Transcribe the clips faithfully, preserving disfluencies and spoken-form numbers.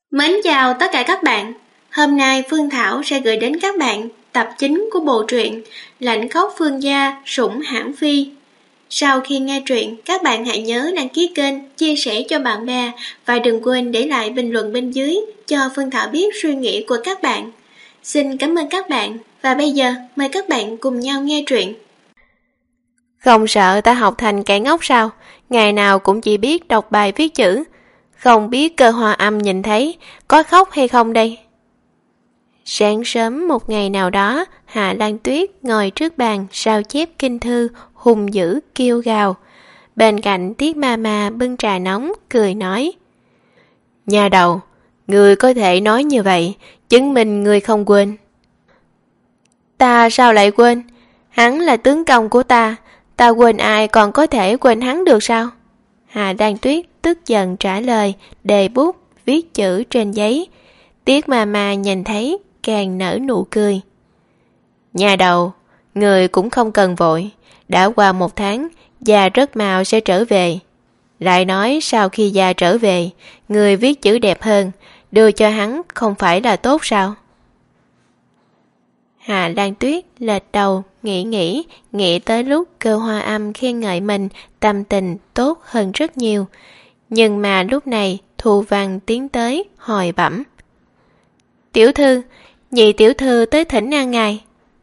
Mến chào tất cả các bạn. Hôm nay Phương Thảo sẽ gửi đến các bạn tập chín của bộ truyện Lạnh khóc phương gia sủng hãn phi. Sau khi nghe truyện, các bạn hãy nhớ đăng ký kênh, chia sẻ cho bạn bè và đừng quên để lại bình luận bên dưới cho Phương Thảo biết suy nghĩ của các bạn. Xin cảm ơn các bạn và bây giờ mời các bạn cùng nhau nghe truyện. Không sợ ta học thành kẻ ngốc sao? Ngày nào cũng chỉ biết đọc bài viết chữ. Không biết Cơ Hoa Âm nhìn thấy có khóc hay không đây? Sáng sớm một ngày nào đó, Hạ Lan Tuyết ngồi trước bàn sao chép kinh thư, hung dữ kêu gào. Bên cạnh Tiết Mama bưng trà nóng, cười nói: Nhà đầu, người có thể nói như vậy, chứng minh người không quên. Ta sao lại quên? Hắn là tướng công của ta, ta quên ai còn có thể quên hắn được sao? Hạ Lan Tuyết tức giận trả lời, đề bút viết chữ trên giấy. Tiết Mama nhìn thấy càng nở nụ cười. Nhà đầu, người cũng không cần vội, đã qua một tháng, già rất mau sẽ trở về. Lại nói sau khi già trở về, người viết chữ đẹp hơn, đưa cho hắn không phải là tốt sao? Hạ Lan Tuyết lệch đầu nghĩ nghĩ, nghĩ tới lúc Cơ Hoa Âm khen ngợi mình, tâm tình tốt hơn rất nhiều. Nhưng mà lúc này Thu Văn tiến tới hỏi bẩm: Tiểu thư, nhị tiểu thư tới thỉnh an ngài.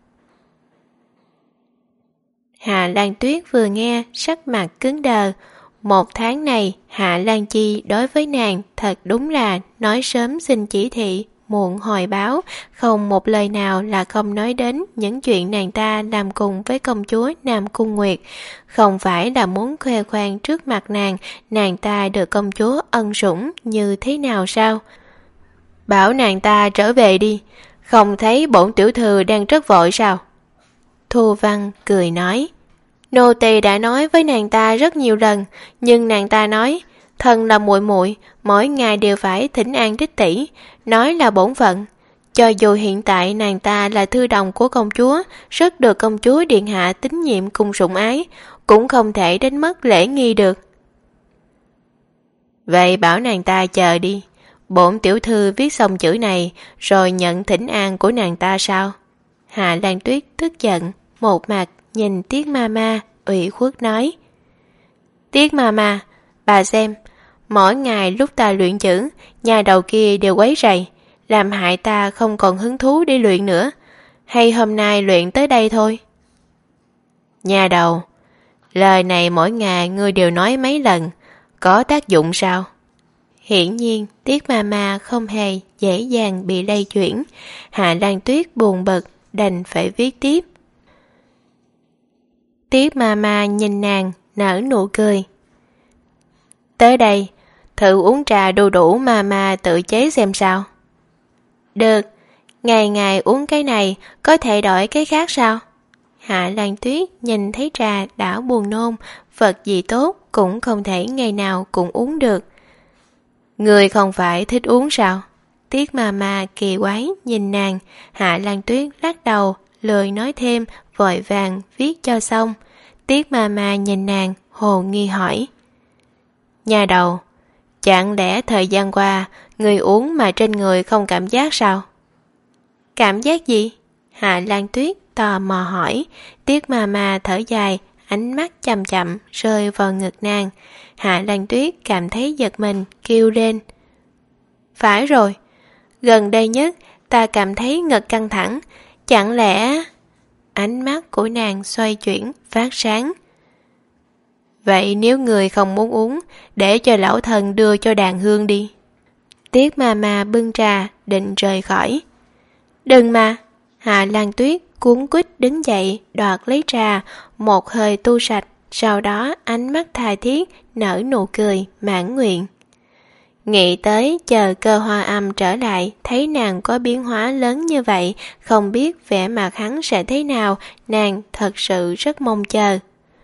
Hạ Lan Tuyết vừa nghe sắc mặt cứng đờ. Một tháng này Hạ Lan Chi đối với nàng thật đúng là nói sớm xin chỉ thị, muộn hồi báo, không một lời nào là không nói đến những chuyện nàng ta làm cùng với công chúa Nam Cung Nguyệt. Không phải là muốn khoe khoang trước mặt nàng, nàng ta được công chúa ân sủng như thế nào sao? Bảo nàng ta trở về đi, không thấy bổn tiểu thư đang rất vội sao? Thu Văn cười nói: Nô tỳ đã nói với nàng ta rất nhiều lần, nhưng nàng ta nói thân là muội muội, mỗi ngày đều phải thỉnh an đích tỷ, nói là bổn phận. Cho dù hiện tại nàng ta là thư đồng của công chúa, rất được công chúa điện hạ tín nhiệm cùng sủng ái, cũng không thể đánh mất lễ nghi được. Vậy bảo nàng ta chờ đi, bổn tiểu thư viết xong chữ này rồi nhận thỉnh an của nàng ta sao? Hạ Lan Tuyết tức giận, một mặt nhìn Tiết Mama ủy khuất nói: Tiết Mama, bà xem, mỗi ngày lúc ta luyện chữ, nhà đầu kia đều quấy rầy, làm hại ta không còn hứng thú để luyện nữa. Hay hôm nay luyện tới đây thôi? Nhà đầu, lời này mỗi ngày ngươi đều nói mấy lần, có tác dụng sao? Hiển nhiên Tiết Mama không hề dễ dàng bị lay chuyển. Hạ Lan Tuyết buồn bực đành phải viết tiếp. Tiết Mama nhìn nàng nở nụ cười. Tới đây, thử uống trà đu đủ Mama tự chế xem sao. Được, ngày ngày uống cái này, có thể đổi cái khác sao? Hạ Lan Tuyết nhìn thấy trà đã buồn nôn, vật gì tốt cũng không thể ngày nào cũng uống được. Người không phải thích uống sao? Tiết Mama kỳ quái nhìn nàng. Hạ Lan Tuyết lắc đầu, lười nói thêm, vội vàng viết cho xong. Tiết Mama nhìn nàng, hồ nghi hỏi: Nhà đầu, chẳng lẽ thời gian qua người uống mà trên người không cảm giác sao? Cảm giác gì? Hạ Lan Tuyết tò mò hỏi. Tiết Mama thở dài, ánh mắt chậm chậm rơi vào ngực nàng. Hạ Lan Tuyết cảm thấy giật mình, kêu lên: Phải rồi, gần đây nhất ta cảm thấy ngực căng thẳng, chẳng lẽ... Ánh mắt của nàng xoay chuyển, phát sáng. Vậy nếu người không muốn uống, để cho lão thần đưa cho đàn hương đi. Tiết Mama bưng trà, định rời khỏi. Đừng mà! Hạ Lan Tuyết cuống quýt đứng dậy, đoạt lấy trà, một hơi tu sạch, sau đó ánh mắt tha thiết, nở nụ cười, mãn nguyện. Nghĩ tới chờ Cơ Hoa Âm trở lại, thấy nàng có biến hóa lớn như vậy, không biết vẻ mặt hắn sẽ thế nào, nàng thật sự rất mong chờ.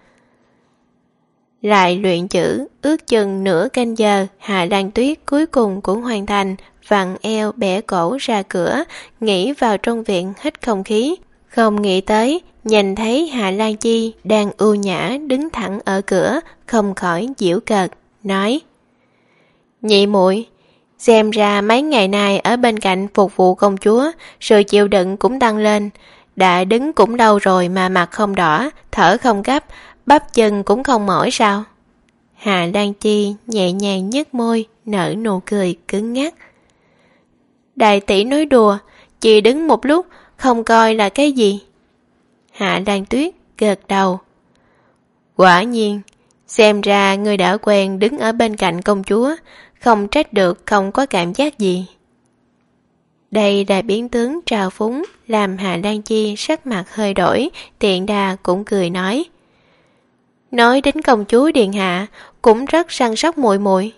Lại luyện chữ, ước chừng nửa canh giờ, Hạ Lan Tuyết cuối cùng cũng hoàn thành, vặn eo bẻ cổ ra cửa, nghỉ vào trong viện hít không khí. Không nghĩ tới, nhìn thấy Hạ Lan Chi đang ưu nhã đứng thẳng ở cửa, không khỏi giễu cợt, nói: Nhị muội, Xem ra mấy ngày nay ở bên cạnh phục vụ công chúa, sự chịu đựng cũng tăng lên. Đã đứng cũng lâu rồi mà mặt không đỏ, thở không gấp, bắp chân cũng không mỏi sao? Hạ Lan Chi nhẹ nhàng nhếch môi, nở nụ cười cứng ngắc. Đại tỷ nói đùa, chị đứng một lúc không coi là cái gì. Hạ Lan Tuyết gật đầu. Quả nhiên, xem ra ngươi đã quen đứng ở bên cạnh công chúa, không trách được không có cảm giác gì. Đây là biến tướng trào phúng, làm Hạ Lan Chi sắc mặt hơi đổi, tiện đà cũng cười nói. Nói đến công chúa điện hạ, cũng rất săn sóc muội muội.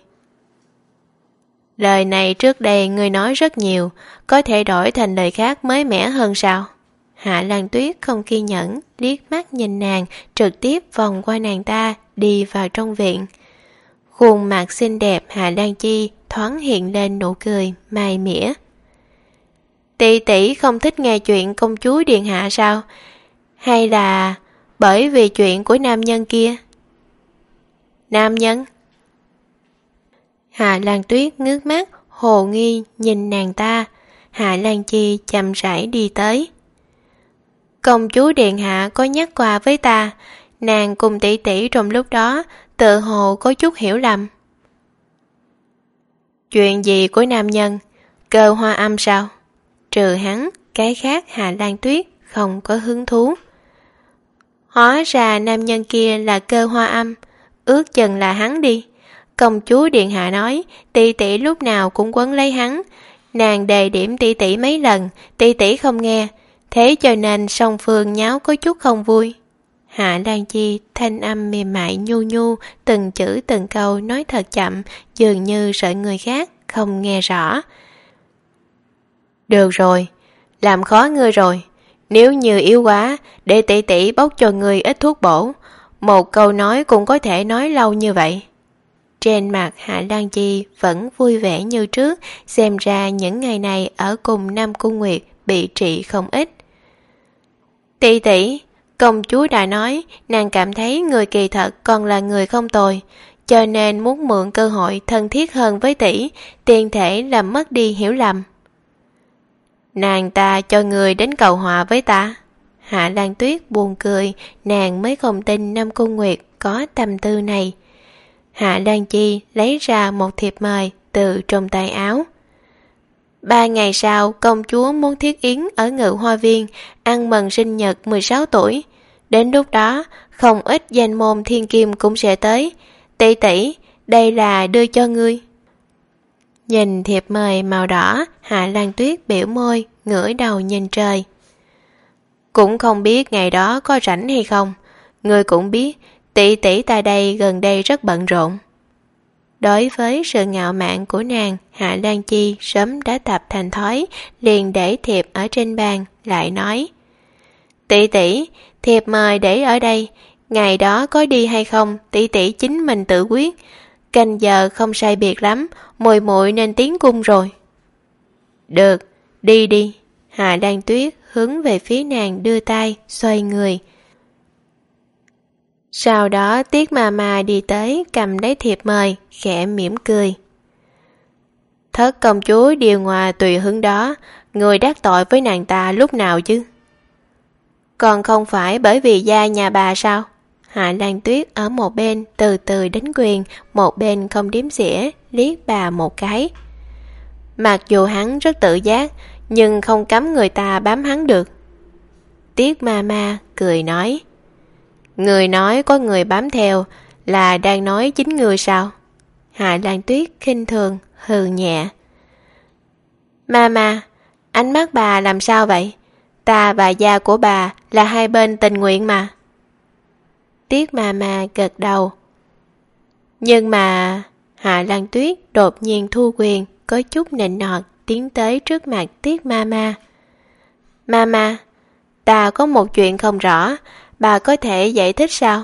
Lời này trước đây ngươi nói rất nhiều, có thể đổi thành lời khác mới mẻ hơn sao? Hạ Lan Tuyết không kiên nhẫn, liếc mắt nhìn nàng, trực tiếp vòng qua nàng ta, đi vào trong viện. Khuôn mặt xinh đẹp Hạ Lan Chi thoáng hiện lên nụ cười, mai mỉa. Tỷ tỷ không thích nghe chuyện công chúa điện hạ sao? Hay là bởi vì chuyện của nam nhân kia? Nam nhân? Hạ Lan Tuyết ngước mắt, hồ nghi nhìn nàng ta. Hạ Lan Chi chậm rãi đi tới. Công chúa điện hạ có nhắc qua với ta, nàng cùng tỷ tỷ trong lúc đó tự hồ có chút hiểu lầm. Chuyện gì của nam nhân? Cơ hoa âm sao? Trừ hắn, cái khác Hạ Lan Tuyết không có hứng thú. Hóa ra nam nhân kia là cơ hoa âm, ước chừng là hắn đi. Công chúa điện hạ nói, tỷ tỷ lúc nào cũng quấn lấy hắn. Nàng đề điểm tỷ tỷ mấy lần, tỷ tỷ không nghe, thế cho nên song phương nháo có chút không vui. Hạ Lan Chi thanh âm mềm mại nhu nhu, từng chữ từng câu nói thật chậm, dường như sợ người khác không nghe rõ. Được rồi, làm khó ngươi rồi. Nếu như yếu quá, để tỷ tỷ bốc cho ngươi ít thuốc bổ. Một câu nói cũng có thể nói lâu như vậy. Trên mặt Hạ Lan Chi vẫn vui vẻ như trước, xem ra những ngày này ở cùng Nam Cung Nguyệt bị trị không ít. Tỷ tỷ, công chúa đã nói nàng cảm thấy người kỳ thật còn là người không tồi, cho nên muốn mượn cơ hội thân thiết hơn với tỷ, tiền thể làm mất đi hiểu lầm. Nàng ta cho người đến cầu hòa với ta. Hạ Lan Tuyết buồn cười, nàng mới không tin Nam Cung Nguyệt có tâm tư này. Hạ Lan Chi lấy ra một thiệp mời từ trong tay áo. Ba ngày sau, công chúa muốn thiết yến ở Ngự Hoa Viên, ăn mừng sinh nhật mười sáu tuổi. Đến lúc đó, không ít danh môn thiên kim cũng sẽ tới. Tỷ tỷ, đây là đưa cho ngươi. Nhìn thiệp mời màu đỏ, Hạ Lan Tuyết biểu môi, ngửa đầu nhìn trời. Cũng không biết ngày đó có rảnh hay không. Ngươi cũng biết, tỷ tỷ ta đây gần đây rất bận rộn. Đối với sự ngạo mạn của nàng, Hạ Lan Chi sớm đã tập thành thói, liền để thiệp ở trên bàn, lại nói. Tỷ tỷ, thiệp mời để ở đây, ngày đó có đi hay không, tỷ tỷ chính mình tự quyết. Canh giờ không sai biệt lắm, muội muội nên tiến cung rồi. Được, đi đi. Hạ Lan Tuyết hướng về phía nàng đưa tay, xoay người. Sau đó Tiết Mama đi tới cầm lấy thiệp mời, khẽ mỉm cười. Thất công chúa điều hòa tùy hứng đó, người đắc tội với nàng ta lúc nào chứ? Còn không phải bởi vì gia nhà bà sao? Hạ Lan Tuyết ở một bên từ từ đánh quyền, một bên không đếm xỉa, liếc bà một cái. Mặc dù hắn rất tự giác, nhưng không cấm người ta bám hắn được. Tiết Mama cười nói. Người nói có người bám theo là đang nói chính người sao? Hạ Lan Tuyết khinh thường, hừ nhẹ. Mama, ánh mắt bà làm sao vậy? Ta và gia của bà là hai bên tình nguyện mà. Tiết Mama gật đầu. Nhưng mà... Hạ Lan Tuyết đột nhiên thu quyền, có chút nịnh nọt, tiến tới trước mặt Tiết Mama. Mama, ta có một chuyện không rõ, bà có thể giải thích sao?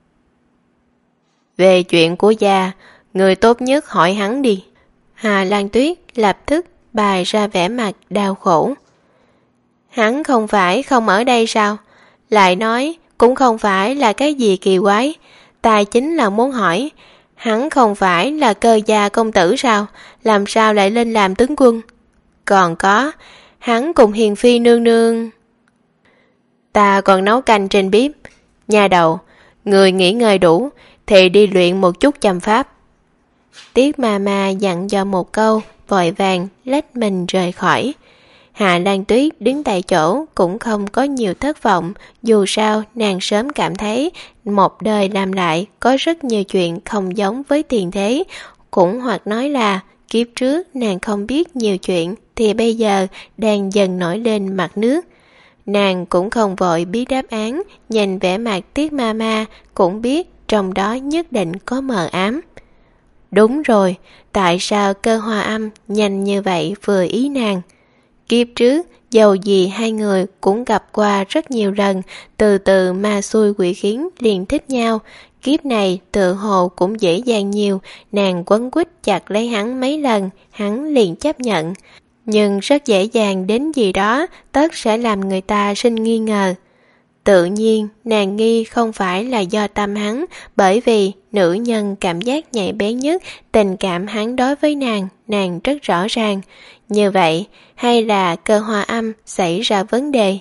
Về chuyện của gia, người tốt nhất hỏi hắn đi. Hạ Lan Tuyết lập tức bày ra vẻ mặt đau khổ. Hắn không phải không ở đây sao? Lại nói cũng không phải là cái gì kỳ quái. Ta chính là muốn hỏi, Hắn không phải là Cơ gia công tử sao? Làm sao lại lên làm tướng quân? Còn có, hắn cùng Hiền phi nương nương. Ta còn nấu canh trên bếp. Nha đầu, người nghỉ ngơi đủ thì đi luyện một chút châm pháp. Tiết ma ma dặn dò một câu, vội vàng lách mình rời khỏi. Hạ Lan Tuyết đứng tại chỗ cũng không có nhiều thất vọng, dù sao nàng sớm cảm thấy một đời làm lại có rất nhiều chuyện không giống với tiền thế, cũng hoặc nói là kiếp trước nàng không biết nhiều chuyện thì bây giờ đang dần nổi lên mặt nước. Nàng cũng không vội biết đáp án, nhìn vẻ mặt Tiết ma ma cũng biết trong đó nhất định có mờ ám. Đúng rồi, tại sao Cơ Hoa Âm nhanh như vậy vừa ý nàng? Kiếp trước, dầu gì hai người cũng gặp qua rất nhiều lần, từ từ ma xui quỷ khiến liền thích nhau. Kiếp này tự hồ cũng dễ dàng nhiều, nàng quấn quýt chặt lấy hắn mấy lần, hắn liền chấp nhận. Nhưng rất dễ dàng đến gì đó, tất sẽ làm người ta sinh nghi ngờ. Tự nhiên, nàng nghi không phải là do tâm hắn, bởi vì nữ nhân cảm giác nhạy bén nhất, tình cảm hắn đối với nàng, nàng rất rõ ràng. Như vậy, hay là Cơ Hoa Âm xảy ra vấn đề?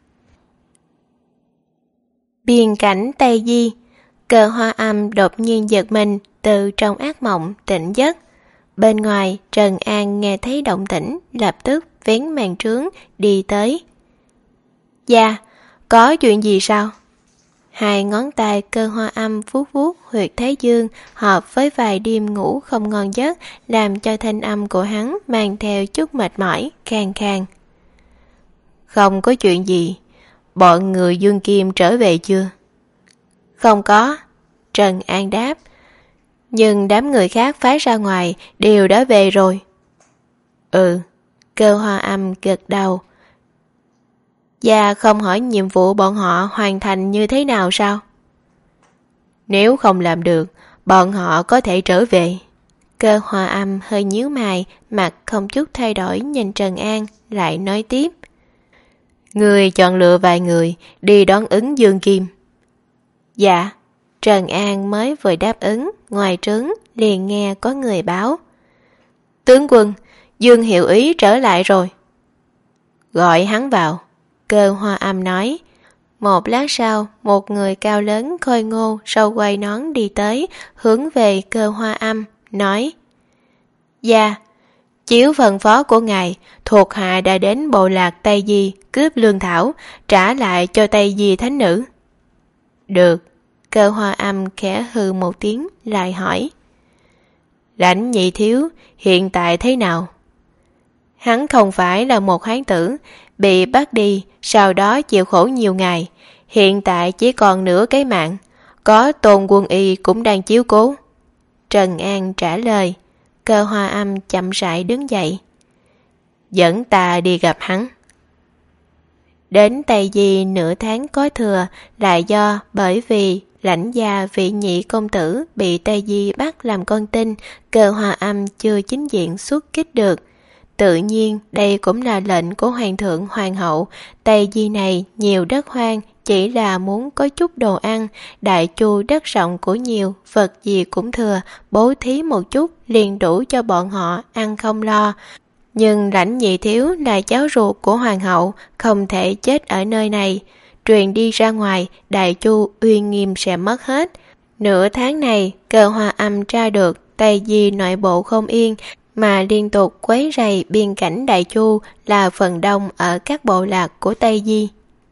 Biên cảnh Tây Di, Cơ Hoa Âm đột nhiên giật mình từ trong ác mộng tỉnh giấc. Bên ngoài, Trần An nghe thấy động tĩnh, lập tức vén màn trướng đi tới. Dạ, có chuyện gì sao? Hai ngón tay Cơ Hoa Âm vuốt vuốt huyệt thái dương, hợp với vài đêm ngủ không ngon giấc, làm cho thanh âm của hắn mang theo chút mệt mỏi, khàn khàn. Không có chuyện gì, bọn người Dương Kim trở về chưa? Không có, Trần An đáp. Nhưng đám người khác phái ra ngoài đều đã về rồi. Ừ, Cơ Hoa Âm gật đầu. Và không hỏi nhiệm vụ bọn họ hoàn thành như thế nào sao? Nếu không làm được, bọn họ có thể trở về. Cơ Hoa Âm hơi nhíu mày, mặt không chút thay đổi nhìn Trần An, lại nói tiếp. Người chọn lựa vài người đi đón ứng Dương Kim. Dạ, Trần An mới vừa đáp ứng, ngoài trướng liền nghe có người báo. Tướng quân, Dương Hiệu Ý trở lại rồi. Gọi hắn vào. Cơ Hoa Âm nói. Một lát sau, một người cao lớn khôi ngô râu quai nón đi tới, hướng về Cơ Hoa Âm, nói. Dạ, chiếu phần phó của ngài, thuộc hạ đã đến bộ lạc Tây Di cướp lương thảo, trả lại cho Tây Di thánh nữ. Được, Cơ Hoa Âm khẽ hừ một tiếng, lại hỏi. Lãnh nhị thiếu, hiện tại thế nào? Hắn không phải là một hán tử, bị bắt đi, sau đó chịu khổ nhiều ngày, hiện tại chỉ còn nửa cái mạng, có Tôn Quân Y cũng đang chiếu cố. Trần An trả lời. Cơ Hoa Âm chậm rãi đứng dậy. Dẫn ta đi gặp hắn. Đến Tây Di nửa tháng có thừa là do bởi vì lãnh gia vị nhị công tử bị Tây Di bắt làm con tin, Cơ Hoa Âm chưa chính diện xuất kích được. Tự nhiên đây cũng là lệnh của hoàng thượng hoàng hậu. Tây Di này nhiều đất hoang, chỉ là muốn có chút đồ ăn, đại chu đất rộng của nhiều, vật gì cũng thừa, bố thí một chút liền đủ cho bọn họ ăn không lo. Nhưng lãnh nhị thiếu là cháu ruột của hoàng hậu, không thể chết ở nơi này. Truyền đi ra ngoài, đại chu uy nghiêm sẽ mất hết. Nửa tháng này, Cơ Hoa Âm tra được Tây Di nội bộ không yên, mà liên tục quấy rầy biên cảnh đại chu là phần đông ở các bộ lạc của Tây Di.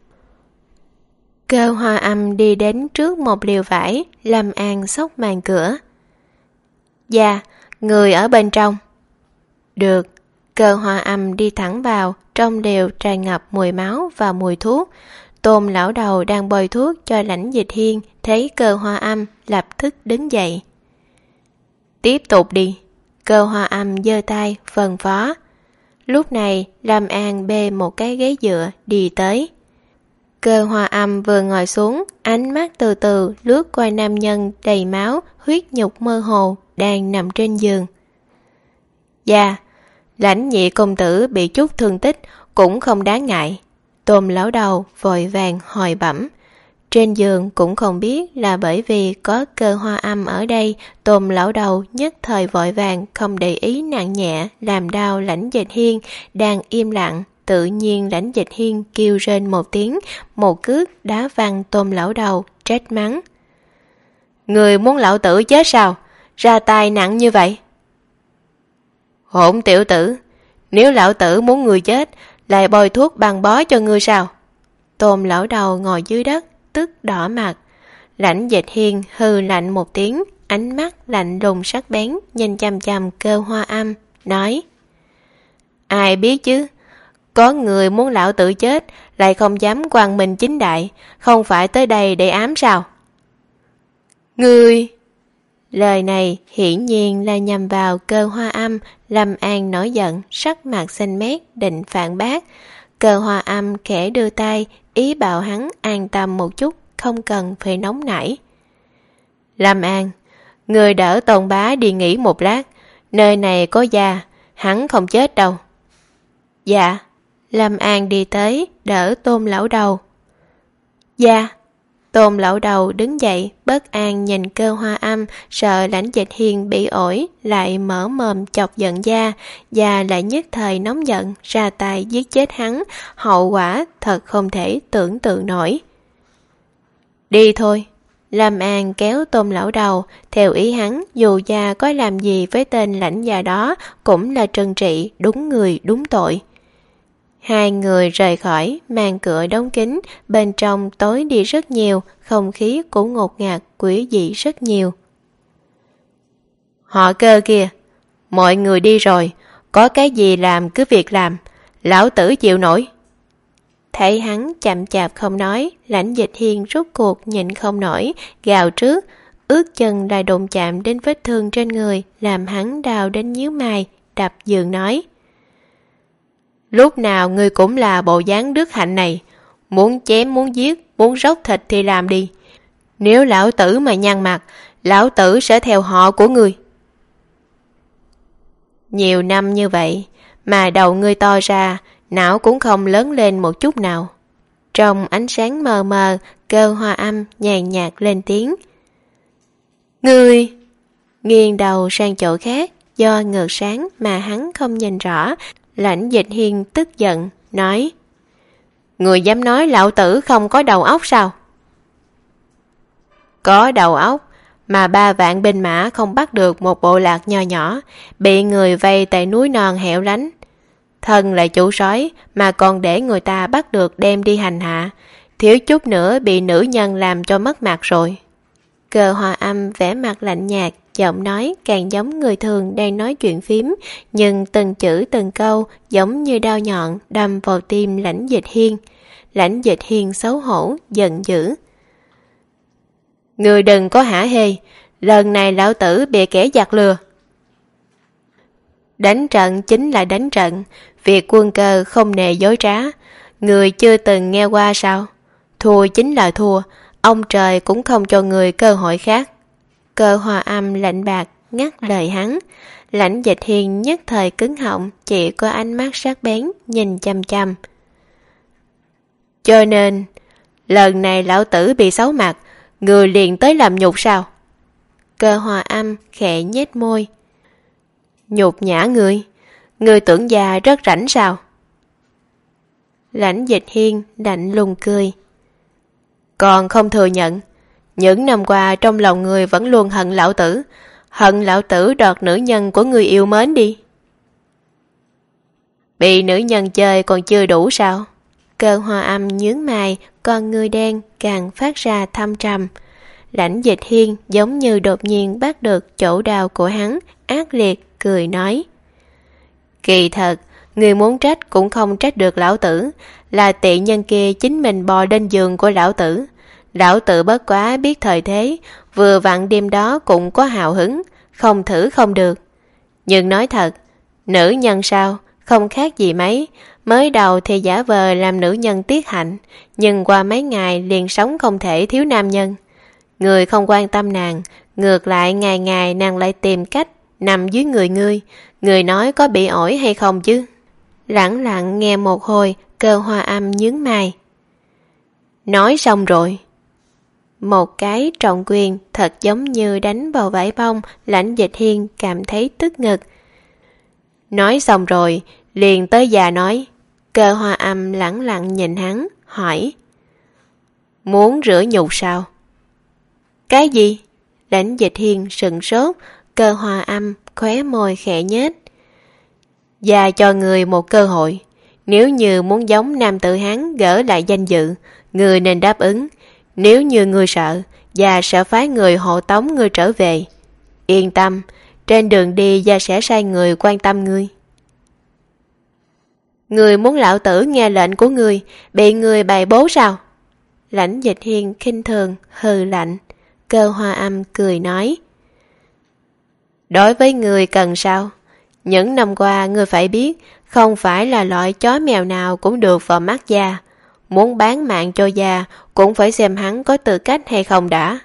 Cơ Hoa Âm đi đến trước một liều vải, Lâm An xốc màn cửa. Dạ, người ở bên trong. Được, Cơ Hoa Âm đi thẳng vào, trong liều tràn ngập mùi máu và mùi thuốc. Tôn lão đầu đang bôi thuốc cho Lãnh Dịch Hiên, thấy Cơ Hoa Âm lập tức đứng dậy. Tiếp tục đi. Cơ Hoa Âm giơ tay phân phó. Lúc này Lâm An bê một cái ghế dựa đi tới. Cơ Hoa Âm vừa ngồi xuống, ánh mắt từ từ lướt qua nam nhân đầy máu, huyết nhục mơ hồ đang nằm trên giường. Dạ, Lãnh nhị công tử bị chút thương tích cũng không đáng ngại. Tôn lão đầu vội vàng hồi bẩm. Trên giường cũng không biết là bởi vì có Cơ Hoa Âm ở đây, Tôn lão đầu nhất thời vội vàng không để ý nặng nhẹ làm đau Lãnh Dịch Hiên đang im lặng. Tự nhiên Lãnh Dịch Hiên kêu rên một tiếng, một cước đá văng Tôn lão đầu, trách mắng: Người muốn lão tử chết sao? Ra tay nặng như vậy. Hỗn tiểu tử, nếu lão tử muốn người chết, lại bôi thuốc băng bó cho ngươi sao? Tôn lão đầu ngồi dưới đất, tức đỏ mặt. Lãnh Dịch Hiên hừ lạnh một tiếng, ánh mắt lạnh lùng sắc bén nhìn chằm chằm Cơ Hoa Âm, nói: Ai biết chứ, có người muốn lão tử chết, lại không dám quang minh chính đại, không phải tới đây để ám sao? Ngươi... Lời này hiển nhiên là nhằm vào Cơ Hoa Âm. Lâm An nổi giận, sắc mặt xanh mét, định phản bác. Cơ Hoa Âm khẽ đưa tay, ý bảo hắn an tâm một chút, không cần phải nóng nảy. Lâm An, người đỡ Tôn bá đi nghỉ một lát, nơi này có già, hắn không chết đâu. Dạ. Lâm An đi tới, đỡ Tôn lão đầu. Dạ. Tôn lão đầu đứng dậy, bất an nhìn Cơ Hoa Âm, sợ Lãnh Dịch Hiên bị ổi, lại mở mồm chọc giận gia, gia lại nhất thời nóng giận, ra tay giết chết hắn, hậu quả thật không thể tưởng tượng nổi. Đi thôi. Lâm An kéo Tôn lão đầu, theo ý hắn, dù gia có làm gì với tên lãnh gia đó, cũng là trừng trị, đúng người, đúng tội. Hai người rời khỏi, màn cửa đóng kín, bên trong tối đi rất nhiều, không khí cũng ngột ngạt, quỷ dị rất nhiều. Họ Cơ kìa, mọi người đi rồi, có cái gì làm cứ việc làm, lão tử chịu nổi. Thấy hắn chậm chạp không nói, Lãnh Dịch Hiên rút cuộc nhịn không nổi, gào trước, ướt chân lại đụng chạm đến vết thương trên người, làm hắn đau đến nhíu mày, đập giường nói: Lúc nào ngươi cũng là bộ dáng đức hạnh này, muốn chém muốn giết, muốn róc thịt thì làm đi. Nếu lão tử mà nhăn mặt, lão tử sẽ theo họ của ngươi. Nhiều năm như vậy, mà đầu ngươi to ra, não cũng không lớn lên một chút nào. Trong ánh sáng mờ mờ, Cơ Hoa Âm nhàn nhạt lên tiếng. Ngươi! Nghiêng đầu sang chỗ khác, do ngược sáng mà hắn không nhìn rõ. Lãnh Dịch Hiên tức giận, nói: Người dám nói lão tử không có đầu óc sao? Có đầu óc, mà ba vạn binh mã không bắt được một bộ lạc nho nhỏ, bị người vây tại núi non hẻo lánh. Thân là chủ sói, mà còn để người ta bắt được đem đi hành hạ, thiếu chút nữa bị nữ nhân làm cho mất mặt rồi. Cơ Hoa Âm vẻ mặt lạnh nhạt, giọng nói càng giống người thường đang nói chuyện phím, nhưng từng chữ từng câu giống như đao nhọn đâm vào tim Lãnh Dịch Hiên. Lãnh Dịch Hiên xấu hổ, giận dữ. Người đừng có hả hê, lần này lão tử bị kẻ giặc lừa. Đánh trận chính là đánh trận, việc quân cơ không nề dối trá. Người chưa từng nghe qua sao? Thua chính là thua, ông trời cũng không cho người cơ hội khác. Cơ Hoa Âm lạnh bạc ngắt lời hắn. Lãnh Dịch Hiên nhất thời cứng họng, chỉ có ánh mắt sắc bén nhìn chăm chăm. Cho nên lần này lão tử bị xấu mặt, người liền tới làm nhục sao? Cơ Hoa Âm khẽ nhếch môi. Nhục nhã người, người tưởng già rất rảnh sao? Lãnh Dịch Hiên lạnh lùng cười. Còn không thừa nhận, những năm qua trong lòng người vẫn luôn hận lão tử, hận lão tử đoạt nữ nhân của người yêu mến đi. Bị nữ nhân chơi còn chưa đủ sao? Cơ Hoa Âm nhướng mày, con người đen càng phát ra thâm trầm. Lãnh Dịch Hiên giống như đột nhiên bắt được chỗ đau của hắn, ác liệt cười nói. Kỳ thật, người muốn trách cũng không trách được lão tử, là tiện nhân kia chính mình bò lên giường của lão tử. Lão tử bất quá biết thời thế, vừa vặn đêm đó cũng có hào hứng, không thử không được. Nhưng nói thật, nữ nhân sao, không khác gì mấy, mới đầu thì giả vờ làm nữ nhân tiết hạnh, nhưng qua mấy ngày liền sống không thể thiếu nam nhân. Người không quan tâm nàng, ngược lại ngày ngày nàng lại tìm cách nằm dưới người ngươi, người nói có bị ổi hay không chứ? Lặng lặng nghe một hồi, Cơ Hoa Âm nhướng mày. Nói xong rồi. Một cái trọng quyền thật giống như đánh vào vải bông, Lãnh Dịch Hiên cảm thấy tức ngực. Nói xong rồi, liền tới già nói. Cơ Hoa Âm lẳng lặng nhìn hắn, hỏi. Muốn rửa nhục sao? Cái gì? Lãnh Dịch Hiên sững sốt, Cơ Hoa Âm khóe môi khẽ nhếch. Già cho người một cơ hội. Nếu như muốn giống nam tử hắn gỡ lại danh dự, người nên đáp ứng. Nếu như người sợ, già sẽ phái người hộ tống người trở về. Yên tâm, trên đường đi già sẽ sai người quan tâm ngươi. Người muốn lão tử nghe lệnh của người, bị người bày bố sao? Lãnh Dịch Hiên khinh thường, hừ lạnh. Cơ Hoa Âm cười nói. Đối với người cần sao? Những năm qua người phải biết, không phải là loại chó mèo nào cũng được vào mắt già. Muốn bán mạng cho già, cũng phải xem hắn có tư cách hay không đã.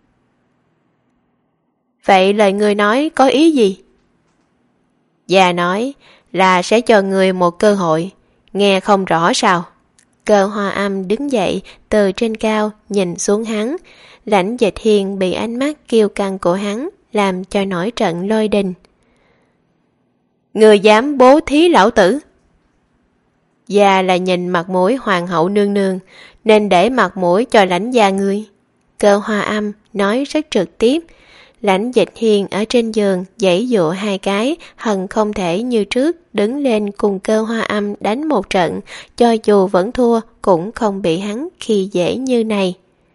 Vậy lời người nói có ý gì? Già nói là sẽ cho người một cơ hội. Nghe không rõ sao? Cơ Hoa Âm đứng dậy từ trên cao nhìn xuống hắn. Lãnh Dịch Hiên bị ánh mắt kiêu căng của hắn làm cho nổi trận lôi đình. Người dám bố thí lão tử? Già là nhìn mặt mũi hoàng hậu nương nương, nên để mặt mũi cho lãnh gia ngươi. Cơ Hoa Âm nói rất trực tiếp. Lãnh Dịch Hiên ở trên giường giãy giụa hai cái, hận không thể như trước đứng lên cùng Cơ Hoa Âm đánh một trận, cho dù vẫn thua cũng không bị hắn khi dễ như này.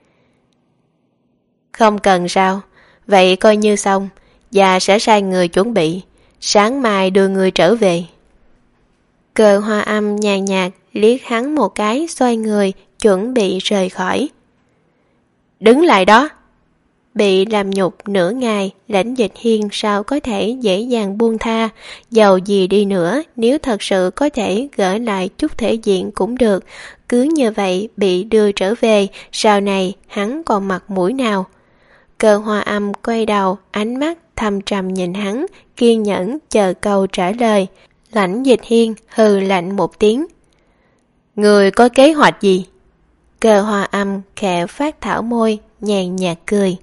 Không cần sao, vậy coi như xong, già sẽ sai người chuẩn bị, sáng mai đưa người trở về. Cơ Hoa Âm nhàn nhạt liếc hắn một cái, xoay người chuẩn bị rời khỏi. Đứng lại đó! Bị làm nhục nửa ngày, Lãnh Dịch Hiên sao có thể dễ dàng buông tha. Dầu gì đi nữa, nếu thật sự có thể gỡ lại chút thể diện cũng được. Cứ như vậy bị đưa trở về, sau này hắn còn mặt mũi nào? Cơ Hoa Âm quay đầu, ánh mắt thâm trầm nhìn hắn, kiên nhẫn chờ câu trả lời. Lãnh Dịch Hiên hừ lạnh một tiếng. Người có kế hoạch gì? Cơ Hoa Âm khẽ phát thảo môi, nhàn nhạt cười.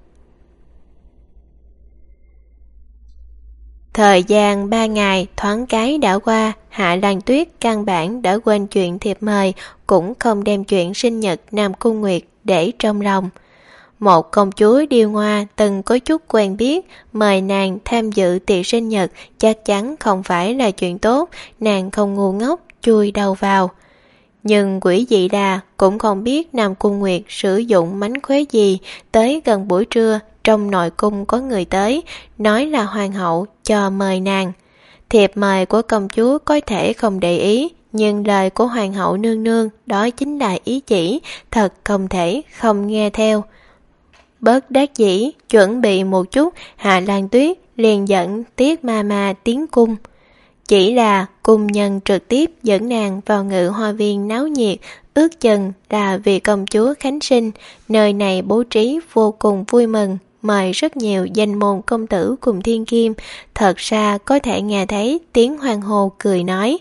Thời gian ba ngày thoáng cái đã qua, Hạ Lan Tuyết căn bản đã quên chuyện thiệp mời, cũng không đem chuyện sinh nhật Nam Cung Nguyệt để trong lòng. Một công chúa điêu ngoa từng có chút quen biết, mời nàng tham dự tiệc sinh nhật chắc chắn không phải là chuyện tốt, nàng không ngu ngốc chui đầu vào. Nhưng quỷ dị đà cũng không biết Nam Cung Nguyệt sử dụng mánh khóe gì, tới gần buổi trưa trong nội cung có người tới, nói là hoàng hậu cho mời nàng. Thiệp mời của công chúa có thể không để ý, nhưng lời của hoàng hậu nương nương đó chính là ý chỉ, thật không thể không nghe theo. Bớt đắc dĩ, chuẩn bị một chút, Hạ Lan Tuyết liền dẫn Tiết Ma Ma tiến cung. Chỉ là cung nhân trực tiếp dẫn nàng vào Ngự Hoa Viên náo nhiệt, ước chừng là vì công chúa Khánh sinh, nơi này bố trí vô cùng vui mừng, mời rất nhiều danh môn công tử cùng thiên kim. Thật ra có thể nghe thấy tiếng hoàng hô cười nói.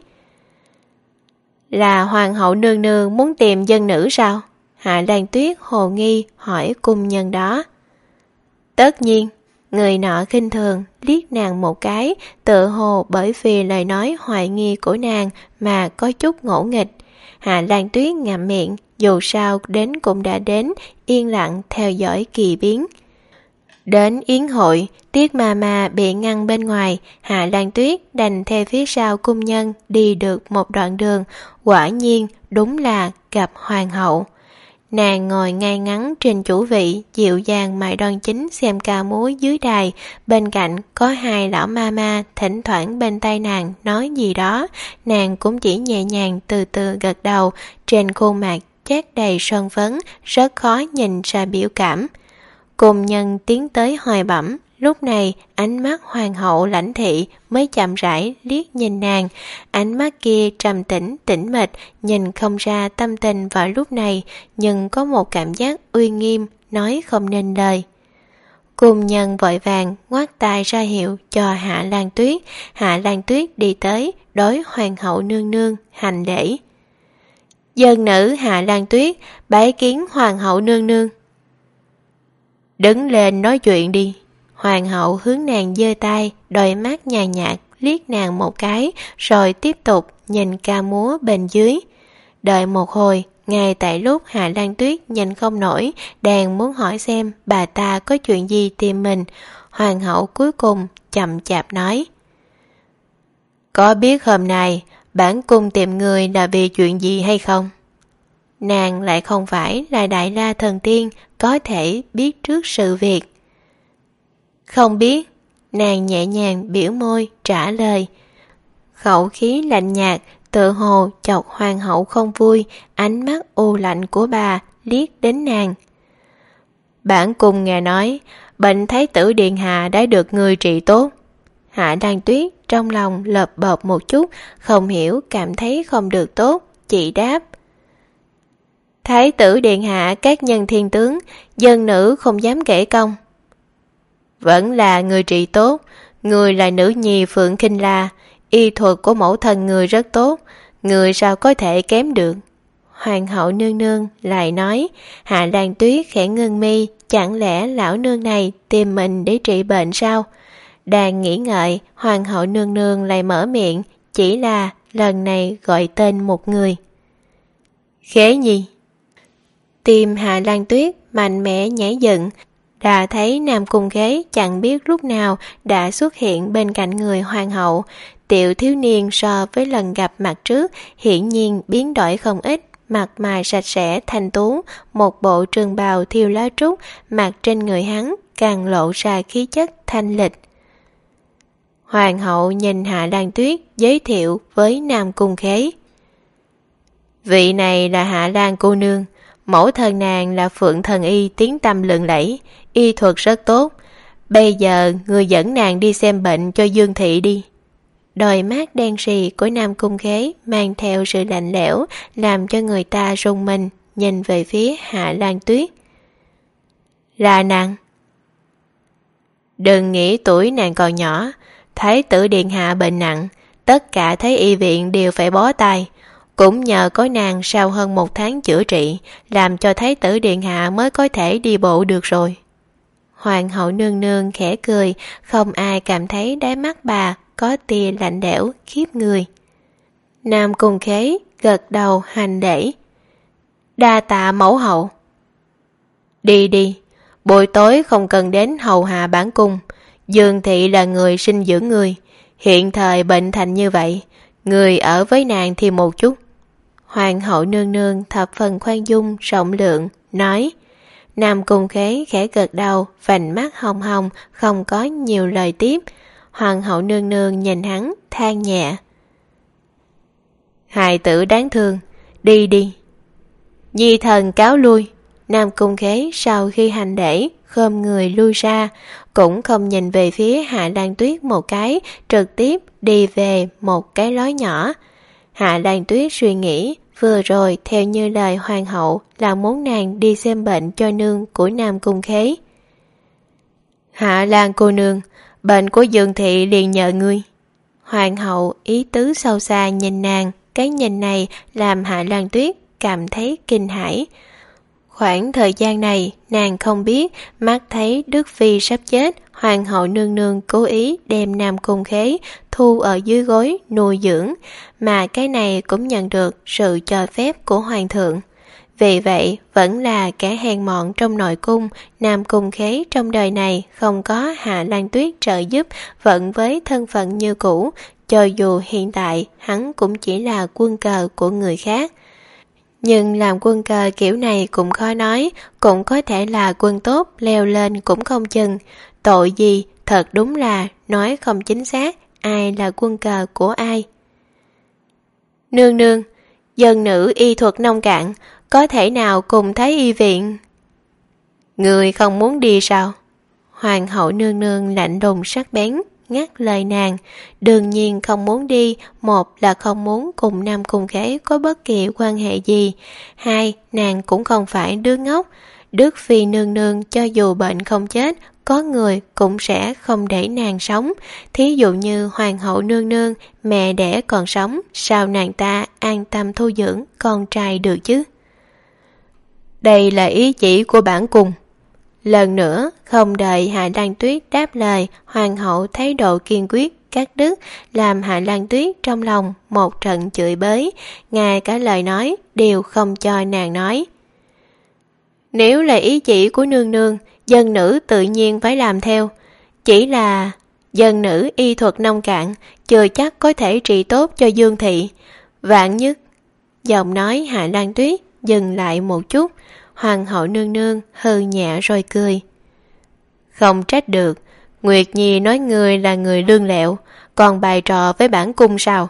Là hoàng hậu nương nương muốn tìm dân nữ sao? Hạ Lan Tuyết hồ nghi hỏi cung nhân đó. Tất nhiên. Người nọ khinh thường liếc nàng một cái, tự hồ bởi vì lời nói hoài nghi của nàng mà có chút ngỗ nghịch. Hạ Lan Tuyết ngậm miệng, dù sao đến cũng đã đến, yên lặng theo dõi kỳ biến. Đến yến hội, Tiết Ma Ma bị ngăn bên ngoài, Hạ Lan Tuyết đành theo phía sau cung nhân đi được một đoạn đường, quả nhiên đúng là gặp hoàng hậu. Nàng ngồi ngay ngắn trên chủ vị, dịu dàng mài đoan chính xem ca múa dưới đài, bên cạnh có hai lão ma ma thỉnh thoảng bên tay nàng nói gì đó, nàng cũng chỉ nhẹ nhàng từ từ gật đầu, trên khuôn mặt chát đầy son phấn, rất khó nhìn ra biểu cảm. Cùng nhân tiến tới hoài bẩm, lúc này ánh mắt hoàng hậu lãnh thị mới chậm rãi liếc nhìn nàng, ánh mắt kia trầm tĩnh tĩnh mịch, nhìn không ra tâm tình vào lúc này, nhưng có một cảm giác uy nghiêm nói không nên lời. Cùng nhân vội vàng ngoắt tay ra hiệu cho Hạ Lan Tuyết. Hạ Lan Tuyết đi tới đối hoàng hậu nương nương hành lễ. Dân nữ Hạ Lan Tuyết bái kiến hoàng hậu nương nương. Đứng lên nói chuyện đi. Hoàng hậu hướng nàng giơ tay, đôi mắt nhàn nhạt liếc nàng một cái, rồi tiếp tục nhìn ca múa bên dưới. Đợi một hồi, ngay tại lúc Hạ Lan Tuyết nhìn không nổi, đang muốn hỏi xem bà ta có chuyện gì tìm mình, hoàng hậu cuối cùng chậm chạp nói: Có biết hôm nay bản cung tìm người là vì chuyện gì hay không? Nàng lại không phải là Đại La Thần Tiên có thể biết trước sự việc. Không biết. Nàng nhẹ nhàng biểu môi trả lời. Khẩu khí lạnh nhạt, tự hồ chọc hoàng hậu không vui, ánh mắt u lạnh của bà liếc đến nàng. Bản cung nghe nói, bệnh thái tử điện hạ đã được người trị tốt. Hạ Lan Tuyết trong lòng lợp bợp một chút, không hiểu cảm thấy không được tốt, chị đáp. Thái tử điện hạ các nhân thiên tướng, dân nữ không dám kể công. Vẫn là người trị tốt, người là nữ nhi Phượng Kinh La, y thuật của mẫu thân người rất tốt, người sao có thể kém được. Hoàng hậu nương nương lại nói. Hạ Lan Tuyết khẽ ngưng mi, chẳng lẽ lão nương này tìm mình để trị bệnh sao? Đang nghĩ ngợi, hoàng hậu nương nương lại mở miệng, chỉ là lần này gọi tên một người. Khế Nhi. Tim Hạ Lan Tuyết mạnh mẽ nhảy dựng, đã thấy Nam Cung Khế chẳng biết lúc nào đã xuất hiện bên cạnh người hoàng hậu. Tiểu thiếu niên so với lần gặp mặt trước hiển nhiên biến đổi không ít, mặt mày sạch sẽ thanh tú, một bộ trường bào thiêu lá trúc, mặc trên người hắn càng lộ ra khí chất thanh lịch. Hoàng hậu nhìn Hạ Lan Tuyết giới thiệu với Nam Cung Khế. Vị này là Hạ Lan cô nương, mẫu thân nàng là Phượng Thần Y tiếng tăm lừng lẫy, y thuật rất tốt. Bây giờ người dẫn nàng đi xem bệnh cho Dương Thị đi. Đôi mắt đen sì của Nam Cung Khế mang theo sự lạnh lẽo, làm cho người ta rùng mình, nhìn về phía Hạ Lan Tuyết. Là nàng. Đừng nghĩ tuổi nàng còn nhỏ, thái tử điện hạ bệnh nặng, tất cả thái y viện đều phải bó tay. Cũng nhờ có nàng sau hơn một tháng chữa trị, làm cho thái tử điện hạ mới có thể đi bộ được rồi. Hoàng hậu nương nương khẽ cười, không ai cảm thấy đáy mắt bà có tia lạnh lẽo khiếp người. Nam Cung Khế gật đầu hành lễ. Đa tạ mẫu hậu. Đi đi, buổi tối không cần đến hầu hạ bản cung. Dương Thị là người sinh dưỡng người, hiện thời bệnh thành như vậy, người ở với nàng thì một chút. Hoàng hậu nương nương thập phần khoan dung rộng lượng nói. Nam Cung Khế khẽ gật đầu, vành mắt hồng hồng, không có nhiều lời tiếp. Hoàng hậu nương nương nhìn hắn than nhẹ. Hài tử đáng thương, đi đi. Nhi thần cáo lui. Nam Cung Khế sau khi hành lễ khom người lui ra, cũng không nhìn về phía Hạ Lan Tuyết một cái, trực tiếp đi về một cái lối nhỏ. Hạ Lan Tuyết suy nghĩ, vừa rồi theo như lời hoàng hậu là muốn nàng đi xem bệnh cho nương của Nam Cung Khế. Hạ Lan cô nương, bệnh của Dương Thị liền nhờ ngươi. Hoàng hậu ý tứ sâu xa nhìn nàng, cái nhìn này làm Hạ Lan Tuyết cảm thấy kinh hãi. Khoảng thời gian này nàng không biết, mắt thấy Đức Phi sắp chết, hoàng hậu nương nương cố ý đem Nam Cung Khế thu ở dưới gối nuôi dưỡng, mà cái này cũng nhận được sự cho phép của hoàng thượng. Vì vậy vẫn là kẻ hèn mọn trong nội cung, Nam Cung Khế trong đời này không có Hạ Lan Tuyết trợ giúp, vẫn với thân phận như cũ, cho dù hiện tại hắn cũng chỉ là quân cờ của người khác. Nhưng làm quân cờ kiểu này cũng khó nói, cũng có thể là quân tốt leo lên cũng không chừng. Tội gì thật đúng là nói không chính xác ai là quân cờ của ai. Nương nương, dân nữ y thuật nông cạn, có thể nào cùng Thái y viện? Người không muốn đi sao? Hoàng hậu nương nương lạnh lùng sắc bén ngắt lời nàng. Đương nhiên không muốn đi, một là không muốn cùng Nam Cung Khế có bất kỳ quan hệ gì, hai nàng cũng không phải đứa ngốc. Đức Phi nương nương cho dù bệnh không chết, có người cũng sẽ không để nàng sống. Thí dụ như hoàng hậu nương nương, mẹ đẻ còn sống, sao nàng ta an tâm thu dưỡng con trai được chứ? Đây là ý chỉ của bản cung. Lần nữa, không đợi Hạ Lan Tuyết đáp lời, hoàng hậu thái độ kiên quyết cắt đứt, làm Hạ Lan Tuyết trong lòng một trận chửi bới, ngay cả lời nói đều không cho nàng nói. Nếu là ý chỉ của nương nương, dân nữ tự nhiên phải làm theo. Chỉ là dân nữ y thuật nông cạn, chưa chắc có thể trị tốt cho Dương thị. Vạn nhất, giọng nói Hạ Lan Tuyết dừng lại một chút, hoàng hậu nương nương hừ nhẹ rồi cười. Không trách được, Nguyệt Nhi nói người là người lương lẹo, còn bày trò với bản cung sao?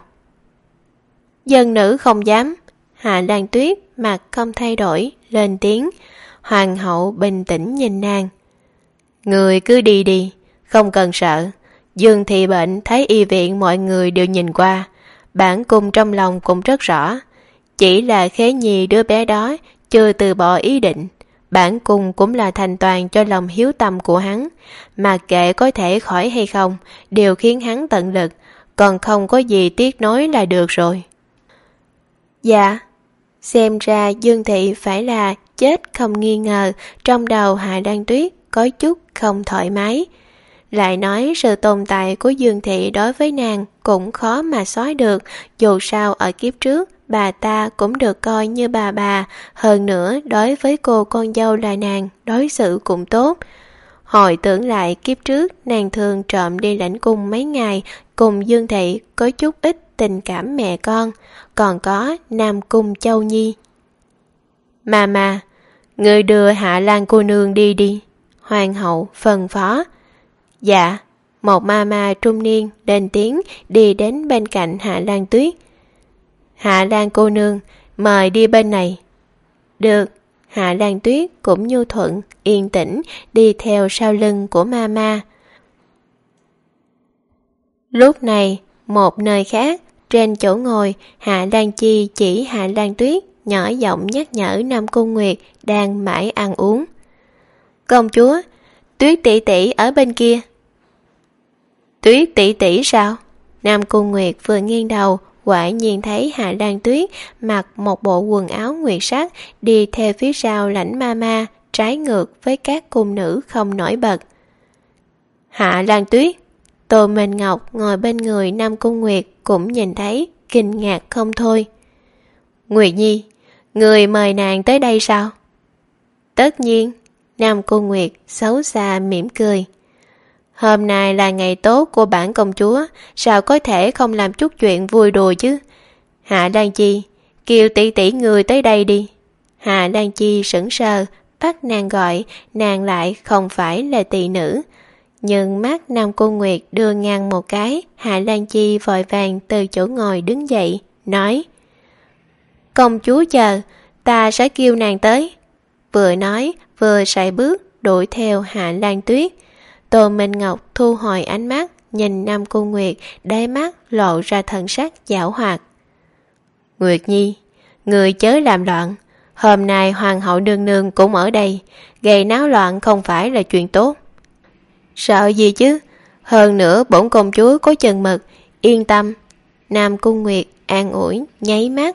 Dân nữ không dám. Hạ Lan Tuyết mặt không thay đổi, lên tiếng. Hoàng hậu bình tĩnh nhìn nàng. Người cứ đi đi, không cần sợ. Dương thị bệnh thấy y viện mọi người đều nhìn qua, bản cung trong lòng cũng rất rõ. Chỉ là Khế Nhi đứa bé đó chưa từ bỏ ý định, bản cung cũng là thành toàn cho lòng hiếu tâm của hắn, mà kệ có thể khỏi hay không đều khiến hắn tận lực, còn không có gì tiếc nối là được rồi. Dạ, xem ra Dương thị phải là chết không nghi ngờ. Trong đầu Hạ Lan Tuyết có chút không thoải mái. Lại nói sự tồn tại của Dương thị đối với nàng cũng khó mà xóa được, dù sao ở kiếp trước bà ta cũng được coi như bà bà, hơn nữa đối với cô con dâu là nàng đối xử cũng tốt. Hồi tưởng lại kiếp trước nàng thường trộm đi lãnh cung mấy ngày, cùng Dương thị có chút ít tình cảm mẹ con, còn có Nam Cung Châu Nhi. Mà mà, người đưa Hạ Lan cô nương đi đi, hoàng hậu phân phó. Dạ, một ma ma trung niên lên tiếng đi đến bên cạnh Hạ Lan Tuyết. Hạ Lan cô nương, mời đi bên này. Được. Hạ Lan Tuyết cũng nhu thuận, yên tĩnh đi theo sau lưng của ma ma. Lúc này, một nơi khác, trên chỗ ngồi, Hạ Lan Chi chỉ Hạ Lan Tuyết, nhỏ giọng nhắc nhở Nam Cung Nguyệt đang mãi ăn uống. Công chúa, Tuyết tỷ tỷ ở bên kia. Tuyết tỷ tỷ sao? Nam Cung Nguyệt vừa nghiêng đầu, quả nhiên thấy Hạ Lan Tuyết mặc một bộ quần áo nguyệt sắc đi theo phía sau lãnh ma ma, trái ngược với các cung nữ không nổi bật. Hạ Lan Tuyết, Tô Minh Ngọc ngồi bên người Nam Cung Nguyệt cũng nhìn thấy, kinh ngạc không thôi. Nguyệt Nhi, người mời nàng tới đây sao? Tất nhiên. Nam Cung Nguyệt xấu xa mỉm cười. Hôm nay là ngày tốt của bản công chúa, sao có thể không làm chút chuyện vui đùa chứ? Hạ Lan Chi, kêu tỷ tỷ người tới đây đi. Hạ Lan Chi sững sờ, bắt nàng gọi, nàng lại không phải là tỳ nữ. Nhưng mắt Nam Cung Nguyệt đưa ngang một cái, Hạ Lan Chi vội vàng từ chỗ ngồi đứng dậy, nói: Công chúa chờ, ta sẽ kêu nàng tới. Vừa nói, vừa sải bước đuổi theo Hạ Lan Tuyết. Tô Minh Ngọc thu hồi ánh mắt, nhìn Nam Cung Nguyệt, đáy mắt lộ ra thần sắc giảo hoạt. Nguyệt Nhi, người chớ làm loạn. Hôm nay hoàng hậu nương nương cũng ở đây, gây náo loạn không phải là chuyện tốt. Sợ gì chứ? Hơn nữa bổn công chúa có chừng mực, yên tâm. Nam Cung Nguyệt an ủi, nháy mắt.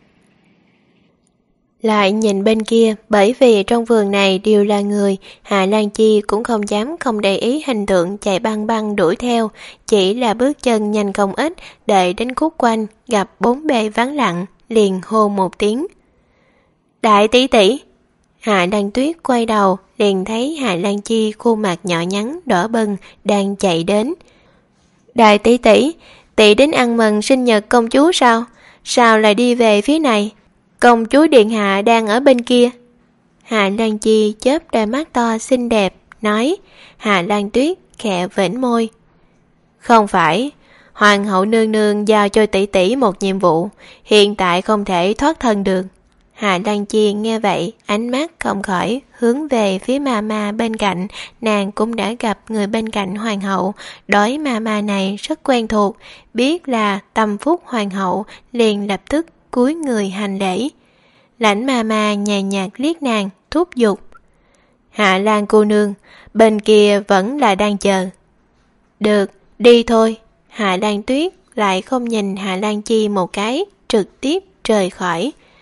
Lại nhìn bên kia, bởi vì trong vườn này đều là người, Hạ Lan Chi cũng không dám không để ý hình tượng chạy băng băng đuổi theo, chỉ là bước chân nhanh không ít, đợi đến khúc quanh, gặp bốn bề vắng lặng, liền hô một tiếng. Đại tỷ tỷ! Hạ Lan Tuyết quay đầu, liền thấy Hạ Lan Chi khuôn mặt nhỏ nhắn, đỏ bừng, đang chạy đến. Đại tỷ tỷ, tỷ đến ăn mừng sinh nhật công chúa sao? Sao lại đi về phía này? Công chúa điện hạ đang ở bên kia. Hạ Lan Chi chớp đôi mắt to xinh đẹp, nói. Hạ Lan Tuyết khẽ vểnh môi. Không phải, hoàng hậu nương nương giao cho tỷ tỷ một nhiệm vụ, hiện tại không thể thoát thân được. Hạ Lan Chi nghe vậy, ánh mắt không khỏi hướng về phía ma ma bên cạnh, nàng cũng đã gặp người bên cạnh hoàng hậu, đối ma ma này rất quen thuộc, biết là tâm phúc hoàng hậu, liền lập tức cúi người hành lễ. Lãnh ma ma nhàn nhạt liếc nàng, thúc giục. Hạ Lan cô nương, bên kia vẫn là đang chờ. Được, đi thôi. Hạ Lan Tuyết lại không nhìn Hạ Lan Chi một cái, trực tiếp rời khỏi.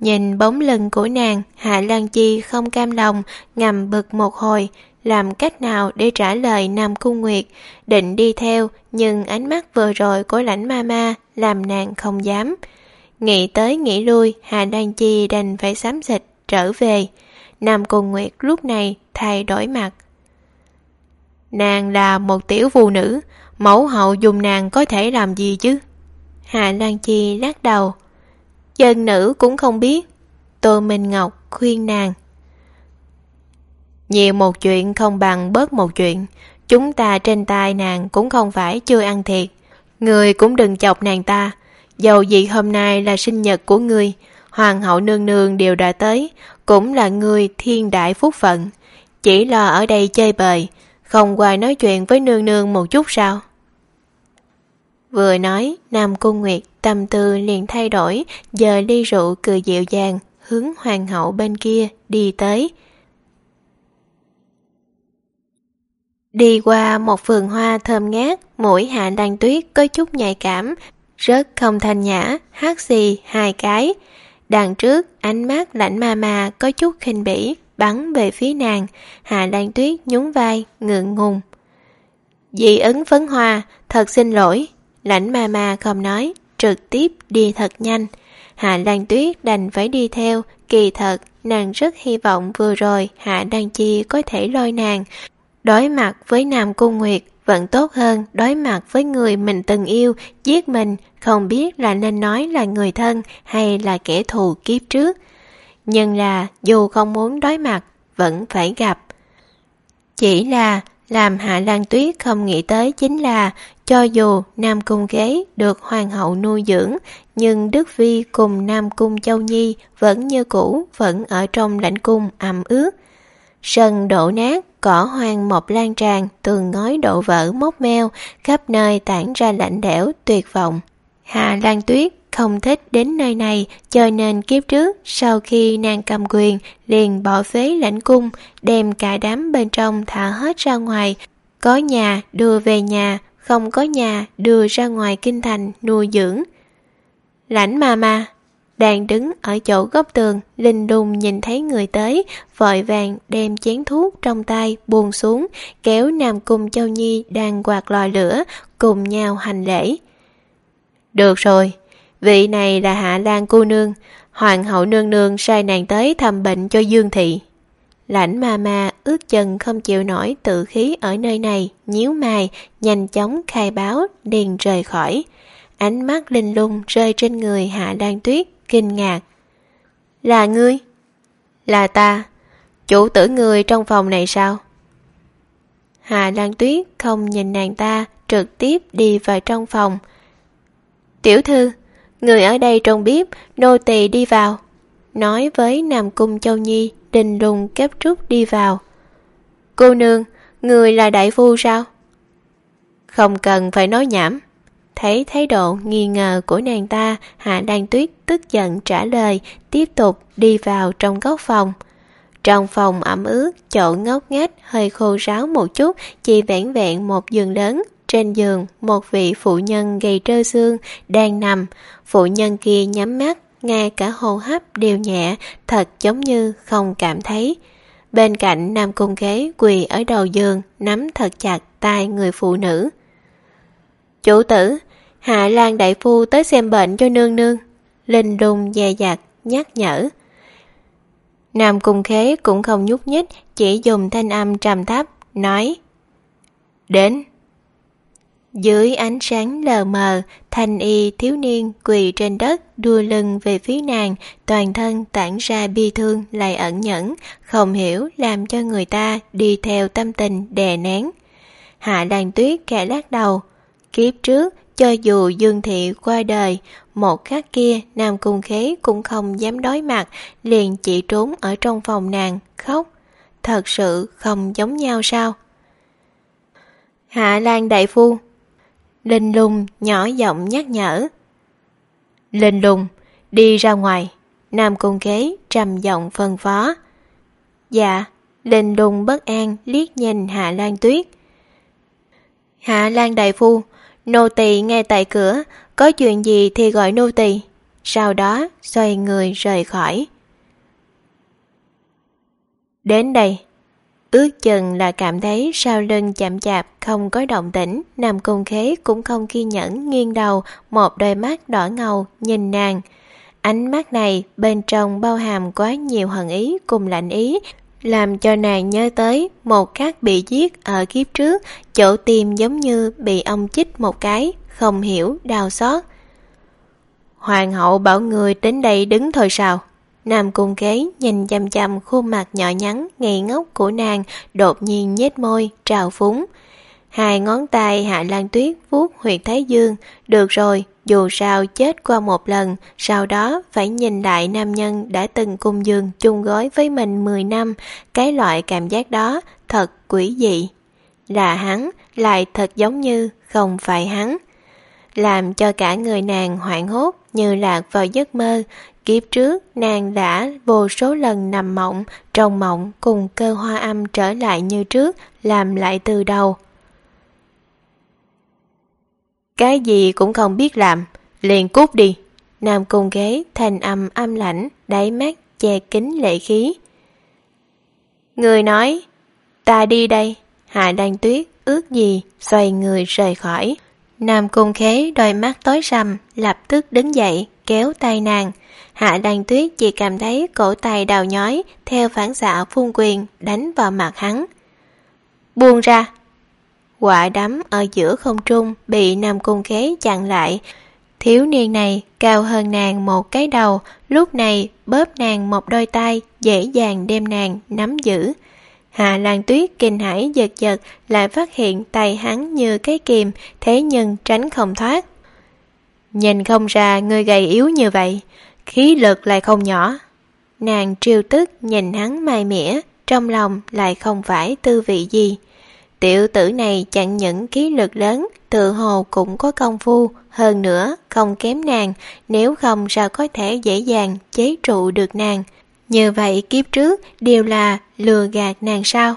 Nhìn bóng lưng của nàng, Hạ Lan Chi không cam lòng, ngầm bực một hồi, làm cách nào để trả lời Nam Cung Nguyệt, định đi theo, nhưng ánh mắt vừa rồi của Lãnh ma ma làm nàng không dám. Nghĩ tới nghĩ lui, Hạ Lan Chi đành phải xám xịt trở về. Nam Cung Nguyệt lúc này thay đổi mặt. Nàng là một tiểu phụ nữ, mẫu hậu dùng nàng có thể làm gì chứ? Hạ Lan Chi lắc đầu. Dân nữ cũng không biết. Tô Minh Ngọc khuyên nàng. Nhiều một chuyện không bằng bớt một chuyện. Chúng ta trên tay nàng cũng không phải chưa ăn thiệt. Người cũng đừng chọc nàng ta. Dầu gì hôm nay là sinh nhật của ngươi, hoàng hậu nương nương đều đã tới, cũng là ngươi thiên đại phúc phận. Chỉ lo ở đây chơi bời, không qua nói chuyện với nương nương một chút sao? Vừa nói, Nam Cung Nguyệt tâm tư liền thay đổi, giờ ly rượu cười dịu dàng, hướng hoàng hậu bên kia đi tới. Đi qua một vườn hoa thơm ngát, mũi Hạ Lan Tuyết có chút nhạy cảm, rất không thanh nhã, hát xì hai cái. Đằng trước, ánh mắt Lãnh ma ma có chút khinh bỉ, bắn về phía nàng. Hạ Lan Tuyết nhún vai, ngượng ngùng. Dị ứng phấn hoa, thật xin lỗi. Lãnh ma ma không nói, trực tiếp đi thật nhanh. Hạ Lan Tuyết đành phải đi theo, kỳ thật, nàng rất hy vọng vừa rồi Hạ Lan Chi có thể lôi nàng. Đối mặt với Nam Cung Nguyệt vẫn tốt hơn đối mặt với người mình từng yêu, giết mình, không biết là nên nói là người thân hay là kẻ thù kiếp trước. Nhưng là dù không muốn đối mặt, vẫn phải gặp. Chỉ là làm Hạ Lan Tuyết không nghĩ tới chính là cho dù Nam Cung Ghế được hoàng hậu nuôi dưỡng, nhưng Đức Phi cùng Nam Cung Châu Nhi vẫn như cũ, vẫn ở trong lãnh cung ẩm ướt. Sân đổ nát, cỏ hoang mọc lan tràn, tường ngói đổ vỡ mốc meo, khắp nơi tản ra lạnh lẽo, tuyệt vọng. Hạ Lan Tuyết không thích đến nơi này, cho nên kiếp trước, sau khi nàng cầm quyền, liền bỏ phế lãnh cung, đem cả đám bên trong thả hết ra ngoài. Có nhà đưa về nhà, không có nhà đưa ra ngoài kinh thành nuôi dưỡng. Lãnh ma ma đang đứng ở chỗ góc tường, linh lung nhìn thấy người tới, vội vàng đem chén thuốc trong tay buông xuống, kéo Nam Cung Châu Nhi đang quạt lò lửa, cùng nhau hành lễ. Được rồi, vị này là Hạ Lan cô nương, hoàng hậu nương nương sai nàng tới thăm bệnh cho Dương thị. Lãnh ma ma ước chừng không chịu nổi tự khí ở nơi này, nhíu mày, nhanh chóng khai báo, liền rời khỏi. Ánh mắt linh lung rơi trên người Hạ Lan Tuyết, kinh ngạc. Là ngươi? Là ta. Chủ tử ngươi trong phòng này sao? Hạ Lan Tuyết không nhìn nàng ta, trực tiếp đi vào trong phòng. Tiểu thư, người ở đây trông bếp, nô tỳ đi vào. Nói với Nam Cung Châu Nhi, đình lùng kép trúc đi vào. Cô nương, người là đại phu sao? Không cần phải nói nhảm. Thấy thái độ nghi ngờ của nàng ta, Hạ Lan Tuyết tức giận trả lời, tiếp tục đi vào trong góc phòng. Trong phòng ẩm ướt, chỗ ngóc ngách, hơi khô ráo một chút, chỉ vẻn vẹn một giường lớn. Trên giường, một vị phụ nhân gầy trơ xương đang nằm. Phụ nhân kia nhắm mắt, ngay cả hô hấp đều nhẹ, thật giống như không cảm thấy. Bên cạnh Nam Cung Ghế quỳ ở đầu giường, nắm thật chặt tay người phụ nữ. Chủ tử, Hạ Lan đại phu tới xem bệnh cho nương nương. Linh lung dè dặt nhắc nhở. Nam Cung Khế cũng không nhúc nhích, chỉ dùng thanh âm trầm thấp nói: Đến. Dưới ánh sáng lờ mờ, thanh y thiếu niên quỳ trên đất, đưa lưng về phía nàng, toàn thân tản ra bi thương lại ẩn nhẫn, không hiểu làm cho người ta đi theo tâm tình đè nén. Hạ Lan Tuyết khẽ lắc đầu. Kiếp trước, cho dù Dương thị qua đời, một khắc kia Nam Cung Khế cũng không dám đối mặt, liền chỉ trốn ở trong phòng nàng, khóc. Thật sự không giống nhau sao? Hạ Lan đại phu. Linh lung nhỏ giọng nhắc nhở. Linh lung, đi ra ngoài. Nam Cung Khế trầm giọng phân phó. Dạ. Linh lung bất an liếc nhìn Hạ Lan Tuyết. Hạ Lan đại phu, nô tỳ ngay tại cửa, có chuyện gì thì gọi nô tỳ. sau đó xoay người rời khỏi. Đến đây, ước chừng là cảm thấy sau lưng chậm chạp không có động tĩnh, Nam Cung Khế cũng không kiên nhẫn nghiêng đầu, một đôi mắt đỏ ngầu nhìn nàng. Ánh mắt này bên trong bao hàm quá nhiều hận ý cùng lạnh ý, làm cho nàng nhớ tới một khắc bị giết ở kiếp trước, chỗ tim giống như bị ông chích một cái, không hiểu đau xót. Hoàng hậu bảo người đến đây đứng thôi sao? Nam Cung Khế nhìn chằm chằm khuôn mặt nhỏ nhắn ngây ngốc của nàng, đột nhiên nhếch môi trào phúng. Hai ngón tay Hạ Lan Tuyết vuốt huyệt thái dương. Được rồi, dù sao chết qua một lần, sau đó phải nhìn lại nam nhân đã từng cùng giường chung gối với mình mười năm. Cái loại cảm giác đó thật quỷ dị. Là hắn, lại thật giống như không phải hắn. Làm cho cả người nàng hoảng hốt như lạc vào giấc mơ. Kiếp trước nàng đã vô số lần nằm mộng, trong mộng cùng cơ hoa âm trở lại như trước, làm lại từ đầu. Cái gì cũng không biết làm, liền cút đi. Nam Cung Khế thanh âm âm lãnh, đáy mắt che kín lệ khí. Người nói, ta đi đây. Hạ Lan Tuyết ước gì xoay người rời khỏi. Nam Cung Khế đôi mắt tối sầm, lập tức đứng dậy kéo tay nàng. Hạ Lan Tuyết chỉ cảm thấy cổ tay đau nhói, theo phản xạ phun quyền đánh vào mặt hắn. Buông ra. Quả đấm ở giữa không trung bị Nam Cung Khế chặn lại. Thiếu niên này cao hơn nàng một cái đầu, lúc này bóp nàng một đôi tay, dễ dàng đem nàng nắm giữ. Hạ Lan Tuyết kinh hãi giật giật, lại phát hiện tay hắn như cái kìm, thế nhưng tránh không thoát. Nhìn không ra ngươi gầy yếu như vậy, khí lực lại không nhỏ. Nàng trêu tức nhìn hắn mai mỉa, trong lòng lại không phải tư vị gì. Tiểu tử này chẳng những khí lực lớn, tự hồ cũng có công phu, hơn nữa không kém nàng, nếu không sao có thể dễ dàng chế trụ được nàng. Như vậy kiếp trước đều là lừa gạt nàng sao?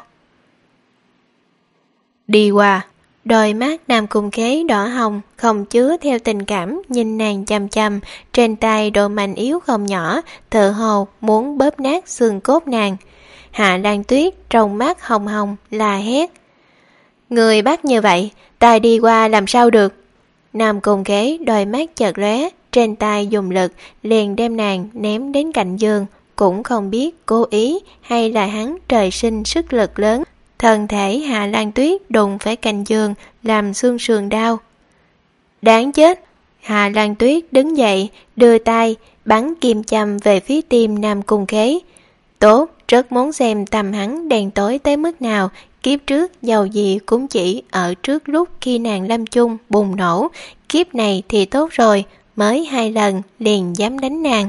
Đi qua. Đôi mắt Nam Cung Khế đỏ hồng, không chứa theo tình cảm, nhìn nàng chăm chăm, trên tay độ mạnh yếu không nhỏ, tự hồ muốn bóp nát xương cốt nàng. Hạ Lan Tuyết trong mắt hồng hồng la hét. Người bắt như vậy, ta đi qua làm sao được? Nam Cung Khế đôi mắt chợt lóe, trên tay dùng lực, liền đem nàng ném đến cạnh giường, cũng không biết cố ý hay là hắn trời sinh sức lực lớn. Thân thể Hạ Lan Tuyết đụng phải cạnh giường, làm xương sườn đau. Đáng chết! Hạ Lan Tuyết đứng dậy, đưa tay, bắn kim châm về phía tim Nam Cung Khế. Tốt, rất muốn xem tầm hắn đen tối tới mức nào. Kiếp trước dầu gì cũng chỉ ở trước lúc khi nàng lâm chung bùng nổ. Kiếp này thì tốt rồi, mới hai lần liền dám đánh nàng.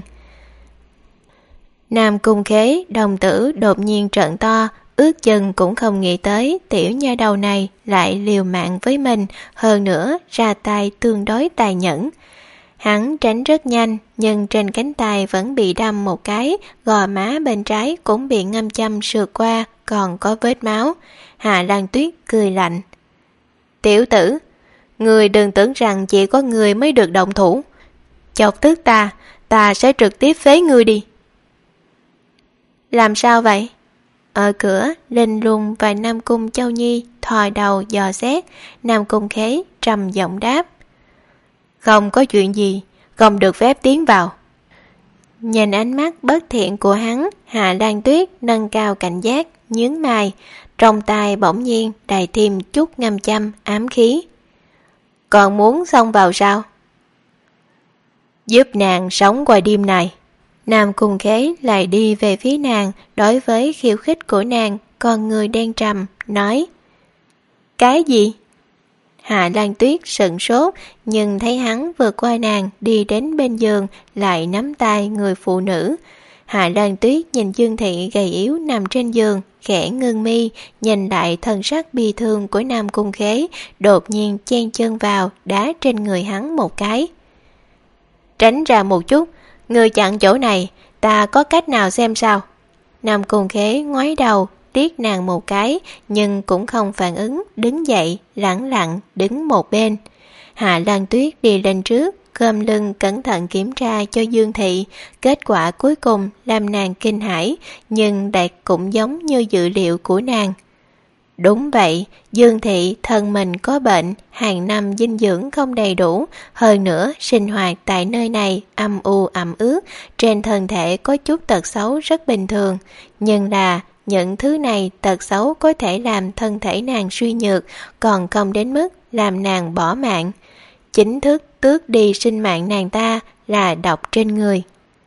Nam Cung Khế đồng tử đột nhiên trợn to, ước chừng cũng không nghĩ tới tiểu nha đầu này lại liều mạng với mình, hơn nữa ra tay tương đối tài nhẫn. Hắn tránh rất nhanh, nhưng trên cánh tay vẫn bị đâm một cái, gò má bên trái cũng bị ngâm châm sượt qua, còn có vết máu. Hạ Lan Tuyết cười lạnh. Tiểu tử, người đừng tưởng rằng chỉ có người mới được động thủ. Chọc tức ta, ta sẽ trực tiếp phế ngươi đi. Làm sao vậy? Ở cửa, Linh Lung và Nam Cung Châu Nhi thò đầu dò xét. Nam Cung Khế trầm giọng đáp. Không có chuyện gì, không được phép tiến vào. Nhìn ánh mắt bất thiện của hắn, Hạ Lan Tuyết nâng cao cảnh giác, nhướng mày, trong tay bỗng nhiên đầy thêm chút ngâm châm ám khí. Còn muốn xông vào sao? Giúp nàng sống qua đêm này. Nam Cung Khế lại đi về phía nàng, đối với khiêu khích của nàng, con người đen trầm, nói. Cái gì? Hạ Lan Tuyết sững sốt, nhưng thấy hắn vượt qua nàng đi đến bên giường, lại nắm tay người phụ nữ. Hạ Lan Tuyết nhìn Dương Thị gầy yếu nằm trên giường, khẽ ngưng mi, nhìn lại thân sắc bi thương của Nam Cung Khế, đột nhiên chen chân vào, đá trên người hắn một cái. Tránh ra một chút, người chặn chỗ này, ta có cách nào xem sao? Nam Cung Khế ngoái đầu, liếc nàng một cái, nhưng cũng không phản ứng, đứng dậy, lẳng lặng đứng một bên. Hạ Lan Tuyết đi lên trước, khom lưng cẩn thận kiểm tra cho Dương Thị. Kết quả cuối cùng làm nàng kinh hãi, nhưng đạt cũng giống như dự liệu của nàng. Đúng vậy, Dương Thị thân mình có bệnh, hàng năm dinh dưỡng không đầy đủ, hơn nữa sinh hoạt tại nơi này âm u ẩm ướt, trên thân thể có chút tật xấu rất bình thường. Nhưng là những thứ này tật xấu có thể làm thân thể nàng suy nhược, còn không đến mức làm nàng bỏ mạng. Chính thức tước đi sinh mạng nàng ta là độc trên người.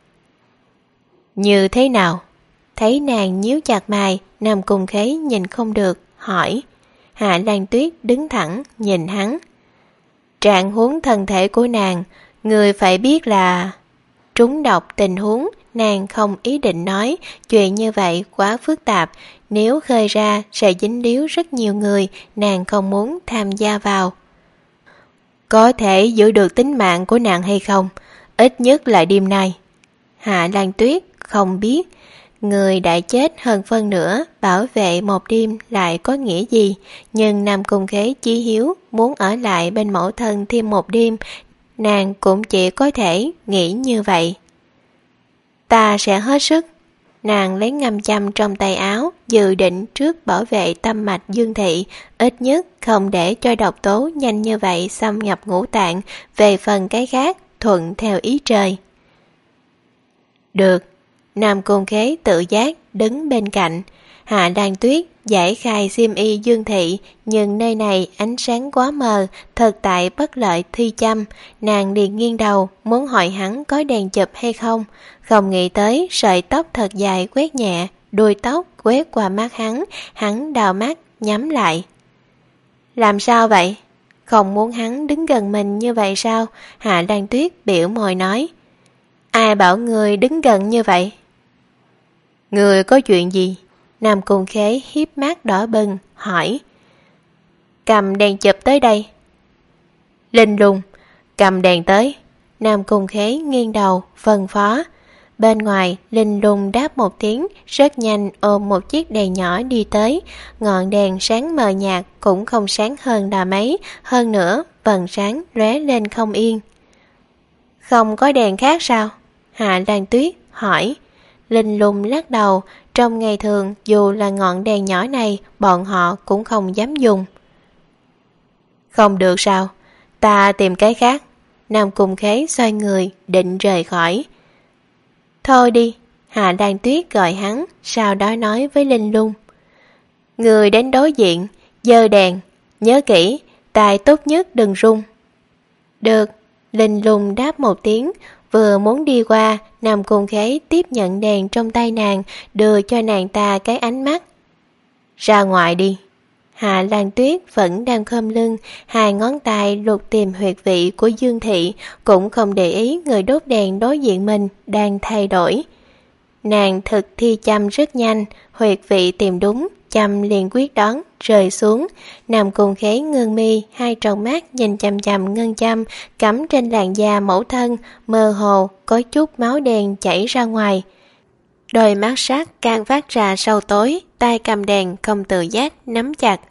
Như thế nào? Thấy nàng nhíu chặt mày, Nam Cung Khế nhìn không được, hỏi. Hạ Lan Tuyết đứng thẳng nhìn hắn. Trạng huống thân thể của nàng, người phải biết là... Trúng độc tình huống, nàng không ý định nói, chuyện như vậy quá phức tạp, nếu khơi ra sẽ dính líu rất nhiều người, nàng không muốn tham gia vào. Có thể giữ được tính mạng của nàng hay không? Ít nhất là đêm nay. Hạ Lan Tuyết không biết, người đã chết hơn phân nửa, bảo vệ một đêm lại có nghĩa gì, nhưng Nam Cung Khế chí hiếu muốn ở lại bên mẫu thân thêm một đêm, nàng cũng chỉ có thể nghĩ như vậy. Ta sẽ hết sức. Nàng lấy ngâm châm trong tay áo, dự định trước bảo vệ tâm mạch Dương Thị, ít nhất không để cho độc tố nhanh như vậy xâm nhập ngũ tạng, về phần cái khác thuận theo ý trời. Được. Nam Cung Khế tự giác đứng bên cạnh. Hạ Lan Tuyết giải khai xiêm y Dương Thị, nhưng nơi này ánh sáng quá mờ, thực tại bất lợi thi châm. Nàng liền nghiêng đầu muốn hỏi hắn có đèn chụp hay không, không nghĩ tới sợi tóc thật dài quét nhẹ, đuôi tóc quét qua mắt hắn, hắn đào mắt nhắm lại. Làm sao vậy? Không muốn hắn đứng gần mình như vậy sao? Hạ Lan Tuyết biểu môi nói. Ai bảo người đứng gần như vậy? Người có chuyện gì? Nam Cung Khế hiếp mắt đỏ bừng, hỏi. Cầm đèn chụp tới đây. Linh lùng, cầm đèn tới. Nam Cung Khế nghiêng đầu, phân phó. Bên ngoài, Linh lùng đáp một tiếng, rất nhanh ôm một chiếc đèn nhỏ đi tới. Ngọn đèn sáng mờ nhạt, cũng không sáng hơn là mấy, hơn nữa, vầng sáng lóe lên không yên. Không có đèn khác sao? Hạ Lan Tuyết hỏi. Linh lùng lắc đầu, trong ngày thường dù là ngọn đèn nhỏ này bọn họ cũng không dám dùng. Không được sao? Ta tìm cái khác. Nam Cung Khế xoay người định rời khỏi. Thôi đi. Hạ Lan Tuyết gọi hắn, sau đó nói với Linh lung. Người đến đối diện, giơ đèn, nhớ kỹ, tài tốt nhất đừng rung. Được. Linh lung đáp một tiếng, vừa muốn đi qua, Nam Cung Khế tiếp nhận đèn trong tay nàng, đưa cho nàng ta cái ánh mắt. Ra ngoài đi. Hạ Lan Tuyết vẫn đang khom lưng, hai ngón tay lục tìm huyệt vị của Dương Thị, cũng không để ý người đốt đèn đối diện mình đang thay đổi. Nàng thực thi châm rất nhanh, huyệt vị tìm đúng, châm liền quyết đoán, rơi xuống. Nam Cung Khế ngưng mi, hai tròng mắt nhìn chằm chằm ngân châm, cắm trên làn da mẫu thân, mơ hồ, có chút máu đen chảy ra ngoài. Đôi mắt sắc càng phát ra sâu tối, tay cầm đèn không tự giác, nắm chặt.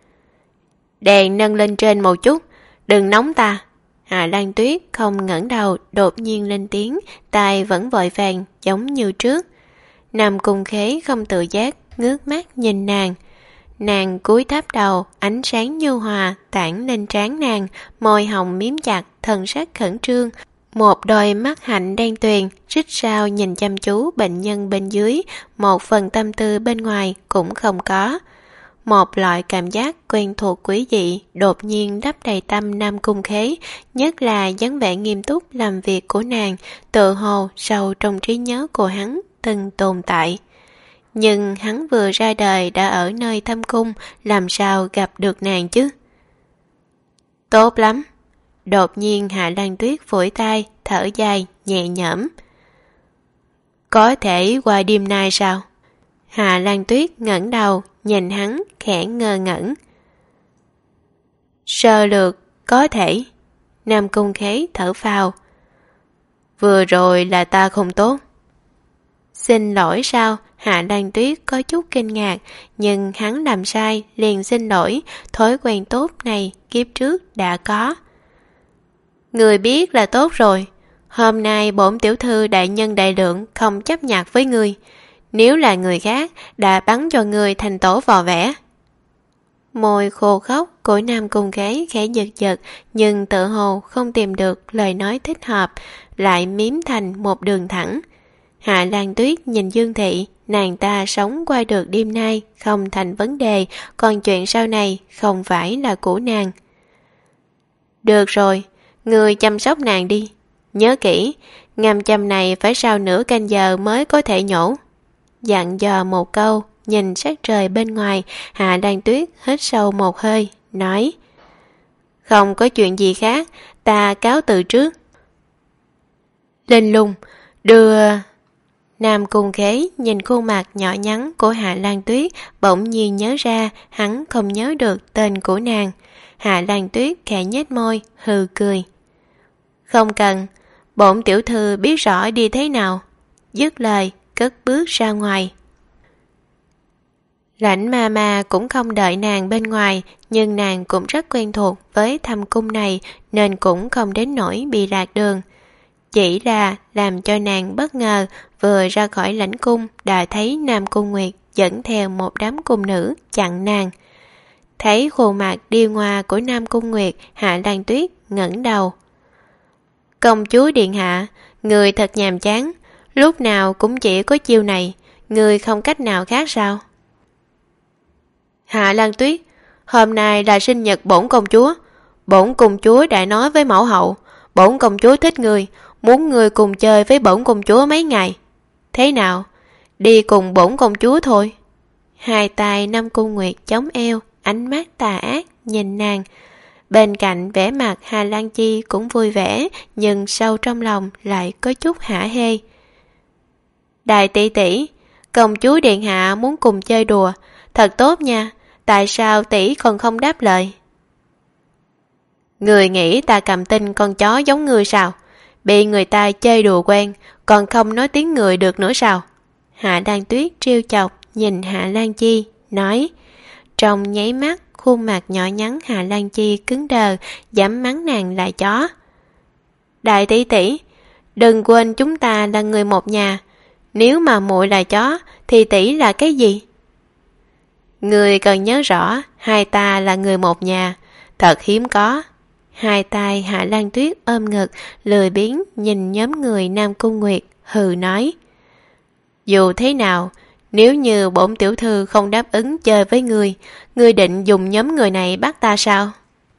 Đèn nâng lên trên một chút, đừng nóng ta. Hạ Lan Tuyết không ngẩng đầu, đột nhiên lên tiếng, tay vẫn vội vàng, giống như trước. Nam Cung Khế không tự giác, ngước mắt nhìn nàng. Nàng cúi thấp đầu, ánh sáng nhu hòa tản lên trán nàng, môi hồng miếm chặt, thần sắc khẩn trương. Một đôi mắt hạnh đen tuyền, rít sao nhìn chăm chú bệnh nhân bên dưới, một phần tâm tư bên ngoài cũng không có. Một loại cảm giác quen thuộc quý dị đột nhiên đắp đầy tâm Nam Cung Khế, nhất là dáng vẻ nghiêm túc làm việc của nàng, tự hồ sâu trong trí nhớ của hắn từng tồn tại. Nhưng hắn vừa ra đời đã ở nơi thâm cung, làm sao gặp được nàng chứ? Tốt lắm. Đột nhiên Hạ Lan Tuyết phủi tay, thở dài, nhẹ nhõm. Có thể qua đêm nay sao? Hạ Lan Tuyết ngẩng đầu, nhìn hắn, khẽ ngơ ngẩn. Sơ lược, có thể. Nam Cung Khế thở phào. Vừa rồi là ta không tốt. Xin lỗi sao? Hạ Lan Tuyết có chút kinh ngạc, nhưng hắn làm sai, liền xin lỗi, thói quen tốt này kiếp trước đã có. Người biết là tốt rồi. Hôm nay bổn tiểu thư đại nhân đại lượng không chấp nhặt với người. Nếu là người khác đã bắn cho người thành tổ vò vẽ. Môi khô khốc của Nam Cung Ghế khẽ giật giật, nhưng tự hồ không tìm được lời nói thích hợp, lại miếm thành một đường thẳng. Hạ Lan Tuyết nhìn Dương Thị, nàng ta sống qua được đêm nay không thành vấn đề, còn chuyện sau này không phải là của nàng. Được rồi, người chăm sóc nàng đi. Nhớ kỹ, ngâm châm này phải sau nửa canh giờ mới có thể nhổ. Dặn dò một câu, nhìn sát trời bên ngoài, Hạ Lan Tuyết hít sâu một hơi, nói: Không có chuyện gì khác, ta cáo từ trước. Linh Lung, đưa... Nam Cung Khế nhìn khuôn mặt nhỏ nhắn của Hạ Lan Tuyết, bỗng nhiên nhớ ra hắn không nhớ được tên của nàng. Hạ Lan Tuyết khẽ nhếch môi, hừ cười. Không cần, bổn tiểu thư biết rõ đi thế nào. Dứt lời, cất bước ra ngoài. Lãnh ma ma cũng không đợi nàng bên ngoài, nhưng nàng cũng rất quen thuộc với thâm cung này nên cũng không đến nỗi bị lạc đường. Chỉ là làm cho nàng bất ngờ, vừa ra khỏi lãnh cung đã thấy Nam Cung Nguyệt dẫn theo một đám cung nữ chặn nàng. Thấy khuôn mặt điêu ngoa của Nam Cung Nguyệt, Hạ Lan Tuyết ngẩng đầu. Công chúa điện hạ, người thật nhàm chán, lúc nào cũng chỉ có chiêu này, người không cách nào khác sao? Hạ Lan Tuyết, hôm nay là sinh nhật bổn công chúa. Bổn công chúa đã nói với mẫu hậu, bổn công chúa thích người, muốn người cùng chơi với bổn công chúa mấy ngày. Thế nào? Đi cùng bổn công chúa thôi. Hai tay Nam Cung Nguyệt chống eo, ánh mắt tà ác nhìn nàng. Bên cạnh vẻ mặt Hà Lan Chi cũng vui vẻ, nhưng sâu trong lòng lại có chút hả hê. Đại tỷ tỷ, công chúa điện hạ muốn cùng chơi đùa, thật tốt nha, tại sao tỷ còn không đáp lời? Người nghĩ ta cầm tinh con chó giống người sao? Bị người ta chơi đùa quen, còn không nói tiếng người được nữa sao? Hạ Lan Tuyết trêu chọc nhìn Hạ Lan Chi, nói. Trong nháy mắt, khuôn mặt nhỏ nhắn Hạ Lan Chi cứng đờ, dám mắng nàng là chó. Đại tỷ tỷ, đừng quên chúng ta là người một nhà. Nếu mà muội là chó, thì tỷ là cái gì? Người cần nhớ rõ, hai ta là người một nhà, thật hiếm có. Hai tay Hạ Lan Tuyết ôm ngực, lười biếng nhìn nhóm người Nam Cung Nguyệt, hừ nói. Dù thế nào, nếu như bổn tiểu thư không đáp ứng chơi với người, người định dùng nhóm người này bắt ta sao?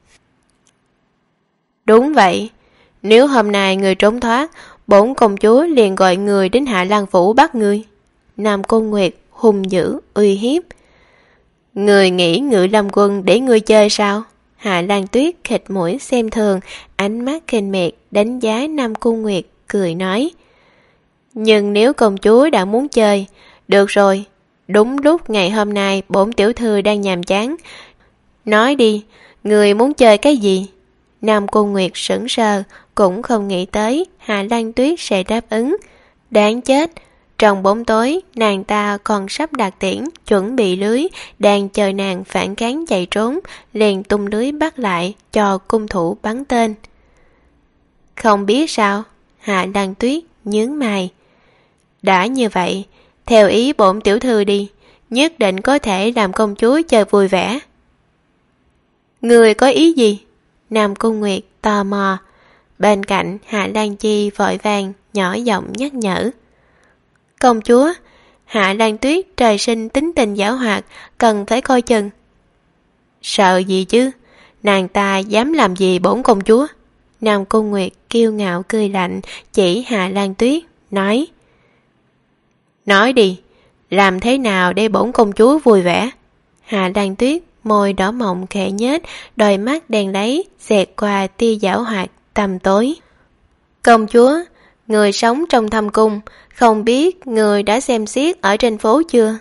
Đúng vậy, nếu hôm nay người trốn thoát, bổn công chúa liền gọi người đến Hạ Lan Phủ bắt người. Nam Cung Nguyệt hung dữ uy hiếp. Người nghĩ Ngự Lâm Quân để người chơi sao? Hạ Lan Tuyết khịt mũi xem thường, ánh mắt khinh miệt đánh giá Nam Cung Nguyệt, cười nói. Nhưng nếu công chúa đã muốn chơi, được rồi, đúng lúc ngày hôm nay bổn tiểu thư đang nhàm chán. Nói đi, người muốn chơi cái gì? Nam Cung Nguyệt sững sờ, cũng không nghĩ tới Hạ Lan Tuyết sẽ đáp ứng. Đáng chết, trong bóng tối nàng ta còn sắp đặt tiễn, chuẩn bị lưới, đang chờ nàng phản kháng chạy trốn, liền tung lưới bắt lại cho cung thủ bắn tên. Không biết sao? Hạ Lan Tuyết nhướng mày. Đã như vậy, theo ý bổn tiểu thư đi, nhất định có thể làm công chúa chơi vui vẻ. Người có ý gì? Nam Cung Nguyệt tò mò. Bên cạnh Hạ Lan Chi vội vàng nhỏ giọng nhắc nhở. Công chúa, Hạ Lan Tuyết trời sinh tính tình giảo hoạt, cần phải coi chừng. Sợ gì chứ? Nàng ta dám làm gì bổn công chúa? Nam Cung Nguyệt kiêu ngạo cười lạnh, chỉ Hạ Lan Tuyết, nói. Nói đi, làm thế nào để bổn công chúa vui vẻ? Hạ Lan Tuyết môi đỏ mọng khẽ nhếch, đôi mắt đen lấy xẹt qua tia giảo hoạt tầm tối. Công chúa, người sống trong thâm cung, không biết người đã xem xiếc ở trên phố chưa?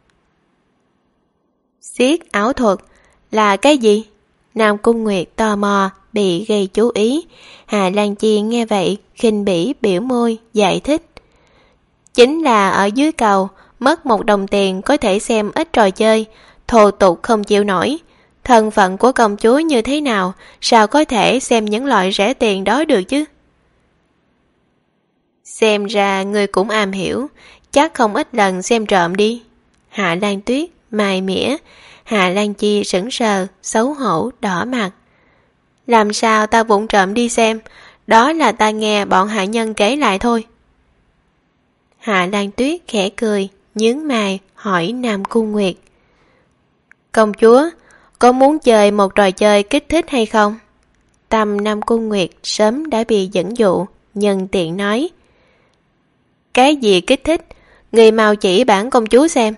Xiếc ảo thuật là cái gì? Nam Cung Nguyệt tò mò, bị gây chú ý. Hà Lan Chi nghe vậy, khinh bỉ biểu môi, giải thích. Chính là ở dưới cầu, mất một đồng tiền có thể xem ít trò chơi, thô tục không chịu nổi. Thân phận của công chúa như thế nào, sao có thể xem những loại rẻ tiền đó được chứ? Xem ra ngươi cũng am hiểu, chắc không ít lần xem trộm đi. Hạ Lan Tuyết mài mỉa. Hạ Lan Chi sững sờ, xấu hổ, đỏ mặt. Làm sao ta vụng trộm đi xem, đó là ta nghe bọn hạ nhân kể lại thôi. Hạ Lan Tuyết khẽ cười, nhướng mày hỏi Nam Cung Nguyệt. Công chúa, có muốn chơi một trò chơi kích thích hay không? Tâm Nam Cung Nguyệt sớm đã bị dẫn dụ, nhân tiện nói. Cái gì kích thích? Người mau chỉ bản công chúa xem.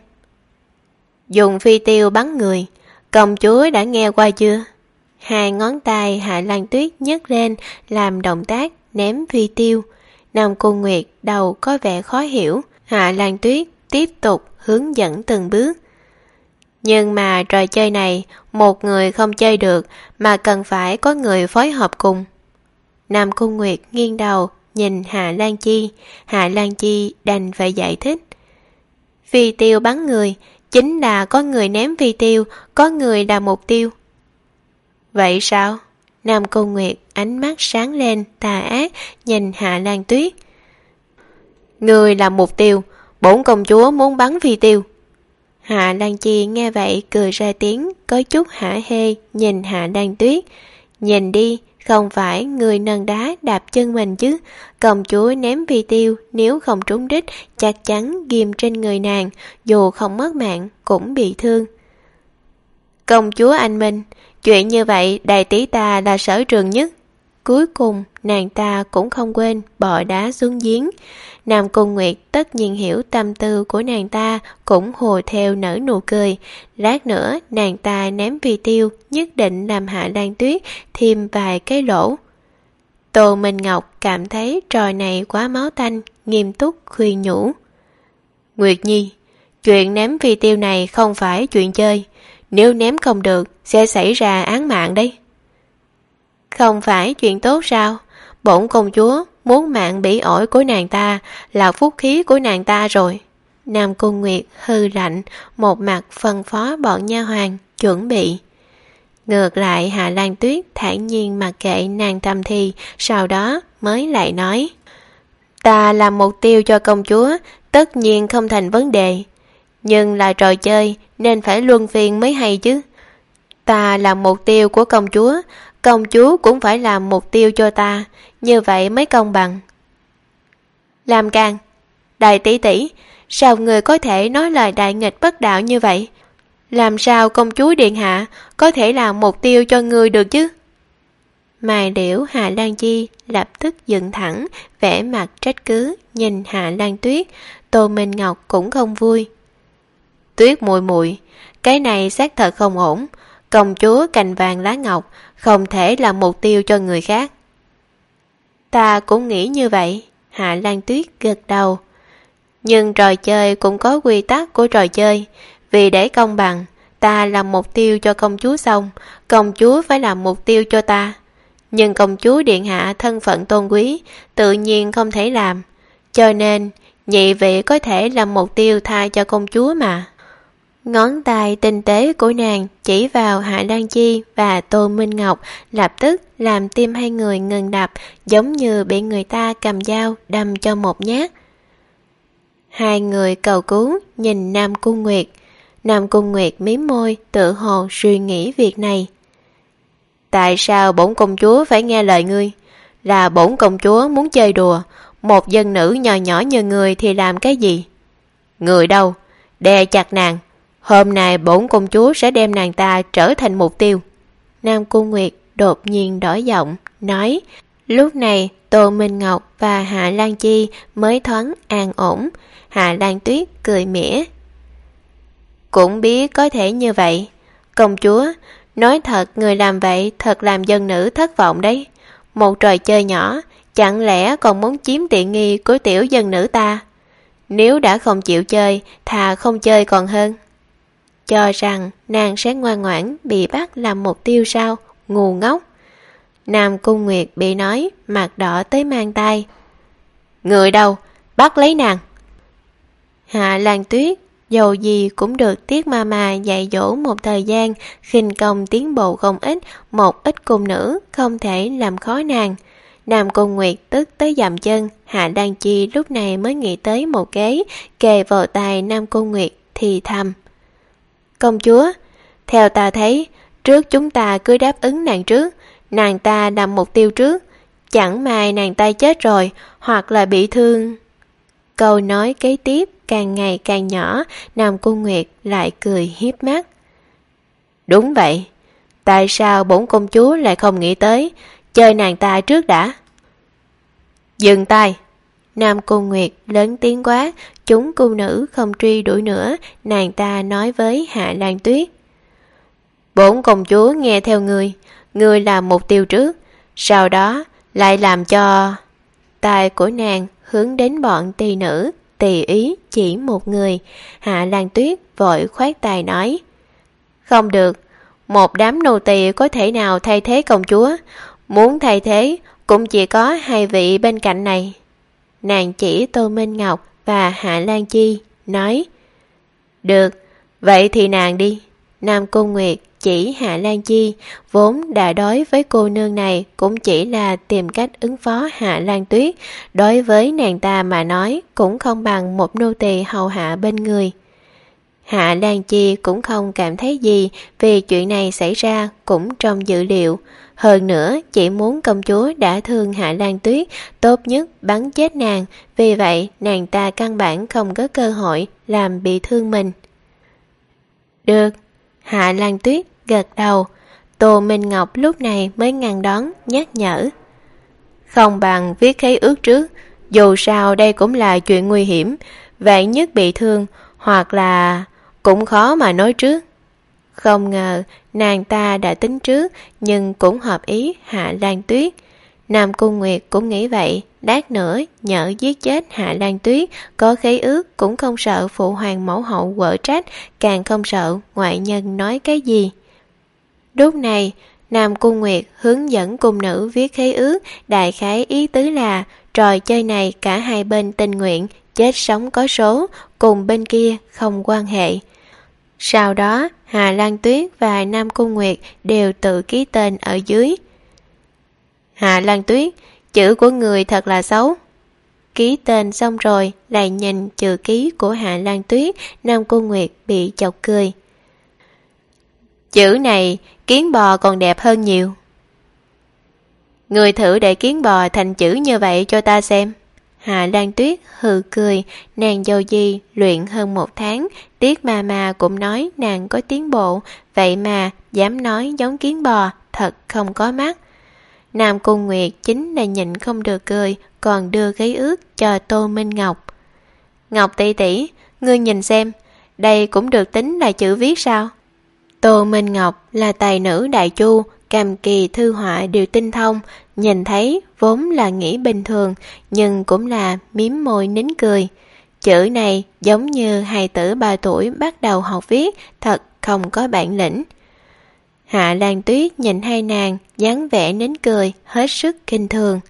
Dùng phi tiêu bắn người, công chúa đã nghe qua chưa? Hai ngón tay Hạ Lan Tuyết nhấc lên làm động tác ném phi tiêu. Nam Cung Nguyệt đầu có vẻ khó hiểu. Hạ Lan Tuyết tiếp tục hướng dẫn từng bước. Nhưng mà trò chơi này một người không chơi được mà cần phải có người phối hợp cùng. Nam Cung Nguyệt nghiêng đầu nhìn Hạ Lan Chi. Hạ Lan Chi đành phải giải thích. Phi tiêu bắn người chính là có người ném phi tiêu, có người là mục tiêu. Vậy sao? Nam Cung Nguyệt ánh mắt sáng lên tà ác nhìn Hạ Lan Tuyết. Người là mục tiêu, bổn công chúa muốn bắn phi tiêu. Hạ Lan Chi nghe vậy cười ra tiếng, có chút hả hê nhìn Hạ Lan Tuyết. Nhìn đi, không phải người nâng đá đạp chân mình chứ. Công chúa ném phi tiêu, nếu không trúng đích chắc chắn ghim trên người nàng, dù không mất mạng cũng bị thương. Công chúa anh minh, chuyện như vậy đại tỷ ta là sở trường nhất. Cuối cùng nàng ta cũng không quên bỏ đá xuống giếng. Nam Cung Nguyệt tất nhiên hiểu tâm tư của nàng ta, cũng hùa theo nở nụ cười. Lát nữa nàng ta ném phi tiêu, nhất định làm Hạ Lan Tuyết thêm vài cái lỗ. Tô Minh Ngọc cảm thấy trò này quá máu tanh, nghiêm túc khuyên nhủ. Nguyệt Nhi, chuyện ném phi tiêu này không phải chuyện chơi. Nếu ném không được sẽ xảy ra án mạng đấy. Không phải chuyện tốt sao? Bổn công chúa muốn mạng bị ổi của nàng ta là phúc khí của nàng ta rồi. Nam Cung Nguyệt hư lạnh, một mặt phân phó bọn nha hoàn chuẩn bị. Ngược lại Hạ Lan Tuyết thản nhiên mặc kệ nàng thầm thì, sau đó mới lại nói. Ta làm mục tiêu cho công chúa, tất nhiên không thành vấn đề. Nhưng là trò chơi nên phải luân phiên mới hay chứ. Ta làm mục tiêu của công chúa, công chúa cũng phải làm mục tiêu cho ta, như vậy mới công bằng. Làm càng, đại tỷ tỷ, sao người có thể nói lời đại nghịch bất đạo như vậy? Làm sao công chúa điện hạ có thể làm mục tiêu cho người được chứ? Mài liễu Hạ Lan Chi lập tức dựng thẳng, vẻ mặt trách cứ nhìn Hạ Lan Tuyết. Tô Minh Ngọc cũng không vui. Tuyết muội muội, cái này xác thật không ổn. Công chúa cành vàng lá ngọc không thể là mục tiêu cho người khác. Ta cũng nghĩ như vậy. Hạ Lan Tuyết gật đầu. Nhưng trò chơi cũng có quy tắc của trò chơi. Vì để công bằng, ta làm mục tiêu cho công chúa xong, công chúa phải làm mục tiêu cho ta. Nhưng công chúa điện hạ thân phận tôn quý, tự nhiên không thể làm. Cho nên nhị vị có thể làm mục tiêu tha cho công chúa mà. Ngón tay tinh tế của nàng chỉ vào Hạ Lan Chi và Tô Minh Ngọc, lập tức làm tim hai người ngừng đập, giống như bị người ta cầm dao đâm cho một nhát. Hai người cầu cứu nhìn Nam Cung Nguyệt. Nam Cung Nguyệt mím môi, tự hồ suy nghĩ việc này. Tại sao bổn công chúa phải nghe lời ngươi? Là bổn công chúa muốn chơi đùa, một dân nữ nhỏ nhỏ như người thì làm cái gì? Người đâu? Đè chặt nàng. Hôm nay bổn công chúa sẽ đem nàng ta trở thành mục tiêu. Nam Cung Nguyệt đột nhiên đổi giọng, nói. Lúc này Tô Minh Ngọc và Hạ Lan Chi mới thoáng an ổn. Hạ Lan Tuyết cười mỉa. Cũng biết có thể như vậy. Công chúa, nói thật người làm vậy thật làm dân nữ thất vọng đấy. Một trò chơi nhỏ, chẳng lẽ còn muốn chiếm tiện nghi của tiểu dân nữ ta? Nếu đã không chịu chơi, thà không chơi còn hơn. Cho rằng nàng sẽ ngoan ngoãn bị bắt làm mục tiêu sao? Ngu ngốc. Nam Cung Nguyệt bị nói, mặt đỏ tới mang tay. Người đâu? Bắt lấy nàng. Hạ Lan Tuyết Dầu gì cũng được Tiết Mama dạy dỗ một thời gian, khinh công tiến bộ không ít, một ít cung nữ không thể làm khó nàng. Nam Cung Nguyệt tức tới dậm chân, Hạ Lan Chi lúc này mới nghĩ tới một kế, kề vào tai Nam Cung Nguyệt thì thầm. Công chúa, theo ta thấy, trước chúng ta cứ đáp ứng nàng trước, nàng ta đặt mục tiêu trước, chẳng may nàng ta chết rồi, hoặc là bị thương. Câu nói kế tiếp càng ngày càng nhỏ, Nam Cung Nguyệt lại cười hiếp mắt. Đúng vậy, tại sao bổn công chúa lại không nghĩ tới, chơi nàng ta trước đã. Dừng tay! Nam Cung Nguyệt lớn tiếng quát, chúng cung nữ không truy đuổi nữa, nàng ta nói với Hạ Lan Tuyết. Bổn công chúa nghe theo ngươi, ngươi làm mục tiêu trước, sau đó lại làm cho... Tai của nàng hướng đến bọn tỳ nữ, tùy ý chỉ một người. Hạ Lan Tuyết vội khoát tay nói. Không được, một đám nô tỳ có thể nào thay thế công chúa, muốn thay thế cũng chỉ có hai vị bên cạnh này. Nàng chỉ Tô Minh Ngọc và Hạ Lan Chi, nói. Được, vậy thì nàng đi. Nam Cung Nguyệt chỉ Hạ Lan Chi, vốn đã đối với cô nương này cũng chỉ là tìm cách ứng phó Hạ Lan Tuyết, đối với nàng ta mà nói cũng không bằng một nô tỳ hầu hạ bên người. Hạ Lan Chi cũng không cảm thấy gì vì chuyện này xảy ra cũng trong dự liệu. Hơn nữa chỉ muốn công chúa đã thương Hạ Lan Tuyết, tốt nhất bắn chết nàng, vì vậy nàng ta căn bản không có cơ hội làm bị thương mình. Được. Hạ Lan Tuyết gật đầu. Tô Minh Ngọc lúc này mới ngăn đón nhắc nhở. Không bằng viết khế ước trước, dù sao đây cũng là chuyện nguy hiểm, vạn nhất bị thương hoặc là cũng khó mà nói trước. Không ngờ nàng ta đã tính trước, nhưng cũng hợp ý Hạ Lan Tuyết. Nam Cung Nguyệt cũng nghĩ vậy, lát nữa nhỡ giết chết Hạ Lan Tuyết, có khế ước cũng không sợ phụ hoàng mẫu hậu quở trách, càng không sợ ngoại nhân nói cái gì. Lúc này, Nam Cung Nguyệt hướng dẫn cung nữ viết khế ước, đại khái ý tứ là trò chơi này cả hai bên tình nguyện, chết sống có số, cùng bên kia không quan hệ. Sau đó, Hạ Lan Tuyết và Nam Cung Nguyệt đều tự ký tên ở dưới. Hạ Lan Tuyết, chữ của người thật là xấu. Ký tên xong rồi, lại nhìn chữ ký của Hạ Lan Tuyết, Nam Cung Nguyệt bị chọc cười. Chữ này, kiến bò còn đẹp hơn nhiều. Người thử để kiến bò thành chữ như vậy cho ta xem. Hạ Lan Tuyết hừ cười, nàng dâu gì luyện hơn một tháng, Tiết Mama cũng nói nàng có tiến bộ, vậy mà dám nói giống kiến bò, thật không có mắt. Nam Cung Nguyệt chính là nhịn không được cười, còn đưa khế ước cho Tô Minh Ngọc. Ngọc tỷ tỷ, ngươi nhìn xem, đây cũng được tính là chữ viết sao? Tô Minh Ngọc là tài nữ đại chu, cầm kỳ thư họa đều tinh thông, nhìn thấy vốn là nghĩ bình thường, nhưng cũng là mím môi nín cười. Chữ này giống như hài tử ba tuổi bắt đầu học viết, thật không có bản lĩnh. Hạ Lan Tuyết nhìn hai nàng, dáng vẻ nín cười, hết sức kinh thường.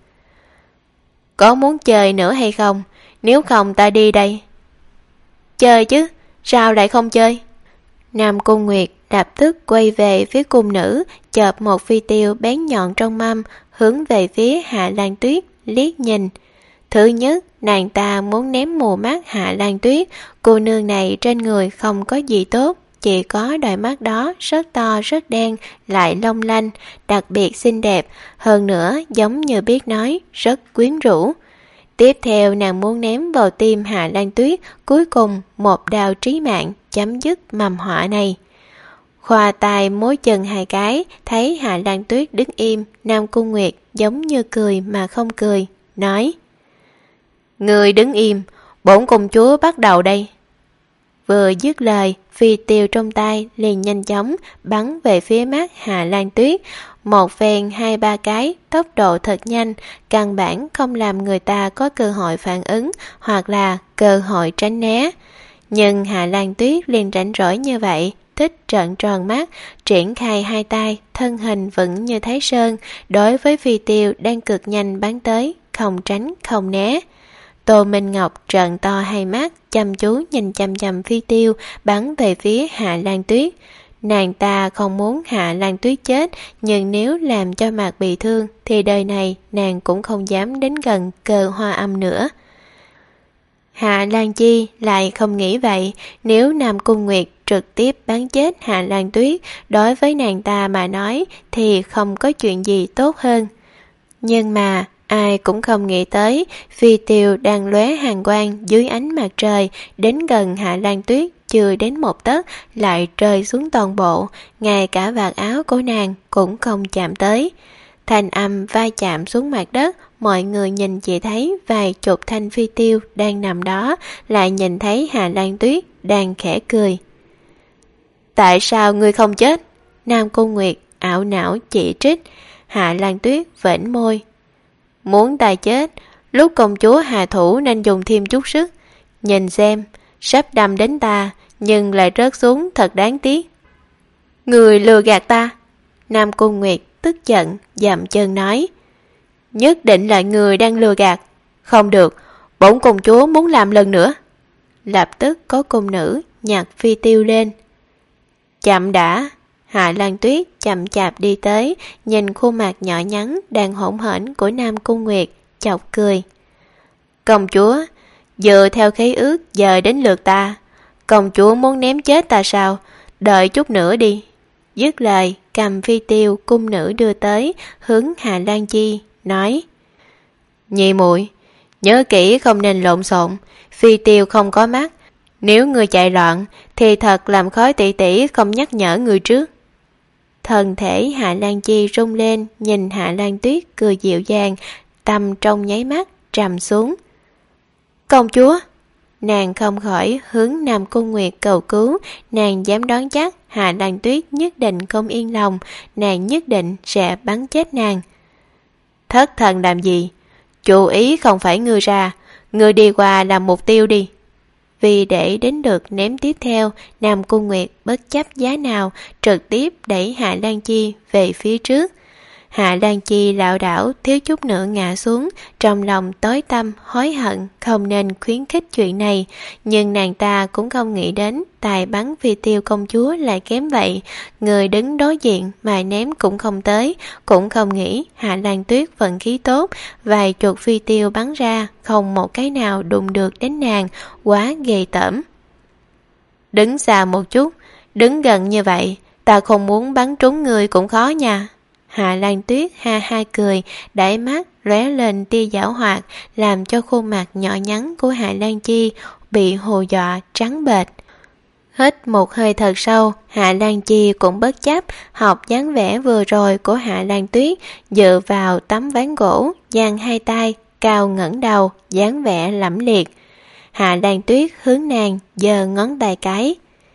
Có muốn chơi nữa hay không? Nếu không ta đi đây. Chơi chứ, sao lại không chơi? Nam Cung Nguyệt lập tức quay về phía cung nữ, chợp một phi tiêu bén nhọn trong mâm, hướng về phía Hạ Lan Tuyết, liếc nhìn. Thứ nhất, nàng ta muốn ném mù mắt Hạ Lan Tuyết, cô nương này trên người không có gì tốt, chỉ có đôi mắt đó rất to rất đen, lại long lanh, đặc biệt xinh đẹp, hơn nữa giống như biết nói, rất quyến rũ. Tiếp theo nàng muốn ném vào tim Hạ Lan Tuyết, cuối cùng một đao trí mạng chấm dứt mầm họa này. Khoa tay mối chân hai cái, thấy Hạ Lan Tuyết đứng im, Nam Cung Nguyệt giống như cười mà không cười, nói: Người đứng im, bổn công chúa bắt đầu đây. Vừa dứt lời, phi tiêu trong tay liền nhanh chóng bắn về phía mắt Hạ Lan Tuyết, một phen hai ba cái, tốc độ thật nhanh, căn bản không làm người ta có cơ hội phản ứng hoặc là cơ hội tránh né. Nhưng Hạ Lan Tuyết liền rảnh rỗi như vậy, thích trợn tròn mắt, triển khai hai tay, thân hình vững như Thái Sơn, đối với phi tiêu đang cực nhanh bắn tới, không tránh không né. Tô Minh Ngọc trợn to hai mắt, chăm chú nhìn chăm chăm phi tiêu bắn về phía Hạ Lan Tuyết. Nàng ta không muốn Hạ Lan Tuyết chết, nhưng nếu làm cho Mạc bị thương thì đời này nàng cũng không dám đến gần Cơ Hoa Âm nữa. Hạ Lan Chi lại không nghĩ vậy, nếu Nam Cung Nguyệt trực tiếp bắn chết Hạ Lan Tuyết, đối với nàng ta mà nói thì không có chuyện gì tốt hơn. Nhưng mà ai cũng không nghĩ tới, phi tiêu đang lóe hàn quang dưới ánh mặt trời đến gần Hạ Lan Tuyết chưa đến một tấc lại rơi xuống toàn bộ, ngay cả vạt áo của nàng cũng không chạm tới. Thanh âm va chạm xuống mặt đất, mọi người nhìn chỉ thấy vài chục thanh phi tiêu đang nằm đó, lại nhìn thấy Hạ Lan Tuyết đang khẽ cười. Tại sao ngươi không chết? Nam Cung Nguyệt ảo não chỉ trích. Hạ Lan Tuyết vểnh môi. Muốn ta chết, lúc công chúa hạ thủ nên dùng thêm chút sức. Nhìn xem, sắp đâm đến ta, nhưng lại rớt xuống thật đáng tiếc. Người lừa gạt ta. Nam Cung Nguyệt tức giận, dậm chân nói. Nhất định là người đang lừa gạt. Không được, bổn công chúa muốn làm lần nữa. Lập tức có cung nữ nhặt phi tiêu lên. Chậm đã. Hạ Lan Tuyết chậm chạp đi tới, nhìn khuôn mặt nhỏ nhắn đang hỗn hển của Nam Cung Nguyệt, chọc cười. Công chúa, dựa theo khế ước giờ đến lượt ta. Công chúa muốn ném chết ta sao? Đợi chút nữa đi. Dứt lời, cầm phi tiêu cung nữ đưa tới, hướng Hạ Lan Chi, nói. Nhị muội, nhớ kỹ không nên lộn xộn, phi tiêu không có mắt. Nếu người chạy loạn, thì thật làm khói tỷ tỷ không nhắc nhở người trước. Thân thể Hạ Lan Chi rung lên, nhìn Hạ Lan Tuyết cười dịu dàng, tâm trong nháy mắt trầm xuống. Công chúa! Nàng không khỏi hướng Nam Cung Nguyệt cầu cứu, nàng dám đoán chắc Hạ Lan Tuyết nhất định không yên lòng, nàng nhất định sẽ bắn chết nàng. Thất thần làm gì? Chú ý không phải ngươi ra, ngươi đi qua làm mục tiêu đi. Vì để đến được ném tiếp theo, Nam Cung Nguyệt bất chấp giá nào trực tiếp đẩy Hạ Lan Chi về phía trước. Hạ Lan Chi lảo đảo thiếu chút nữa ngã xuống, trong lòng tối tăm hối hận không nên khuyến khích chuyện này, nhưng nàng ta cũng không nghĩ đến tài bắn phi tiêu công chúa lại kém vậy. Người đứng đối diện mà ném cũng không tới, cũng không nghĩ Hạ Lan Tuyết vận khí tốt, vài chục phi tiêu bắn ra không một cái nào đụng được đến nàng, quá ghê tởm. Đứng xa một chút, đứng gần như vậy, ta không muốn bắn trúng người cũng khó nha. Hạ Lan Tuyết ha ha cười, đáy mắt lóe lên tia giảo hoạt, làm cho khuôn mặt nhỏ nhắn của Hạ Lan Chi bị hù dọa trắng bệch. Hít một hơi thật sâu, Hạ Lan Chi cũng bất chấp học dáng vẻ vừa rồi của Hạ Lan Tuyết, dựa vào tấm ván gỗ, dang hai tay, cao ngẩng đầu, dáng vẻ lẫm liệt. Hạ Lan Tuyết hướng nàng giơ ngón tay cái.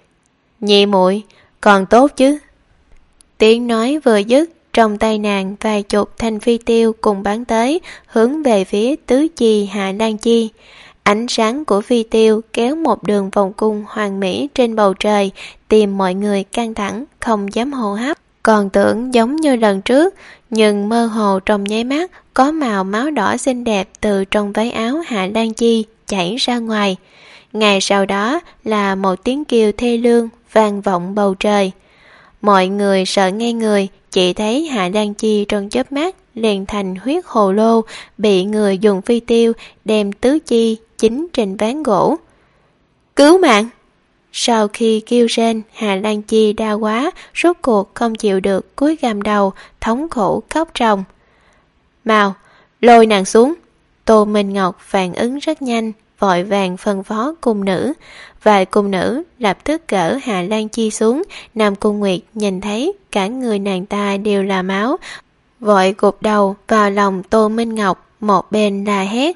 Nhị muội, còn tốt chứ? Tiếng nói vừa dứt, trong tay nàng vài chục thanh phi tiêu cùng bắn tới, hướng về phía tứ chi Hạ Lan Chi. Ánh sáng của phi tiêu kéo một đường vòng cung hoàn mỹ trên bầu trời, tìm mọi người căng thẳng, không dám hô hấp. Còn tưởng giống như lần trước, nhưng mơ hồ trong nháy mắt có màu máu đỏ xinh đẹp từ trong váy áo Hạ Lan Chi chảy ra ngoài. Ngày sau đó là một tiếng kêu thê lương vang vọng bầu trời. Mọi người sợ ngây người, chỉ thấy Hạ Lan Chi trong chớp mắt liền thành huyết hồ lô, bị người dùng phi tiêu đem tứ chi chính trên ván gỗ. Cứu mạng! Sau khi kêu rên, Hạ Lan Chi đau quá, rốt cuộc không chịu được, cúi gằm đầu, thống khổ khóc ròng. Mau, lôi nàng xuống! Tô Minh Ngọc phản ứng rất nhanh, vội vàng phân phó cung nữ. Vài cung nữ lập tức gỡ Hạ Lan Chi xuống. Nam Cung Nguyệt nhìn thấy cả người nàng ta đều là máu, vội gục đầu vào lòng Tô Minh Ngọc, một bên la hét.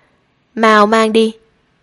Mau mang đi!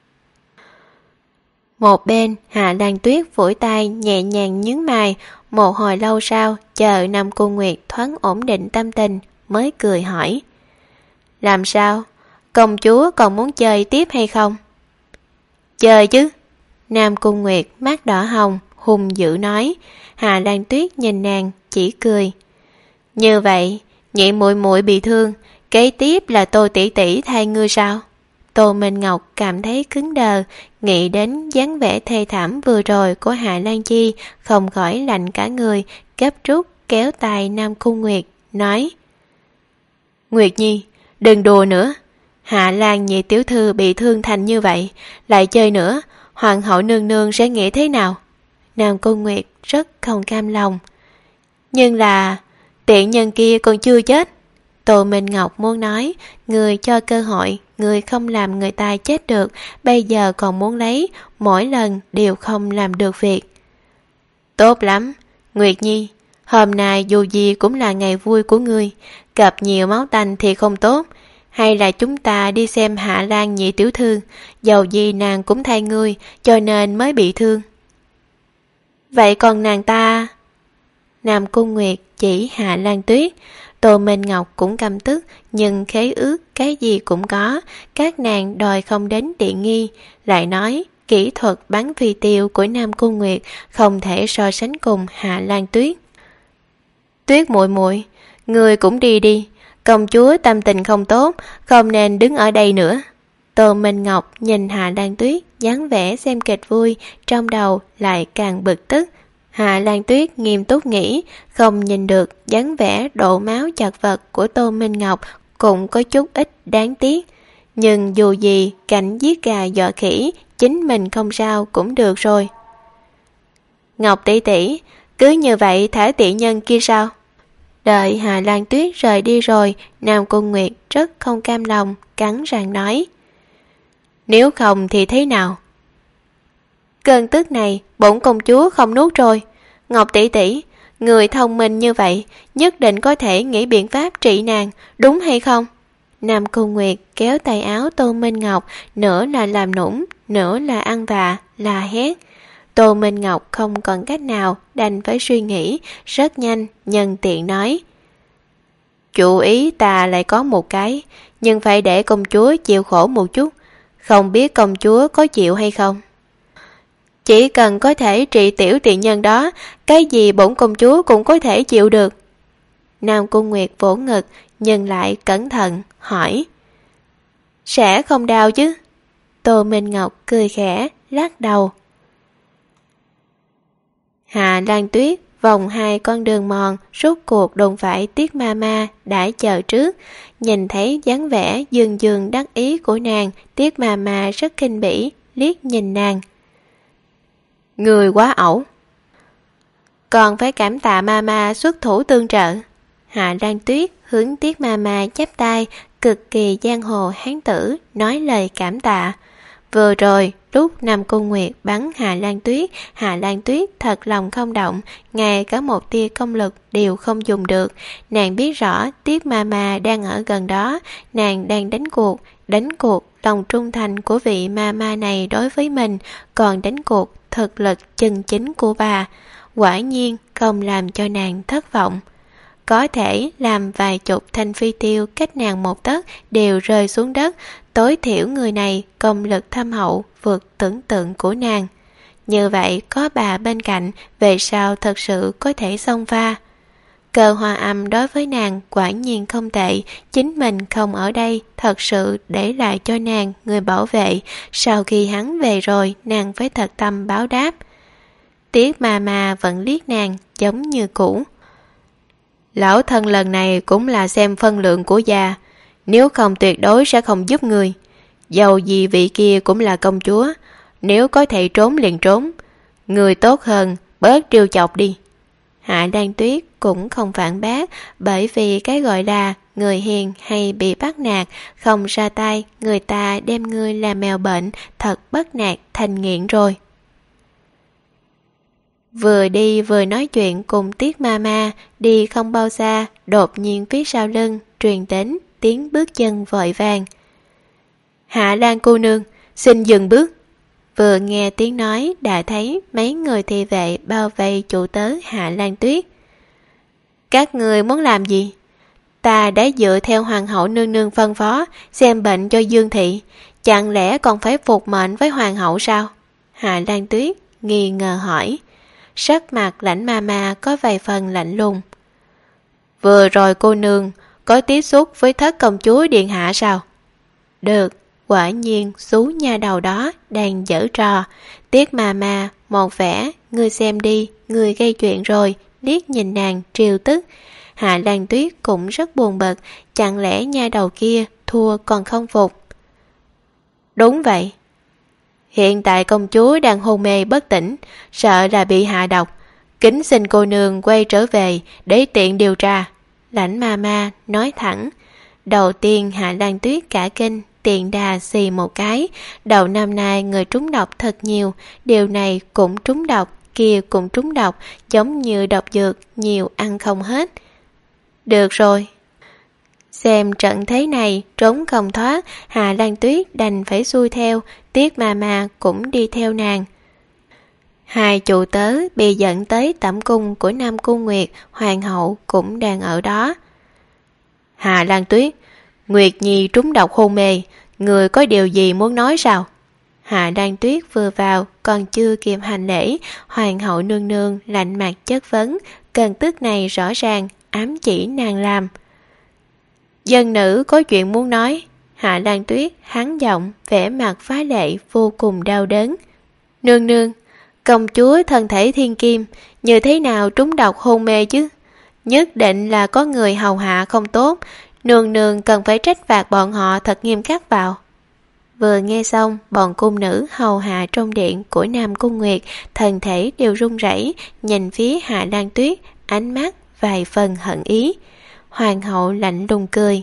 Một bên Hạ Lan Tuyết phủi tay nhẹ nhàng nhướng mày, một hồi lâu sau chờ Nam Cung Nguyệt thoáng ổn định tâm tình mới cười hỏi. Làm sao? Công chúa còn muốn chơi tiếp hay không? Chơi chứ! Nam Cung Nguyệt mắt đỏ hồng, hung dữ nói. Hạ Lan Tuyết nhìn nàng, chỉ cười. Như vậy, nhị muội muội bị thương, kế tiếp là Tô tỷ tỷ thay ngươi sao? Tô Minh Ngọc cảm thấy cứng đờ, nghĩ đến dáng vẻ thê thảm vừa rồi của Hạ Lan Chi, không khỏi lạnh cả người, gấp rút kéo tay Nam Cung Nguyệt, nói: Nguyệt Nhi, đừng đùa nữa. Hạ Lan nhị tiểu thư bị thương thành như vậy, lại chơi nữa, hoàng hậu nương nương sẽ nghĩ thế nào? Nam Cung Nguyệt rất không cam lòng. Nhưng là tiện nhân kia còn chưa chết. Tô Minh Ngọc muốn nói, người cho cơ hội, người không làm người ta chết được, bây giờ còn muốn lấy, mỗi lần đều không làm được việc. Tốt lắm, Nguyệt Nhi, hôm nay dù gì cũng là ngày vui của ngươi, gặp nhiều máu tanh thì không tốt. Hay là chúng ta đi xem Hạ Lan nhị tiểu thư, dầu gì nàng cũng thay ngươi, cho nên mới bị thương. Vậy còn nàng ta? Nam Cung Nguyệt chỉ Hạ Lan Tuyết. Tô Minh Ngọc cũng căm tức, nhưng khế ước cái gì cũng có, các nàng đòi không đến tiện nghi, lại nói kỹ thuật bắn phi tiêu của Nam Cung Nguyệt không thể so sánh cùng Hạ Lan Tuyết. Tuyết muội muội, người cũng đi đi, công chúa tâm tình không tốt, không nên đứng ở đây nữa. Tô Minh Ngọc nhìn Hạ Lan Tuyết dáng vẻ xem kịch vui, trong đầu lại càng bực tức. Hạ Lan Tuyết nghiêm túc nghĩ, không nhìn được dáng vẻ đổ máu chật vật của Tô Minh Ngọc cũng có chút ít đáng tiếc. Nhưng dù gì, cảnh giết gà dọa khỉ, chính mình không sao cũng được rồi. Ngọc tỷ tỷ, cứ như vậy thả tiện nhân kia sao? Đợi Hạ Lan Tuyết rời đi rồi, Nam Cung Nguyệt rất không cam lòng, cắn răng nói: Nếu không thì thế nào? Cơn tức này bổn công chúa không nuốt rồi. Ngọc tỷ tỷ, người thông minh như vậy, nhất định có thể nghĩ biện pháp trị nàng, đúng hay không? Nam Cung Nguyệt kéo tay áo Tô Minh Ngọc, nửa là làm nũng, nửa là ăn vạ, là hét. Tô Minh Ngọc không còn cách nào, đành phải suy nghĩ, rất nhanh, nhân tiện nói: Chủ ý ta lại có một cái, nhưng phải để công chúa chịu khổ một chút, không biết công chúa có chịu hay không? Chỉ cần có thể trị tiểu tiện nhân đó, cái gì bổn công chúa cũng có thể chịu được. Nam Cung Nguyệt vỗ ngực, nhưng lại cẩn thận, hỏi: Sẽ không đau chứ? Tô Minh Ngọc cười khẽ, lắc đầu. Hạ Lan Tuyết vòng hai con đường mòn, rốt cuộc đụng phải Tiết Mama đã chờ trước. Nhìn thấy dáng vẻ dương dương đắc ý của nàng, Tiết Mama rất khinh bỉ, liếc nhìn nàng. Người quá ẩu. Còn phải cảm tạ Mama xuất thủ tương trợ. Hạ Lan Tuyết hướng Tiết Mama chắp tay, cực kỳ giang hồ hán tử, nói lời cảm tạ. Vừa rồi, lúc Nam Cung Nguyệt bắn Hạ Lan Tuyết, Hạ Lan Tuyết thật lòng không động, ngay cả một tia công lực đều không dùng được. Nàng biết rõ Tiết Mama đang ở gần đó, nàng đang đánh cuộc, đánh cuộc lòng trung thành của vị Mama này đối với mình, còn đánh cuộc thực lực chân chính của bà. Quả nhiên không làm cho nàng thất vọng. Có thể làm vài chục thanh phi tiêu cách nàng một tấc đều rơi xuống đất, tối thiểu người này công lực thâm hậu vượt tưởng tượng của nàng. Như vậy có bà bên cạnh, về sau thật sự có thể xông pha. Cờ Hoa Âm đối với nàng quả nhiên không tệ, chính mình không ở đây thật sự để lại cho nàng người bảo vệ, sau khi hắn về rồi nàng phải thật tâm báo đáp. Tiết Mama vẫn liếc nàng giống như cũ. Lão thân lần này cũng là xem phân lượng của già, nếu không tuyệt đối sẽ không giúp người. Dầu gì vị kia cũng là công chúa, nếu có thể trốn liền trốn. Người tốt hơn, bớt trêu chọc đi. Hạ Lan Tuyết cũng không phản bác, bởi vì cái gọi là người hiền hay bị bắt nạt, không ra tay, người ta đem ngươi làm mèo bệnh, thật bắt nạt thành nghiện rồi. Vừa đi vừa nói chuyện cùng Tiết Mama, đi không bao xa, đột nhiên phía sau lưng truyền đến tiếng bước chân vội vàng. Hạ Lan cô nương, xin dừng bước. Vừa nghe tiếng nói đã thấy mấy người thị vệ bao vây chủ tớ Hạ Lan Tuyết. Các người muốn làm gì? Ta đã dựa theo hoàng hậu nương nương phân phó xem bệnh cho Dương thị, chẳng lẽ còn phải phục mệnh với hoàng hậu sao? Hạ Lan Tuyết nghi ngờ hỏi. Sắc mặt lãnh Mama có vài phần lạnh lùng. Vừa rồi cô nương có tiếp xúc với thất công chúa điện hạ sao? Được, quả nhiên xú nha đầu đó đang giở trò. Tiết mà mà, một vẻ, ngươi xem đi, ngươi gây chuyện rồi, liếc nhìn nàng triều tức. Hạ Lan Tuyết cũng rất buồn bực, chẳng lẽ nha đầu kia thua còn không phục. Đúng vậy. Hiện tại công chúa đang hôn mê bất tỉnh, sợ là bị hạ độc. Kính xin cô nương quay trở về để tiện điều tra. Lãnh ma ma nói thẳng. Đầu tiên Hạ Lan Tuyết cả kinh, tiện đà xì một cái. Đầu năm nay người trúng độc thật nhiều, điều này cũng trúng độc, kia cũng trúng độc, giống như độc dược, nhiều ăn không hết. Được rồi. Xem trận thế này trốn không thoát, Hạ Lan Tuyết đành phải xuôi theo, Tiết ma ma cũng đi theo nàng. Hai chủ tớ bị dẫn tới tẩm cung của Nam Cung Nguyệt, hoàng hậu cũng đang ở đó. Hạ Lan Tuyết, Nguyệt Nhi trúng độc hôn mê, người có điều gì muốn nói sao? Hạ Lan Tuyết vừa vào còn chưa kịp hành lễ, hoàng hậu nương nương lạnh mặt chất vấn, cơn tức này rõ ràng ám chỉ nàng làm. Dân nữ có chuyện muốn nói. Hạ Lan Tuyết hắn giọng, vẻ mặt phá lệ vô cùng đau đớn. Nương nương, công chúa thân thể thiên kim, như thế nào trúng độc hôn mê chứ? Nhất định là có người hầu hạ không tốt, nương nương cần phải trách phạt bọn họ thật nghiêm khắc vào. Vừa nghe xong, bọn cung nữ hầu hạ trong điện của Nam Cung Nguyệt, thân thể đều run rẩy, nhìn phía Hạ Lan Tuyết, ánh mắt vài phần hận ý. Hoàng hậu lạnh lùng cười.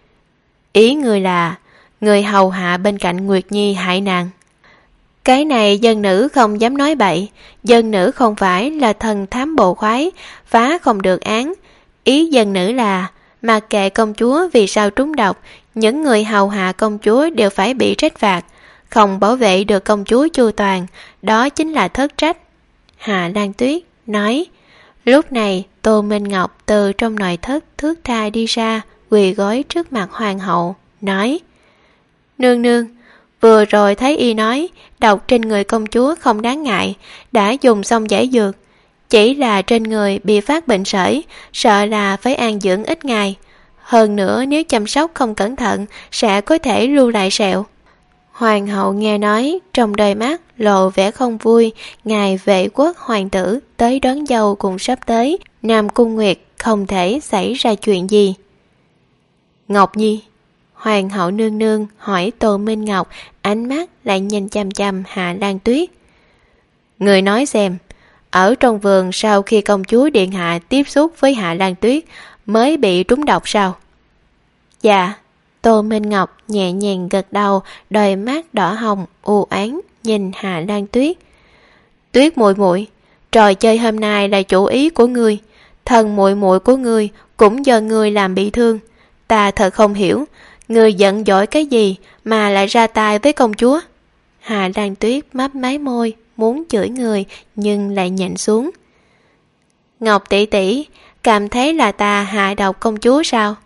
Ý người là, người hầu hạ bên cạnh Nguyệt Nhi hại nàng. Cái này dân nữ không dám nói bậy, dân nữ không phải là thần thám bộ khoái, phá không được án. Ý dân nữ là, mặc kệ công chúa vì sao trúng độc, những người hầu hạ công chúa đều phải bị trách phạt, không bảo vệ được công chúa chu toàn, đó chính là thất trách. Hạ Lan Tuyết nói. Lúc này Tô Minh Ngọc từ trong nội thất thước tha đi ra, quỳ gối trước mặt hoàng hậu, nói: Nương nương, vừa rồi thấy y nói độc trên người công chúa không đáng ngại, đã dùng xong giải dược, chỉ là trên người bị phát bệnh sởi, sợ là phải an dưỡng ít ngày, hơn nữa nếu chăm sóc không cẩn thận sẽ có thể lưu lại sẹo. Hoàng hậu nghe nói, trong đôi mắt lộ vẻ không vui, ngài vệ quốc hoàng tử tới đón dâu cũng sắp tới, Nam Cung Nguyệt không thể xảy ra chuyện gì. Ngọc Nhi, hoàng hậu nương nương hỏi Tô Minh Ngọc, ánh mắt lại nhìn chăm chăm Hạ Lan Tuyết. Người nói xem, ở trong vườn sau khi công chúa điện hạ tiếp xúc với Hạ Lan Tuyết mới bị trúng độc sao? Dạ. Tô Minh Ngọc nhẹ nhàng gật đầu, đôi mắt đỏ hồng u oán nhìn Hạ Lan Tuyết. Tuyết muội muội, trò chơi hôm nay là chủ ý của ngươi, thần muội muội của ngươi cũng do ngươi làm bị thương, ta thật không hiểu, ngươi giận dỗi cái gì mà lại ra tay với công chúa? Hạ Lan Tuyết mấp máy môi, muốn chửi người nhưng lại nhịn xuống. Ngọc tỷ tỷ, cảm thấy là ta hại độc công chúa sao?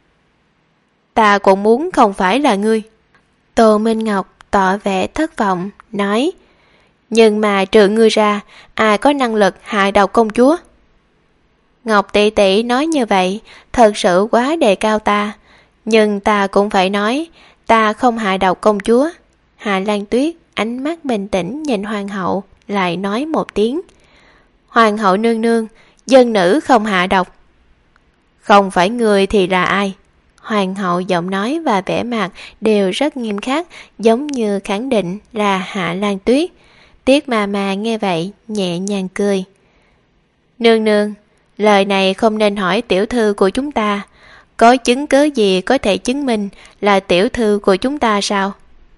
Ta cũng muốn không phải là ngươi. Tô Minh Ngọc tỏ vẻ thất vọng, nói: Nhưng mà trừ ngươi ra, ai có năng lực hại độc công chúa? Ngọc tỷ tỷ nói như vậy, thật sự quá đề cao ta. Nhưng ta cũng phải nói, ta không hại độc công chúa. Hạ Lan Tuyết ánh mắt bình tĩnh nhìn hoàng hậu, lại nói một tiếng: Hoàng hậu nương nương, dân nữ không hạ độc. Không phải người thì là ai? Hoàng hậu giọng nói và vẻ mặt đều rất nghiêm khắc, giống như khẳng định là Hạ Lan Tuyết. Tiết mà mà nghe vậy, nhẹ nhàng cười. Nương nương, lời này không nên hỏi tiểu thư của chúng ta. Có chứng cứ gì có thể chứng minh là tiểu thư của chúng ta sao?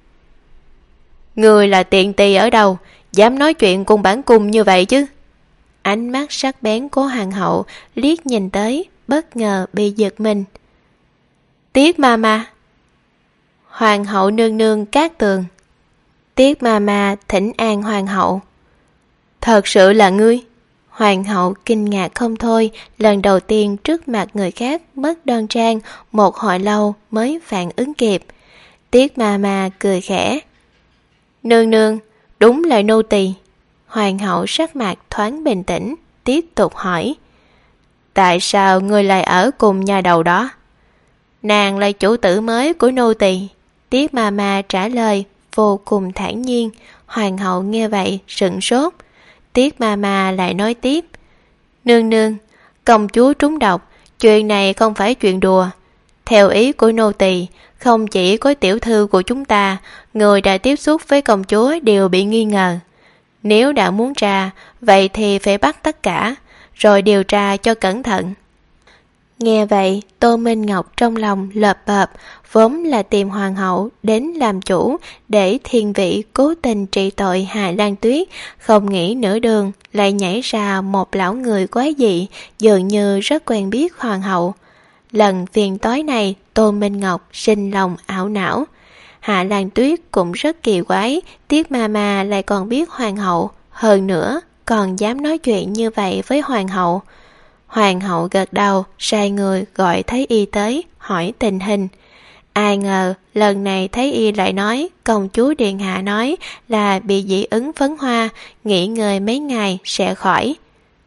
Người là tiện tỳ ở đâu, dám nói chuyện cùng bản cung như vậy chứ? Ánh mắt sắc bén của hoàng hậu liếc nhìn tới, bất ngờ bị giật mình. Tiết ma ma. Hoàng hậu nương nương cát tường. Tiết ma ma thỉnh an hoàng hậu. Thật sự là ngươi? Hoàng hậu kinh ngạc không thôi, lần đầu tiên trước mặt người khác mất đoan trang, một hồi lâu mới phản ứng kịp. Tiết ma ma cười khẽ. Nương nương, đúng là nô tỳ. Hoàng hậu sắc mặt thoáng bình tĩnh, tiếp tục hỏi. Tại sao ngươi lại ở cùng nhà đầu đó? Nàng là chủ tử mới của nô tỳ. Tiết Mama trả lời vô cùng thản nhiên. Hoàng hậu nghe vậy sửng sốt. Tiết Mama lại nói tiếp: Nương nương, công chúa trúng độc, chuyện này không phải chuyện đùa. Theo ý của nô tỳ, không chỉ có tiểu thư của chúng ta, người đã tiếp xúc với công chúa đều bị nghi ngờ. Nếu đã muốn tra, vậy thì phải bắt tất cả, rồi điều tra cho cẩn thận. Nghe vậy, Tô Minh Ngọc trong lòng lợp bợp, vốn là tìm hoàng hậu đến làm chủ để thiên vị cố tình trị tội Hạ Lan Tuyết, không nghĩ nửa đường lại nhảy ra một lão người quái dị, dường như rất quen biết hoàng hậu. Lần phiền toái này, Tô Minh Ngọc sinh lòng ảo não. Hạ Lan Tuyết cũng rất kỳ quái, Tiết Mama lại còn biết hoàng hậu, hơn nữa còn dám nói chuyện như vậy với hoàng hậu. Hoàng hậu gật đầu, sai người gọi Thái Y tới, hỏi tình hình. Ai ngờ, lần này Thái Y lại nói, công chúa điện hạ nói là bị dị ứng phấn hoa, nghỉ ngơi mấy ngày sẽ khỏi.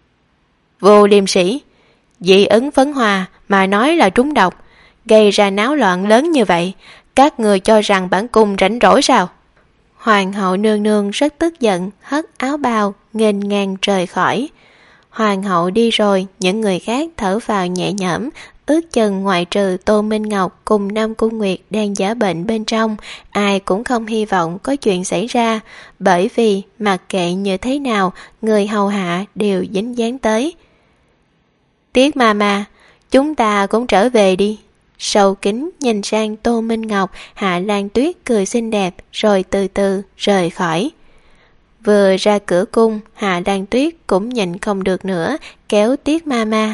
Vô liêm sĩ, dị ứng phấn hoa mà nói là trúng độc, gây ra náo loạn lớn như vậy, các người cho rằng bản cung rảnh rỗi sao? Hoàng hậu nương nương rất tức giận, hất áo bào, nghênh ngang rời khỏi. Hoàng hậu đi rồi, những người khác thở vào nhẹ nhõm, ước chừng ngoại trừ Tô Minh Ngọc cùng Nam Cung Nguyệt đang giả bệnh bên trong, ai cũng không hy vọng có chuyện xảy ra, bởi vì mặc kệ như thế nào, người hầu hạ đều dính dáng tới. Tiết Mama, chúng ta cũng trở về đi. Sâu kính nhìn sang Tô Minh Ngọc, Hạ Lan Tuyết cười xinh đẹp rồi từ từ rời khỏi. Vừa ra cửa cung, Hạ Lan Tuyết cũng nhịn không được nữa, kéo Tiết Mama.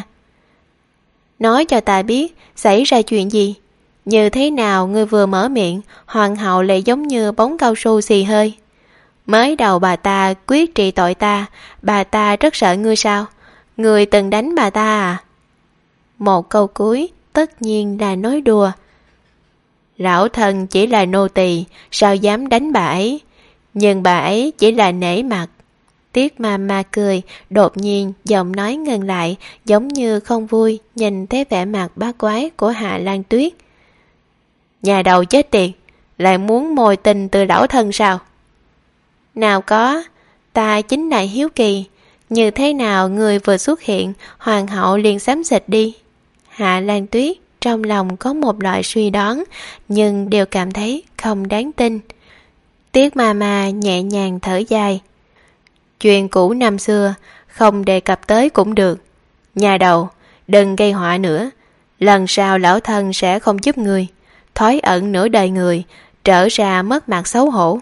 Nói cho ta biết, xảy ra chuyện gì? Như thế nào ngươi vừa mở miệng, hoàng hậu lại giống như bóng cao su xì hơi. Mới đầu bà ta quyết trị tội ta, bà ta rất sợ ngươi sao? Ngươi từng đánh bà ta à? Một câu cuối, tất nhiên là nói đùa. Lão thần chỉ là nô tỳ, sao dám đánh bà ấy? Nhưng bà ấy chỉ là nể mặt. Tiết Mama cười, đột nhiên giọng nói ngừng lại, giống như không vui nhìn thấy vẻ mặt bá quái của Hạ Lan Tuyết. Nhà đầu chết tiệt, lại muốn mồi tình từ lão thân sao? Nào có, ta chính là hiếu kỳ. Như thế nào người vừa xuất hiện, hoàng hậu liền xám xịt đi? Hạ Lan Tuyết trong lòng có một loại suy đoán, nhưng đều cảm thấy không đáng tin. Tiết Mama nhẹ nhàng thở dài. Chuyện cũ năm xưa, không đề cập tới cũng được. Nhà đầu, đừng gây họa nữa. Lần sau lão thân sẽ không giúp người. Thói ẩn nửa đời người, trở ra mất mặt xấu hổ.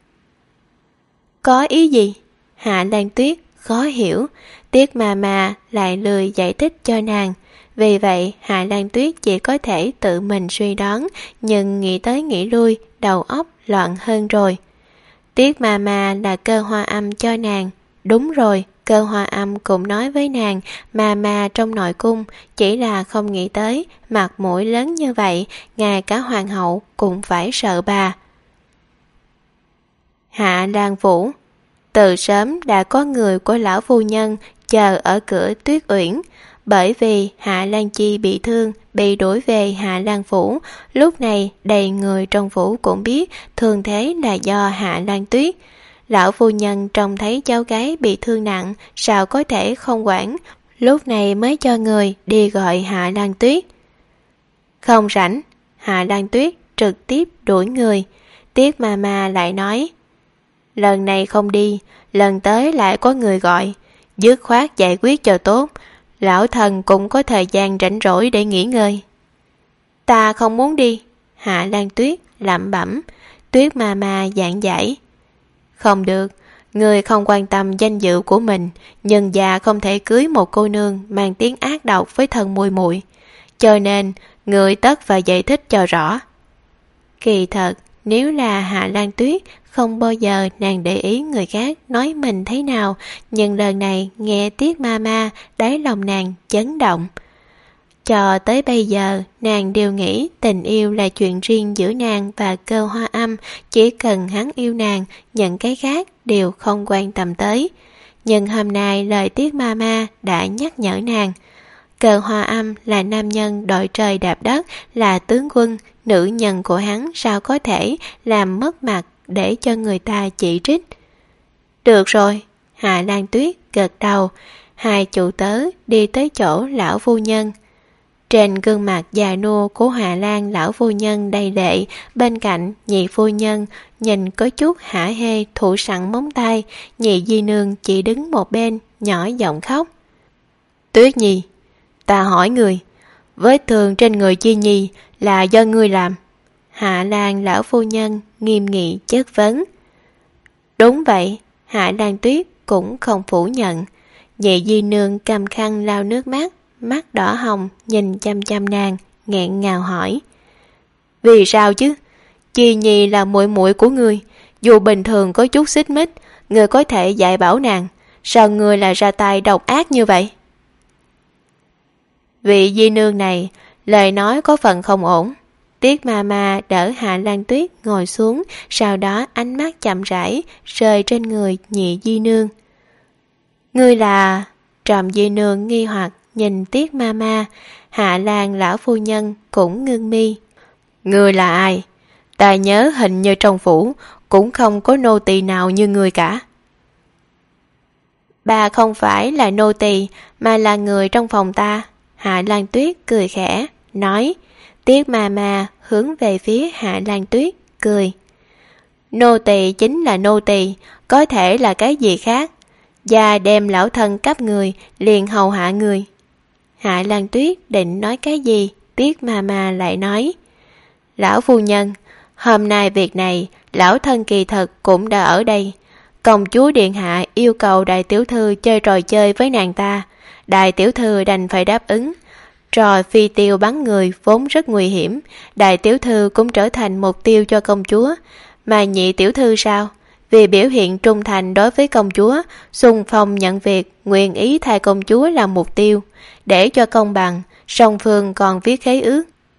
Có ý gì? Hạ Lan Tuyết khó hiểu. Tiết Mama lại lười giải thích cho nàng. Vì vậy Hạ Lan Tuyết chỉ có thể tự mình suy đoán, nhưng nghĩ tới nghĩ lui, đầu óc loạn hơn rồi. Tiết Mama là cơ hoa âm cho nàng. Đúng rồi, cơ hoa âm cũng nói với nàng, Mama trong nội cung, chỉ là không nghĩ tới mặt mũi lớn như vậy, ngay cả hoàng hậu cũng phải sợ bà. Hạ Lan Vũ. Từ sớm đã có người của lão phu nhân chờ ở cửa Tuyết Uyển. Bởi vì Hạ Lan Chi bị thương, bị đuổi về Hạ Lan Phủ, lúc này đầy người trong phủ cũng biết thương thế là do Hạ Lan Tuyết. Lão phu nhân trông thấy cháu gái bị thương nặng, sao có thể không quản, lúc này mới cho người đi gọi Hạ Lan Tuyết. Không rảnh, Hạ Lan Tuyết trực tiếp đuổi người. Tiết Mama lại nói, lần này không đi, lần tới lại có người gọi, dứt khoát giải quyết cho tốt. Lão thần cũng có thời gian rảnh rỗi để nghỉ ngơi. Ta không muốn đi. Hạ Lan Tuyết lẩm bẩm. Tuyết Mama giảng giải. Không được, người không quan tâm danh dự của mình, nhân gia không thể cưới một cô nương mang tiếng ác độc với thần mùi muội, cho nên người tất phải giải thích cho rõ. Kỳ thật, nếu là Hạ Lan Tuyết, không bao giờ nàng để ý người khác nói mình thế nào, nhưng lần này nghe Tiết Mama, đáy lòng nàng chấn động. Cho tới bây giờ, nàng đều nghĩ tình yêu là chuyện riêng giữa nàng và Cơ Hoa Âm, chỉ cần hắn yêu nàng, những cái khác đều không quan tâm tới. Nhưng hôm nay lời Tiết Mama đã nhắc nhở nàng. Cơ Hoa Âm là nam nhân đội trời đạp đất, là tướng quân, nữ nhân của hắn sao có thể làm mất mặt để cho người ta chỉ trích. Được rồi, Hạ Lan Tuyết gật đầu. Hai chủ tớ đi tới chỗ lão phu nhân. Trên gương mặt già nua của Hạ Lan lão phu nhân đầy lệ, bên cạnh nhị phu nhân nhìn có chút hả hê thủ sẵn móng tay. Nhị di nương chỉ đứng một bên nhỏ giọng khóc. Tuyết Nhi, ta hỏi người, vết thương trên người Chi Nhi là do ngươi làm? Hạ Lan lão phu nhân nghiêm nghị chất vấn. Đúng vậy, Hạ Lan Tuyết cũng không phủ nhận. Nhị di nương cầm khăn lau nước mắt, mắt đỏ hồng nhìn chăm chăm nàng, nghẹn ngào hỏi. Vì sao chứ? Chi Nhi là muội muội của ngươi, dù bình thường có chút xích mích, ngươi có thể dạy bảo nàng, sao ngươi lại ra tay độc ác như vậy? Vị di nương này, lời nói có phần không ổn. Tiết ma ma đỡ Hạ Lan Tuyết ngồi xuống, sau đó ánh mắt chậm rãi rơi trên người nhị di nương. Ngươi là... Trầm di nương nghi hoặc nhìn Tiết ma ma. Hạ Lan lão phu nhân cũng ngưng mi. Ngươi là ai? Ta nhớ hình như trong phủ cũng không có nô tỳ nào như ngươi cả. Bà không phải là nô tỳ mà là người trong phòng ta. Hạ Lan Tuyết cười khẽ nói. Tiết ma ma hướng về phía Hạ Lan Tuyết cười. Nô tỳ chính là nô tỳ, có thể là cái gì khác. Và đem lão thân cấp người liền hầu hạ người. Hạ Lan Tuyết định nói cái gì, Tiết ma ma lại nói. Lão phu nhân, hôm nay việc này lão thân kỳ thật cũng đã ở đây. Công chúa điện hạ yêu cầu đại tiểu thư chơi trò chơi với nàng ta, đại tiểu thư đành phải đáp ứng. Trò phi tiêu bắn người vốn rất nguy hiểm, đại tiểu thư cũng trở thành mục tiêu cho công chúa. Mà nhị tiểu thư sao? Vì biểu hiện trung thành đối với công chúa, xung phong nhận việc, nguyện ý thay công chúa làm mục tiêu. Để cho công bằng, song phương còn viết khế ước.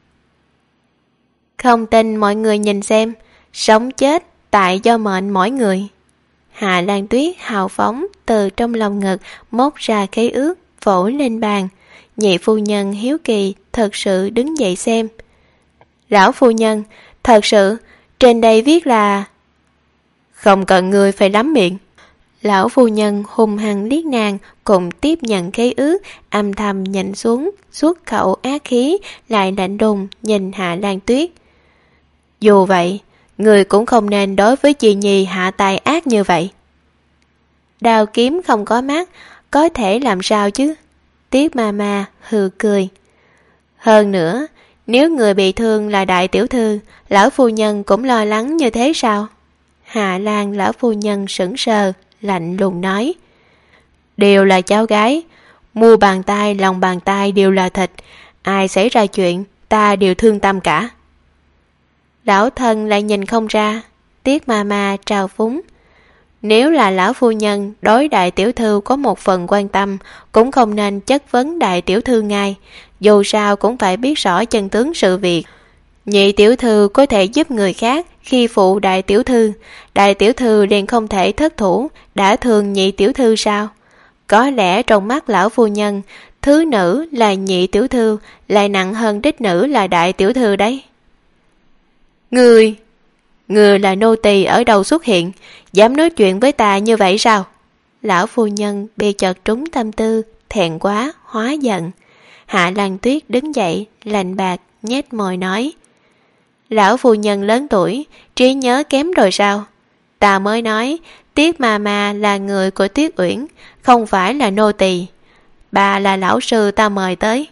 Không tin mọi người nhìn xem, sống chết tại do mệnh mỗi người. Hạ Lan Tuyết hào phóng từ trong lòng ngực móc ra khế ước, vỗ lên bàn. Nhị phu nhân hiếu kỳ thật sự đứng dậy xem. Lão phu nhân, thật sự, trên đây viết là... Không cần người phải lắm miệng. Lão phu nhân hung hăng liếc nàng, cùng tiếp nhận khế ước, âm thầm nhịn xuống, xuất khẩu ác khí, lại lạnh đùng nhìn Hạ Lan Tuyết. Dù vậy, người cũng không nên đối với chị Nhi hạ tài ác như vậy. Đao kiếm không có mắt, có thể làm sao chứ? Tiết ma ma hừ cười. Hơn nữa, nếu người bị thương là đại tiểu thư, lão phu nhân cũng lo lắng như thế sao? Hạ Lan lão phu nhân sững sờ, lạnh lùng nói. Đều là cháu gái, mua bàn tay lòng bàn tay đều là thịt, ai xảy ra chuyện ta đều thương tâm cả. Lão thân lại nhìn không ra. Tiết ma ma trào phúng. Nếu là lão phu nhân đối đại tiểu thư có một phần quan tâm, cũng không nên chất vấn đại tiểu thư ngay, dù sao cũng phải biết rõ chân tướng sự việc. Nhị tiểu thư có thể giúp người khác khi phụ đại tiểu thư, đại tiểu thư liền không thể thất thủ đã thương nhị tiểu thư sao? Có lẽ trong mắt lão phu nhân, thứ nữ là nhị tiểu thư lại nặng hơn đích nữ là đại tiểu thư đấy. Người, người là nô tỳ ở đâu xuất hiện, dám nói chuyện với ta như vậy sao? Lão phu nhân bị chợt trúng tâm tư, thẹn quá, hóa giận. Hạ Lan Tuyết đứng dậy, lạnh bạc, nhếch môi nói. Lão phu nhân lớn tuổi, trí nhớ kém rồi sao? Ta mới nói, Tiết ma ma là người của Tiết Uyển, không phải là nô tỳ. Bà là lão sư ta mời tới.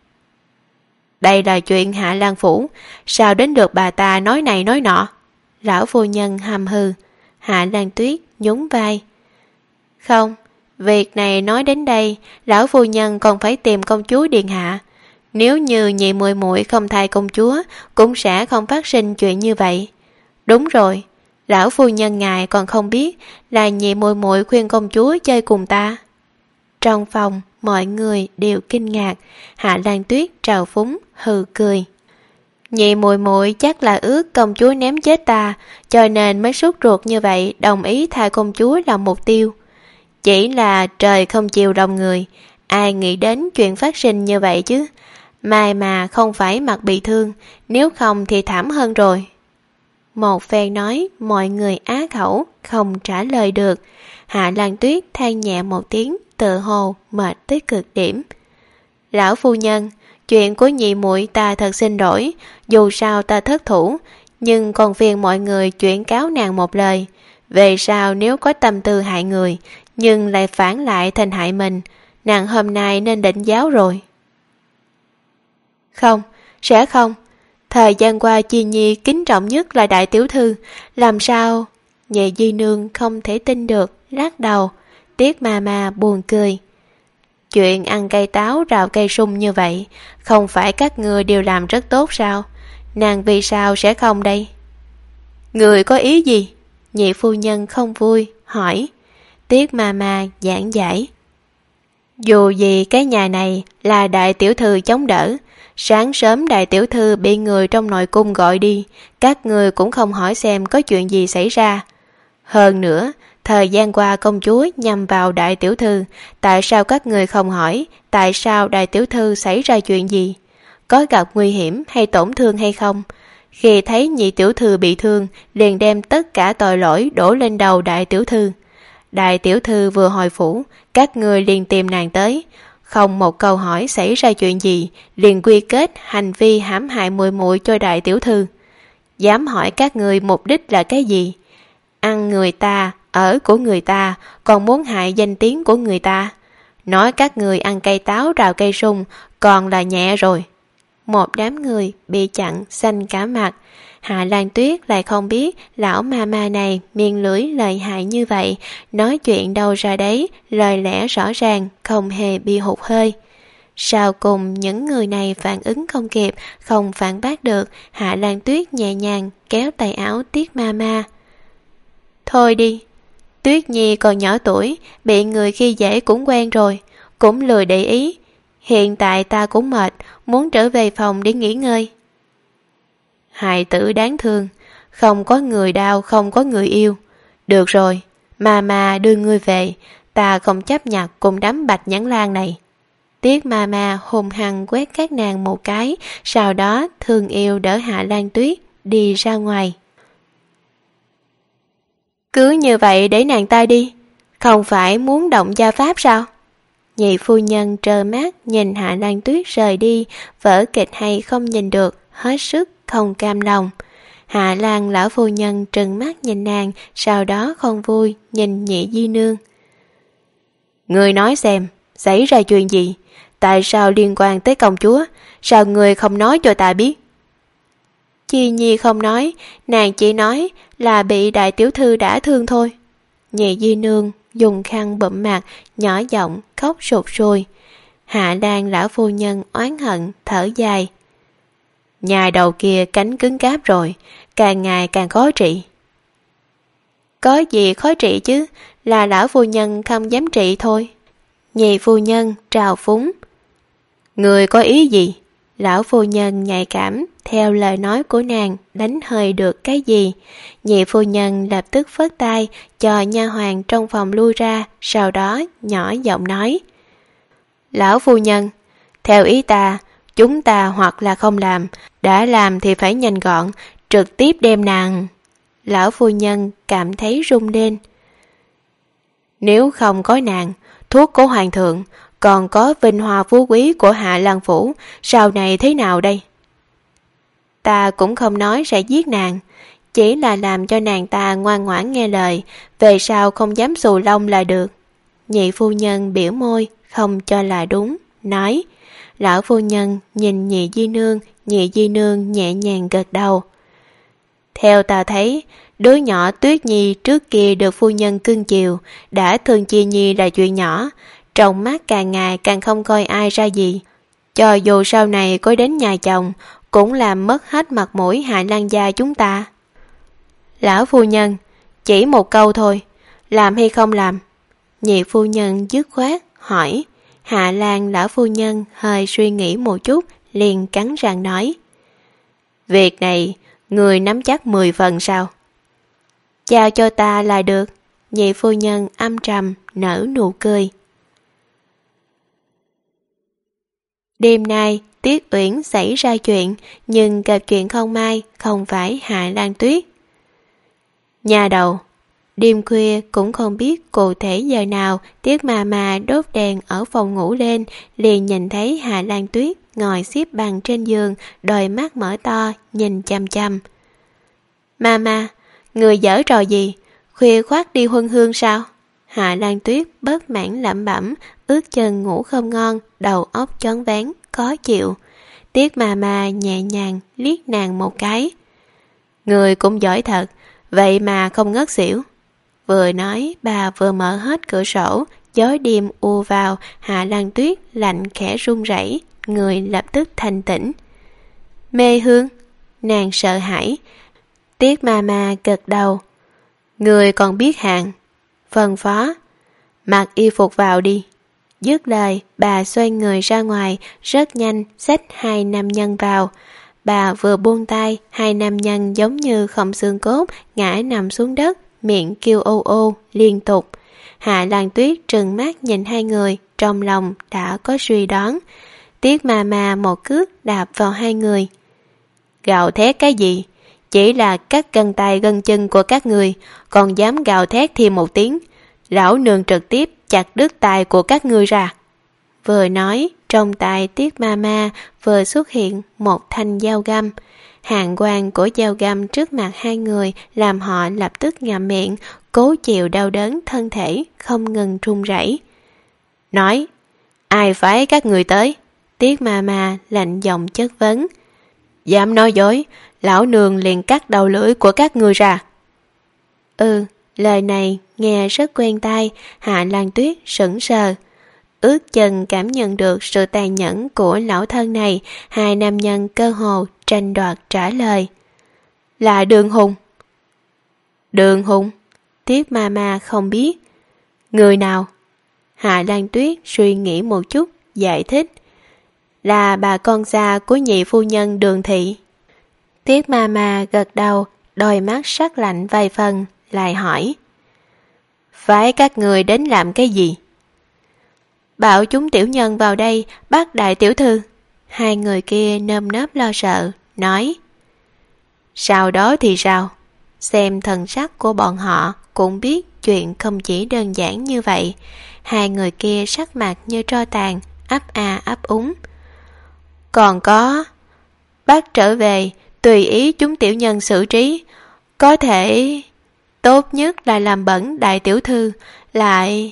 Đây là chuyện Hạ Lan Phủ, sao đến được bà ta nói này nói nọ? Lão phu nhân hầm hừ. Hạ Lan Tuyết nhún vai. Không, việc này nói đến đây, lão phu nhân còn phải tìm công chúa điện hạ. Nếu như nhị muội muội không thay công chúa, cũng sẽ không phát sinh chuyện như vậy. Đúng rồi, lão phu nhân ngài còn không biết là nhị muội muội khuyên công chúa chơi cùng ta. Trong phòng, mọi người đều kinh ngạc. Hạ Lan Tuyết trào phúng, hừ cười. Nhị muội muội chắc là ước công chúa ném chết ta, cho nên mới sốt ruột như vậy, đồng ý thay công chúa làm mục tiêu. Chỉ là trời không chiều lòng người, ai nghĩ đến chuyện phát sinh như vậy chứ? Mai mà không phải mặt bị thương, nếu không thì thảm hơn rồi. Một phen nói, mọi người á khẩu, không trả lời được. Hạ Lan Tuyết than nhẹ một tiếng, tự hồ mệt tới cực điểm. Lão phu nhân, chuyện của nhị muội ta thật xin lỗi, dù sao ta thất thủ, nhưng còn phiền mọi người chuyển cáo nàng một lời. Về sau nếu có tâm tư hại người, nhưng lại phản lại thành hại mình, nàng hôm nay nên định giáo rồi. Không, sẽ không. Thời gian qua Chi Nhi kính trọng nhất là đại tiểu thư, làm sao? Nhị di nương không thể tin được, lắc đầu. Tiết ma ma buồn cười. Chuyện ăn cây táo rào cây sung như vậy, không phải các ngươi đều làm rất tốt sao? Nàng vì sao sẽ không đây? Người có ý gì? Nhị phu nhân không vui, hỏi. Tiết ma ma giảng giải. Dù gì cái nhà này là đại tiểu thư chống đỡ, sáng sớm đại tiểu thư bị người trong nội cung gọi đi, các người cũng không hỏi xem có chuyện gì xảy ra. Hơn nữa, thời gian qua công chúa nhằm vào đại tiểu thư, tại sao các người không hỏi, tại sao đại tiểu thư xảy ra chuyện gì? Có gặp nguy hiểm hay tổn thương hay không? Khi thấy nhị tiểu thư bị thương, liền đem tất cả tội lỗi đổ lên đầu đại tiểu thư. Đại tiểu thư vừa hồi phủ, các người liền tìm nàng tới, không một câu hỏi xảy ra chuyện gì, liền quy kết hành vi hãm hại muội muội cho đại tiểu thư. Dám hỏi các người mục đích là cái gì? Ăn người ta, ở của người ta, còn muốn hại danh tiếng của người ta. Nói các người ăn cây táo rào cây sung còn là nhẹ rồi. Một đám người bị chặn xanh cả mặt. Hạ Lan Tuyết lại không biết lão ma ma này miệng lưỡi lợi hại như vậy, nói chuyện đâu ra đấy, lời lẽ rõ ràng, không hề bị hụt hơi. Sau cùng những người này phản ứng không kịp, không phản bác được, Hạ Lan Tuyết nhẹ nhàng kéo tay áo Tiết ma ma. Thôi đi, Tuyết Nhi còn nhỏ tuổi, bị người khi dễ cũng quen rồi, cũng lười để ý. Hiện tại ta cũng mệt, muốn trở về phòng để nghỉ ngơi. Hài tử đáng thương, không có người đau, không có người yêu. Được rồi, ma ma đưa ngươi về, ta không chấp nhặt cùng đám bạch nhãn lan này. Tiết ma ma hùng hăng quét các nàng một cái, sau đó thương yêu đỡ Hạ Lan Tuyết đi ra ngoài. Cứ như vậy để nàng ta đi, không phải muốn động gia pháp sao? Nhị phu nhân trơ mắt nhìn Hạ Lan Tuyết rời đi, vở kịch hay không nhìn được, hết sức không cam lòng. Hạ Lan lão phu nhân trừng mắt nhìn nàng, sau đó không vui nhìn nhị di nương. Người nói xem, xảy ra chuyện gì? Tại sao liên quan tới công chúa? Sao người không nói cho ta biết? Chi Nhi không nói, nàng chỉ nói là bị đại tiểu thư đã thương thôi. Nhị di nương dùng khăn bụm mặt, nhỏ giọng khóc sụt sùi. Hạ Lan lão phu nhân oán hận thở dài. Nhà đầu kia cánh cứng cáp rồi, càng ngày càng khó trị. Có gì khó trị chứ, là lão phu nhân không dám trị thôi. Nhị phu nhân trào phúng. Người có ý gì? Lão phu nhân nhạy cảm, theo lời nói của nàng đánh hơi được cái gì. Nhị phu nhân lập tức phất tay cho nha hoàn trong phòng lui ra, sau đó nhỏ giọng nói. Lão phu nhân, theo ý ta, chúng ta hoặc là không làm, đã làm thì phải nhanh gọn, trực tiếp đem nàng. Lão phu nhân cảm thấy run lên. Nếu không có nàng, thuốc của hoàng thượng, còn có vinh hoa phú quý của Hạ Lan Phủ, sau này thế nào đây? Ta cũng không nói sẽ giết nàng, chỉ là làm cho nàng ta ngoan ngoãn nghe lời, về sau không dám xù lông là được. Nhị phu nhân biểu môi, không cho là đúng, nói. Lão phu nhân nhìn nhị di nương, nhị di nương nhẹ nhàng gật đầu. Theo ta thấy, đứa nhỏ Tuyết Nhi trước kia được phu nhân cưng chiều, đã thương Chi Nhi là chuyện nhỏ, trong mắt càng ngày càng không coi ai ra gì. Cho dù sau này có đến nhà chồng, cũng làm mất hết mặt mũi Hạ Lan gia chúng ta. Lão phu nhân, chỉ một câu thôi, làm hay không làm? Nhị phu nhân dứt khoát, hỏi. Hạ Lan lão phu nhân hơi suy nghĩ một chút, liền cắn răng nói. Việc này, người nắm chắc mười phần sao? Giao cho ta là được. Nhị phu nhân âm trầm, nở nụ cười. Đêm nay, Tiết Uyển xảy ra chuyện, nhưng gặp chuyện không may không phải Hạ Lan Tuyết. Nhà đầu, đêm khuya cũng không biết cụ thể giờ nào Tiết Mama đốt đèn ở phòng ngủ lên, liền nhìn thấy Hạ Lan Tuyết ngồi xếp bằng trên giường, đôi mắt mở to nhìn chăm chăm. Mama, người giở trò gì? Khuya khoát đi huân hương sao? Hạ Lan Tuyết bất mãn lẩm bẩm, ướt chân ngủ không ngon, đầu óc choáng váng, khó chịu. Tiết Mama nhẹ nhàng liếc nàng một cái. Người cũng giỏi thật, vậy mà không ngất xỉu. Vừa nói, bà vừa mở hết cửa sổ, gió đêm ùa vào, Hạ Lan Tuyết lạnh khẽ run rẩy, người lập tức thanh tĩnh. Mê hương, nàng sợ hãi. Tiết Mama gật đầu. Người còn biết hàng, phân phó. Mặc y phục vào đi. Dứt lời, bà xoay người ra ngoài, rất nhanh xách hai nam nhân vào. Bà vừa buông tay, hai nam nhân giống như không xương cốt, ngã nằm xuống đất, miệng kêu ô ô liên tục. Hạ Lan Tuyết trừng mắt nhìn hai người, trong lòng đã có suy đoán. Tiết Mama một cước đạp vào hai người. Gào thét cái gì? Chỉ là cắt gân tay gân chân của các người, còn dám gào thét thêm một tiếng, lão nương trực tiếp chặt đứt tay của các ngươi ra. Vừa nói, trong tay Tiết Mama vừa xuất hiện một thanh dao găm. Hàn quang của dao găm trước mặt hai người làm họ lập tức ngậm miệng, cố chịu đau đớn thân thể, không ngừng run rẩy. Nói, ai phái các người tới? Tiết Mama lạnh giọng chất vấn. Dám nói dối, lão nương liền cắt đầu lưỡi của các ngươi ra. Ừ, lời này nghe rất quen tai. Hạ Lan Tuyết sững sờ. Ước chừng cảm nhận được sự tàn nhẫn của lão thân này, hai nam nhân cơ hồ tranh đoạt trả lời. Là Đường Hùng. Đường Hùng? Tiết Mama không biết. Người nào? Hạ Lan Tuyết suy nghĩ một chút, giải thích. Là bà con xa của nhị phu nhân Đường Thị. Tiết Mama gật đầu, đôi mắt sắc lạnh vài phần, lại hỏi. Phải các người đến làm cái gì? Bảo chúng tiểu nhân vào đây bắt đại tiểu thư. Hai người kia nơm nớp lo sợ, nói. Sau đó thì sao? Xem thần sắc của bọn họ cũng biết chuyện không chỉ đơn giản như vậy. Hai người kia sắc mặt như tro tàn, ấp a ấp úng. Còn có, bắt trở về, tùy ý chúng tiểu nhân xử trí. Có thể tốt nhất là làm bẩn đại tiểu thư, lại...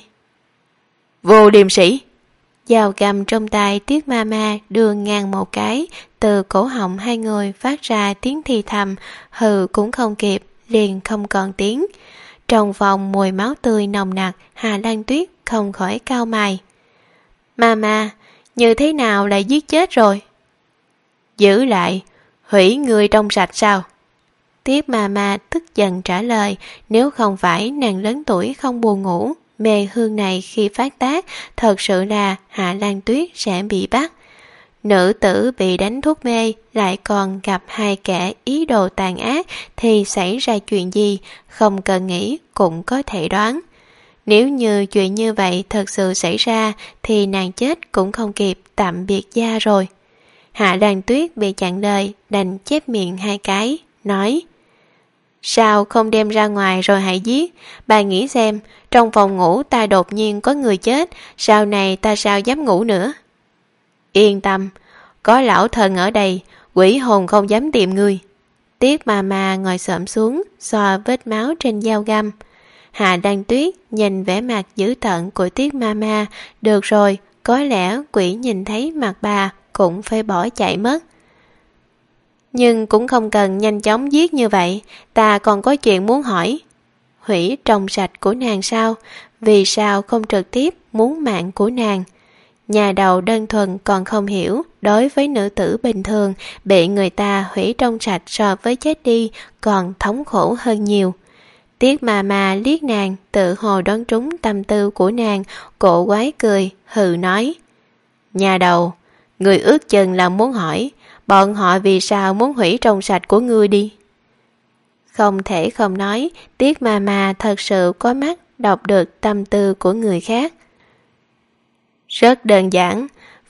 Vô Điềm Sĩ. Dao găm trong tay Tiết Mama đưa ngang một cái, từ cổ họng hai người phát ra tiếng thì thầm, hừ cũng không kịp, liền không còn tiếng. Trong phòng mùi máu tươi nồng nặc, Hà Lan Tuyết không khỏi cau mày. Mama, như thế nào lại giết chết rồi? Giữ lại, hủy người trong sạch sao? Tiết Mama tức giận trả lời, nếu không phải nàng lớn tuổi không buồn ngủ, mê hương này khi phát tác, thật sự là Hạ Lan Tuyết sẽ bị bắt. Nữ tử bị đánh thuốc mê, lại còn gặp hai kẻ ý đồ tàn ác, thì xảy ra chuyện gì, không cần nghĩ cũng có thể đoán. Nếu như chuyện như vậy thật sự xảy ra, thì nàng chết cũng không kịp tạm biệt gia rồi. Hạ Lan Tuyết bị chặn lời, đành chép miệng hai cái, nói. Sao không đem ra ngoài rồi hãy giết? Bà nghĩ xem, trong phòng ngủ ta đột nhiên có người chết, sau này ta sao dám ngủ nữa? Yên tâm, có lão thần ở đây, quỷ hồn không dám tìm ngươi. Tiết Mama ngồi xổm xuống, xoa vết máu trên dao găm. Hạ Lan Tuyết nhìn vẻ mặt dữ tợn của Tiết Mama, được rồi, có lẽ quỷ nhìn thấy mặt bà cũng phải bỏ chạy mất. Nhưng cũng không cần nhanh chóng giết như vậy, ta còn có chuyện muốn hỏi. Hủy trong sạch của nàng sao? Vì sao không trực tiếp muốn mạng của nàng? Nhà đầu đơn thuần còn không hiểu, đối với nữ tử bình thường, bị người ta hủy trong sạch so với chết đi còn thống khổ hơn nhiều. Tiết Mama liếc nàng, tự hồ đoán trúng tâm tư của nàng, cổ quái cười, hừ nói. Nhà đầu, người ước chừng là muốn hỏi, bọn họ vì sao muốn hủy trong sạch của ngươi đi? Không thể không nói, Tiết Mama thật sự có mắt đọc được tâm tư của người khác. Rất đơn giản,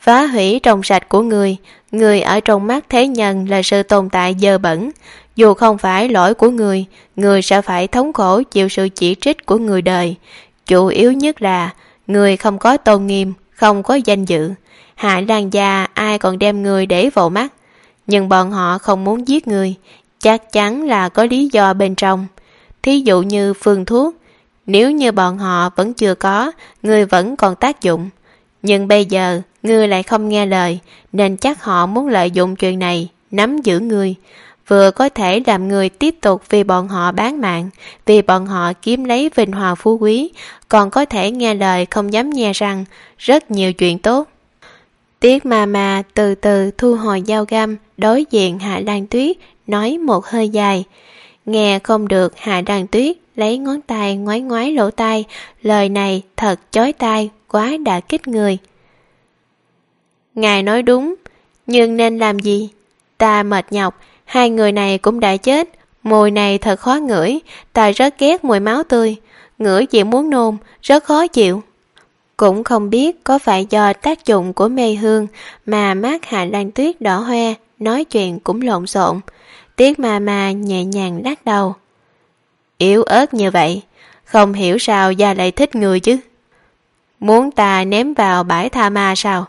phá hủy trong sạch của người. Người ở trong mắt thế nhân là sự tồn tại dơ bẩn. Dù không phải lỗi của người, người sẽ phải thống khổ chịu sự chỉ trích của người đời. Chủ yếu nhất là người không có tôn nghiêm, không có danh dự. Hạ Lan gia ai còn đem người để vào mắt. Nhưng bọn họ không muốn giết người, chắc chắn là có lý do bên trong. Thí dụ như phương thuốc, nếu như bọn họ vẫn chưa có, người vẫn còn tác dụng. Nhưng bây giờ ngươi lại không nghe lời, nên chắc họ muốn lợi dụng chuyện này nắm giữ ngươi, vừa có thể làm người tiếp tục vì bọn họ bán mạng, vì bọn họ kiếm lấy vinh hoa phú quý, còn có thể nghe lời không dám nhe răng, rất nhiều chuyện tốt. Tiết mà mà từ từ thu hồi dao găm, đối diện Hạ Lan Tuyết, nói một hơi dài. Nghe không được, Hạ Lan Tuyết lấy ngón tay ngoái ngoái lỗ tai, lời này thật chói tai, quá đả kích người. Ngài nói đúng, nhưng nên làm gì? Ta mệt nhọc, hai người này cũng đã chết, mùi này thật khó ngửi, ta rất ghét mùi máu tươi, ngửi chỉ muốn nôn, rất khó chịu. Cũng không biết có phải do tác dụng của mê hương mà mắt Hạ Lan Tuyết đỏ hoe, nói chuyện cũng lộn xộn. Tiết mà mà nhẹ nhàng lắc đầu. Yếu ớt như vậy, không hiểu sao gia lại thích người chứ. Muốn ta ném vào bãi tha ma sao?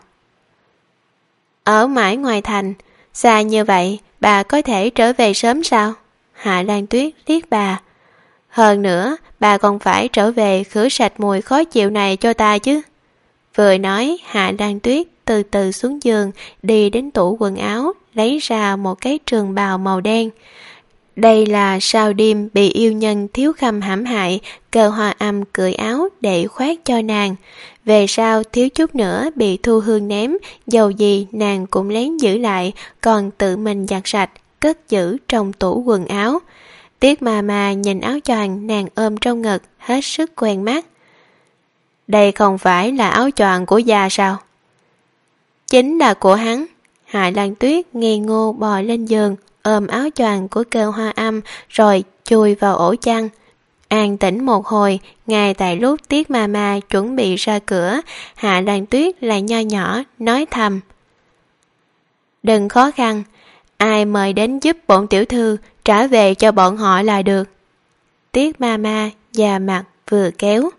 Ở mãi ngoài thành, xa như vậy, bà có thể trở về sớm sao? Hạ Lan Tuyết liếc bà. Hơn nữa, bà còn phải trở về khử sạch mùi khó chịu này cho ta chứ. Vừa nói, Hạ Lan Tuyết từ từ xuống giường, đi đến tủ quần áo, lấy ra một cái trường bào màu đen. Đây là sao đêm bị yêu nhân thiếu khâm hãm hại, Cơ Hoa Âm cởi áo để khoác cho nàng. Về sau thiếu chút nữa bị Thu Hương ném, dầu gì nàng cũng lén giữ lại, còn tự mình giặt sạch, cất giữ trong tủ quần áo. Tiết mà mà nhìn áo choàng nàng ôm trong ngực, hết sức quen mắt. Đây không phải là áo choàng của già sao? Chính là của hắn. Hạ Lan Tuyết ngây ngô bò lên giường, ôm áo choàng của Cơ Hoa Âm rồi chui vào ổ chăn. An tĩnh một hồi, ngay tại lúc Tiết mà mà chuẩn bị ra cửa, Hạ Lan Tuyết lại nho nhỏ nói thầm. Đừng khó khăn, ai mời đến giúp bổn tiểu thư trả về cho bọn họ là được. Tiết ma ma già mặt vừa kéo.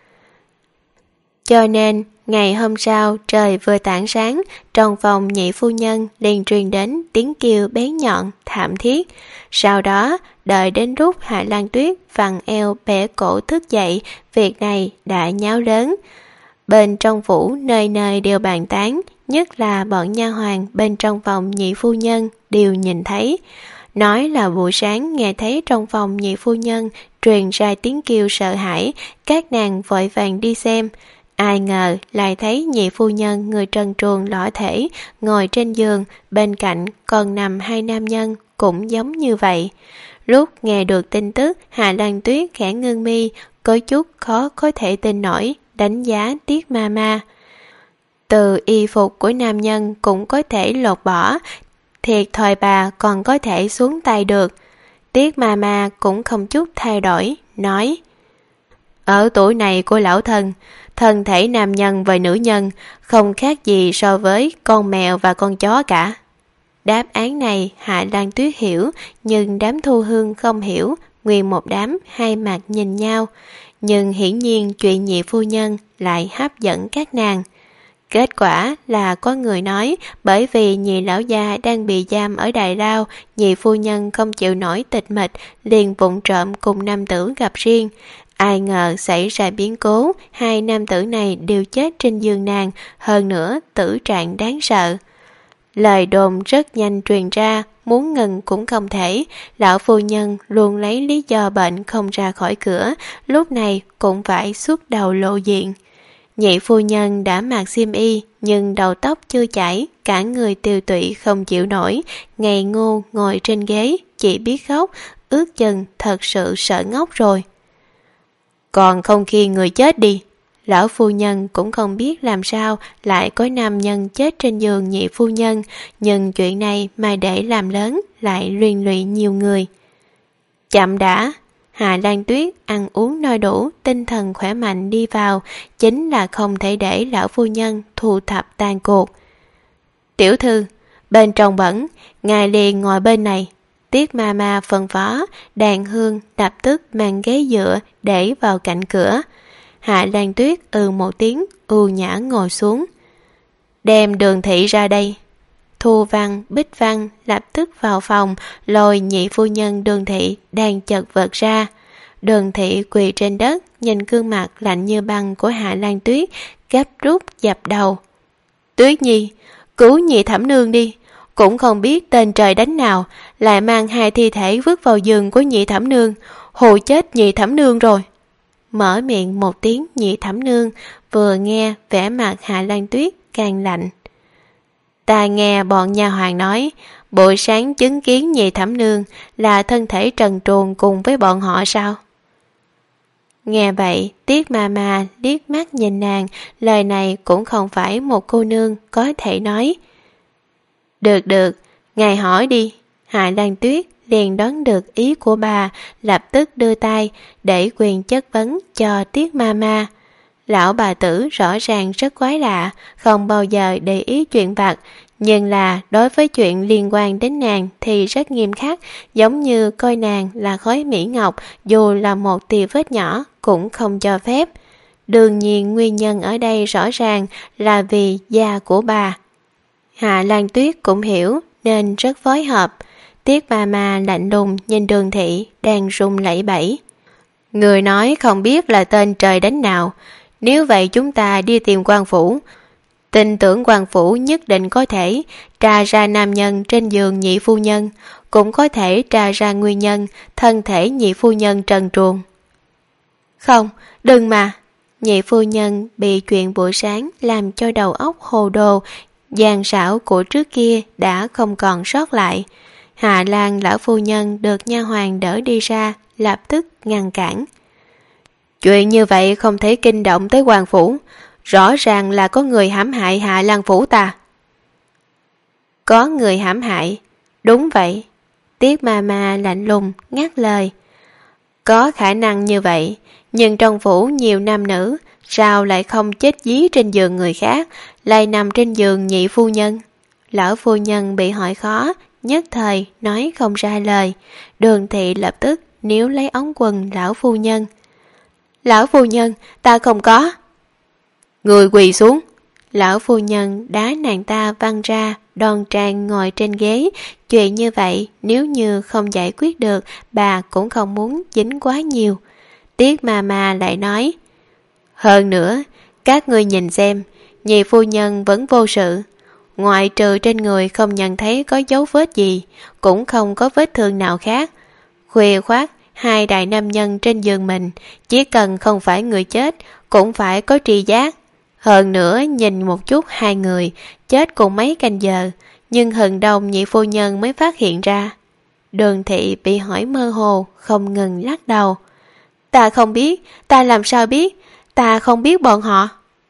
Cho nên, ngày hôm sau trời vừa tảng sáng, trong phòng nhị phu nhân liền truyền đến tiếng kêu bén nhọn, thảm thiết. Sau đó, đợi đến lúc Hạ Lan Tuyết vặn eo bẻ cổ thức dậy, việc này đã nháo lớn. Bên trong phủ nơi nơi đều bàn tán, nhất là bọn nha hoàn bên trong phòng nhị phu nhân đều nhìn thấy. Nói là buổi sáng nghe thấy trong phòng nhị phu nhân truyền ra tiếng kêu sợ hãi, các nàng vội vàng đi xem. Ai ngờ lại thấy nhị phu nhân người trần truồng lõa thể ngồi trên giường, bên cạnh còn nằm hai nam nhân cũng giống như vậy. Lúc nghe được tin tức, Hạ Lan Tuyết khẽ ngưng mi, có chút khó có thể tin nổi, đánh giá Tiết ma ma. Từ y phục của nam nhân cũng có thể lột bỏ, thiệt thòi bà còn có thể xuống tay được. Tiết ma ma cũng không chút thay đổi, nói: Ở tuổi này của lão thân, thân thể nam nhân và nữ nhân không khác gì so với con mèo và con chó cả. Đáp án này Hạ Lan Tuyết hiểu, nhưng đám Thu Hương không hiểu, nguyên một đám hai mặt nhìn nhau. Nhưng hiển nhiên chuyện nhị phu nhân lại hấp dẫn các nàng. Kết quả là có người nói bởi vì nhị lão gia đang bị giam ở Đại Lao, nhị phu nhân không chịu nổi tịch mịch, liền vụng trộm cùng nam tử gặp riêng. Ai ngờ xảy ra biến cố, hai nam tử này đều chết trên giường nàng, hơn nữa tử trạng đáng sợ. Lời đồn rất nhanh truyền ra, muốn ngừng cũng không thể. Lão phu nhân luôn lấy lý do bệnh không ra khỏi cửa, lúc này cũng phải xuất đầu lộ diện. Nhị phu nhân đã mặc xiêm y, nhưng đầu tóc chưa chảy, cả người tiêu tụy không chịu nổi, ngây ngô ngồi trên ghế, chỉ biết khóc, ước chừng thật sự sợ ngốc rồi. Còn không khi người chết đi. Lão phu nhân cũng không biết làm sao lại có nam nhân chết trên giường nhị phu nhân, nhưng chuyện này mà để làm lớn lại liên lụy nhiều người. Chậm đã. Hạ Lan Tuyết ăn uống no đủ, tinh thần khỏe mạnh đi vào, chính là không thể để lão phu nhân thu thập tàn cuộc. Tiểu thư, bên trong bẩn, ngài liền ngồi bên này. Tiết ma ma phân phó, Đàn Hương lập tức mang ghế dựa để vào cạnh cửa. Hạ Lan Tuyết ừ một tiếng, ưu nhã ngồi xuống. Đem Đường thị ra đây. Thu Văn, Bích Văn lập tức vào phòng, lôi nhị phu nhân Đường thị đang chật vật ra. Đường thị quỳ trên đất, nhìn gương mặt lạnh như băng của Hạ Lan Tuyết, gấp rút dập đầu. Tuyết nhi, cứu nhị thẩm nương đi. Cũng không biết tên trời đánh nào, lại mang hai thi thể vứt vào giường của nhị thẩm nương, hù chết nhị thẩm nương rồi. Mở miệng một tiếng nhị thẩm nương, vừa nghe vẻ mặt Hạ Lan Tuyết càng lạnh. Ta nghe bọn nha hoàn nói, buổi sáng chứng kiến nhị thẩm nương là thân thể trần truồng cùng với bọn họ sao? Nghe vậy, Tiết ma ma liếc mắt nhìn nàng, lời này cũng không phải một cô nương có thể nói. Được được, ngài hỏi đi. Hạ Lan Tuyết liền đoán được ý của bà, lập tức đưa tay để quyền chất vấn cho Tiết ma ma. Lão bà tử rõ ràng rất quái lạ, không bao giờ để ý chuyện vặt, nhưng là đối với chuyện liên quan đến nàng thì rất nghiêm khắc, giống như coi nàng là khối mỹ ngọc, dù là một tia vết nhỏ cũng không cho phép. Đương nhiên nguyên nhân ở đây rõ ràng là vì da của bà. Hạ Lan Tuyết cũng hiểu nên rất phối hợp. Tiết ma ma lạnh lùng nhìn Đường thị đang run lẩy bẩy. Người nói không biết là tên trời đánh nào, nếu vậy chúng ta đi tìm quan phủ. Tin tưởng quan phủ nhất định có thể tra ra nam nhân trên giường nhị phu nhân, cũng có thể tra ra nguyên nhân thân thể nhị phu nhân trần truồng. Không, đừng mà. Nhị phu nhân bị chuyện buổi sáng làm cho đầu óc hồ đồ, gian xảo của trước kia đã không còn sót lại. Hạ Lan lão phu nhân được nha hoàn đỡ đi ra, lập tức ngăn cản. Chuyện như vậy không thể kinh động tới quan phủ, rõ ràng là có người hãm hại Hạ Lan phủ ta. Có người hãm hại? Đúng vậy. Tiết ma ma lạnh lùng ngắt lời. Có khả năng như vậy, nhưng trong phủ nhiều nam nữ, sao lại không chết dí trên giường người khác, lại nằm trên giường nhị phu nhân? Lão phu nhân bị hỏi khó, nhất thời nói không ra lời. Đường thị lập tức níu lấy ống quần lão phu nhân. Lão phu nhân, ta không có. Người quỳ xuống. Lão phu nhân đá nàng ta văng ra, đoan trang ngồi trên ghế. Chuyện như vậy nếu như không giải quyết được, bà cũng không muốn dính quá nhiều. Tiết ma ma lại nói. Hơn nữa, các ngươi nhìn xem, nhị phu nhân vẫn vô sự. Ngoại trừ trên người không nhận thấy có dấu vết gì, cũng không có vết thương nào khác. Khuya khoát, hai đại nam nhân trên giường mình, chỉ cần không phải người chết, cũng phải có tri giác. Hơn nữa nhìn một chút hai người, chết cùng mấy canh giờ, nhưng hừng đông nhị phu nhân mới phát hiện ra. Đường thị bị hỏi mơ hồ, không ngừng lắc đầu. Ta không biết, ta làm sao biết, ta không biết bọn họ.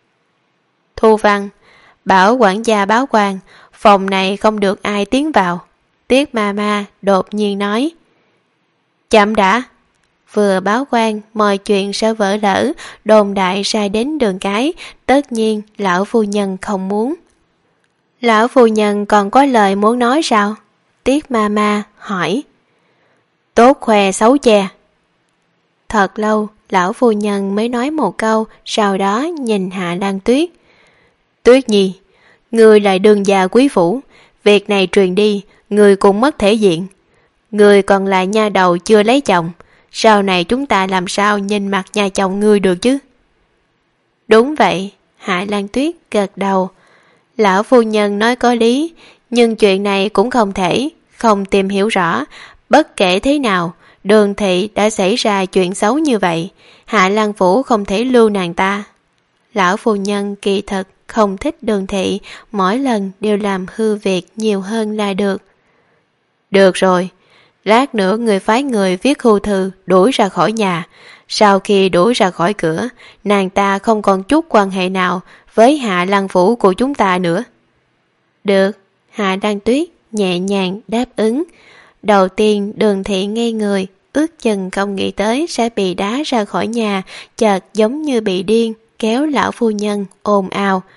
Thu Văn, bảo quản gia báo quan, phòng này không được ai tiến vào. Tiết ma ma đột nhiên nói. Chậm đã. Vừa báo quan, mọi chuyện sẽ vỡ lỡ, đồn đại sai đến đường cái, tất nhiên lão phu nhân không muốn. Lão phu nhân còn có lời muốn nói sao? Tiết ma ma hỏi. Tốt khoe xấu che. Thật lâu, lão phu nhân mới nói một câu, sau đó nhìn Hạ Lan Tuyết. Tuyết nhi, người lại đương gia quý phủ, việc này truyền đi, người cũng mất thể diện. Người còn là nha đầu chưa lấy chồng, sau này chúng ta làm sao nhìn mặt nhà chồng ngươi được chứ? Đúng vậy, Hạ Lan Tuyết gật đầu. Lão phu nhân nói có lý, nhưng chuyện này cũng không thể, không tìm hiểu rõ. Bất kể thế nào, Đường thị đã xảy ra chuyện xấu như vậy, Hạ Lan phủ không thể lưu nàng ta. Lão phu nhân kỳ thật không thích Đường thị, mỗi lần đều làm hư việc nhiều hơn là được. Được rồi, lát nữa người phái người viết hưu thư đuổi ra khỏi nhà. Sau khi đuổi ra khỏi cửa, nàng ta không còn chút quan hệ nào với Hạ Lan phủ của chúng ta nữa. Được, Hạ Lan Tuyết nhẹ nhàng đáp ứng. Đầu tiên Đường thị ngây người, ước chừng không nghĩ tới sẽ bị đá ra khỏi nhà, chợt giống như bị điên, kéo lão phu nhân ồn ào.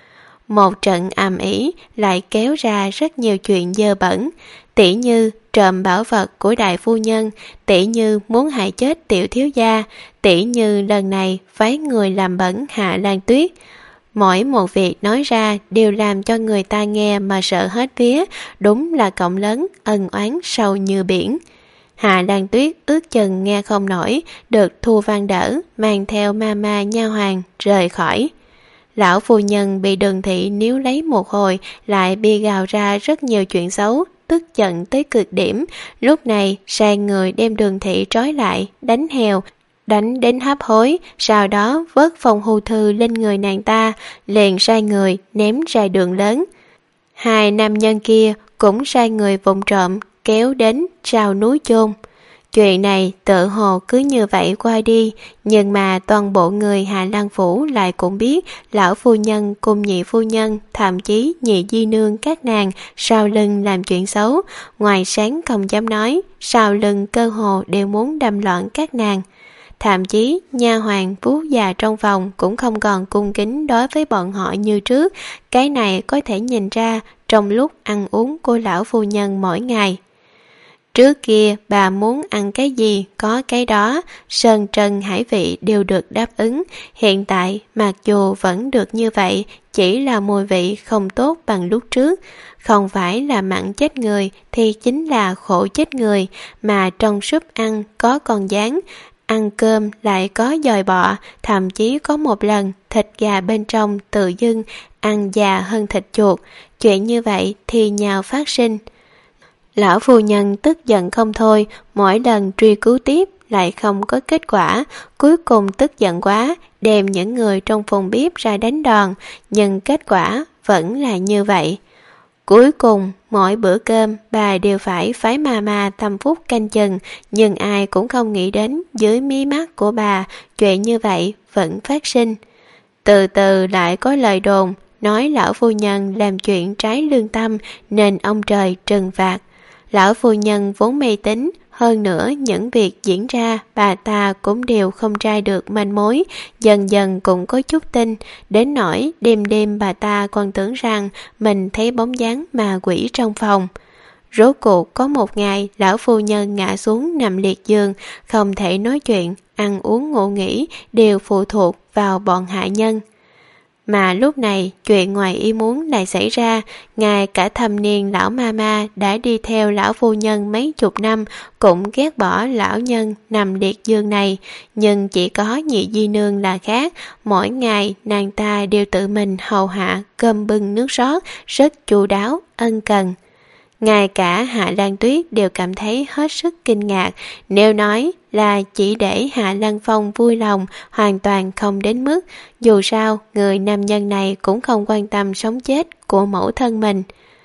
một trận ầm ĩ lại kéo ra rất nhiều chuyện dơ bẩn, tỉ như trộm bảo vật của đại phu nhân, tỉ như muốn hại chết tiểu thiếu gia, tỉ như lần này phái người làm bẩn Hạ Lan Tuyết. Mỗi một việc nói ra đều làm cho người ta nghe mà sợ hết vía, đúng là cộng lớn ân oán sâu như biển. Hạ Lan Tuyết ước chừng nghe không nổi, được Thu Văn đỡ, mang theo mama nha hoàn rời khỏi. Lão phu nhân bị Đường thị níu lấy một hồi, lại bi gào ra rất nhiều chuyện xấu, tức giận tới cực điểm. Lúc này sai người đem Đường thị trói lại, đánh heo, đánh đến hấp hối, sau đó vớt phong hưu thư lên người nàng ta, liền sai người ném ra đường lớn. Hai nam nhân kia cũng sai người vụng trộm kéo đến sau núi chôn. Chuyện này tự hồ cứ như vậy qua đi, nhưng mà toàn bộ người Hạ Lan Phủ lại cũng biết lão phu nhân cùng nhị phu nhân, thậm chí nhị di nương các nàng sau lưng làm chuyện xấu, ngoài sáng không dám nói, sau lưng cơ hồ đều muốn đâm loạn các nàng. Thậm chí nha hoàn vú già trong phòng cũng không còn cung kính đối với bọn họ như trước, cái này có thể nhìn ra trong lúc ăn uống của lão phu nhân mỗi ngày. Trước kia bà muốn ăn cái gì có cái đó, sơn trần hải vị đều được đáp ứng. Hiện tại mặc dù vẫn được như vậy, chỉ là mùi vị không tốt bằng lúc trước. Không phải là mặn chết người thì chính là khổ chết người, mà trong súp ăn có con gián, ăn cơm lại có dòi bọ, thậm chí có một lần thịt gà bên trong tự dưng ăn già hơn thịt chuột. Chuyện như vậy thì nhào phát sinh. Lão phu nhân tức giận không thôi, mỗi lần truy cứu tiếp lại không có kết quả, cuối cùng tức giận quá, đem những người trong phòng bếp ra đánh đòn, nhưng kết quả vẫn là như vậy. Cuối cùng, mỗi bữa cơm bà đều phải phái mama tâm phúc canh chừng, nhưng ai cũng không nghĩ đến dưới mí mắt của bà, chuyện như vậy vẫn phát sinh. Từ từ lại có lời đồn, nói lão phu nhân làm chuyện trái lương tâm nên ông trời trừng phạt. Lão phu nhân vốn mê tín, hơn nữa những việc diễn ra bà ta cũng đều không tra được manh mối, dần dần cũng có chút tin, đến nỗi đêm đêm bà ta còn tưởng rằng mình thấy bóng dáng ma quỷ trong phòng. Rốt cuộc có một ngày lão phu nhân ngã xuống nằm liệt giường, không thể nói chuyện, ăn uống ngủ nghỉ đều phụ thuộc vào bọn hạ nhân. Mà lúc này chuyện ngoài ý muốn lại xảy ra, ngay cả thâm niên lão mama đã đi theo lão phu nhân mấy chục năm cũng ghét bỏ lão nhân nằm liệt giường này, nhưng chỉ có nhị di nương là khác, mỗi ngày nàng ta đều tự mình hầu hạ cơm bưng nước rót, rất chu đáo, ân cần. Ngay cả Hạ Lan Tuyết đều cảm thấy hết sức kinh ngạc, nếu nói là chỉ để Hạ Lan Phong vui lòng hoàn toàn không đến mức, dù sao người nam nhân này cũng không quan tâm sống chết của mẫu thân mình.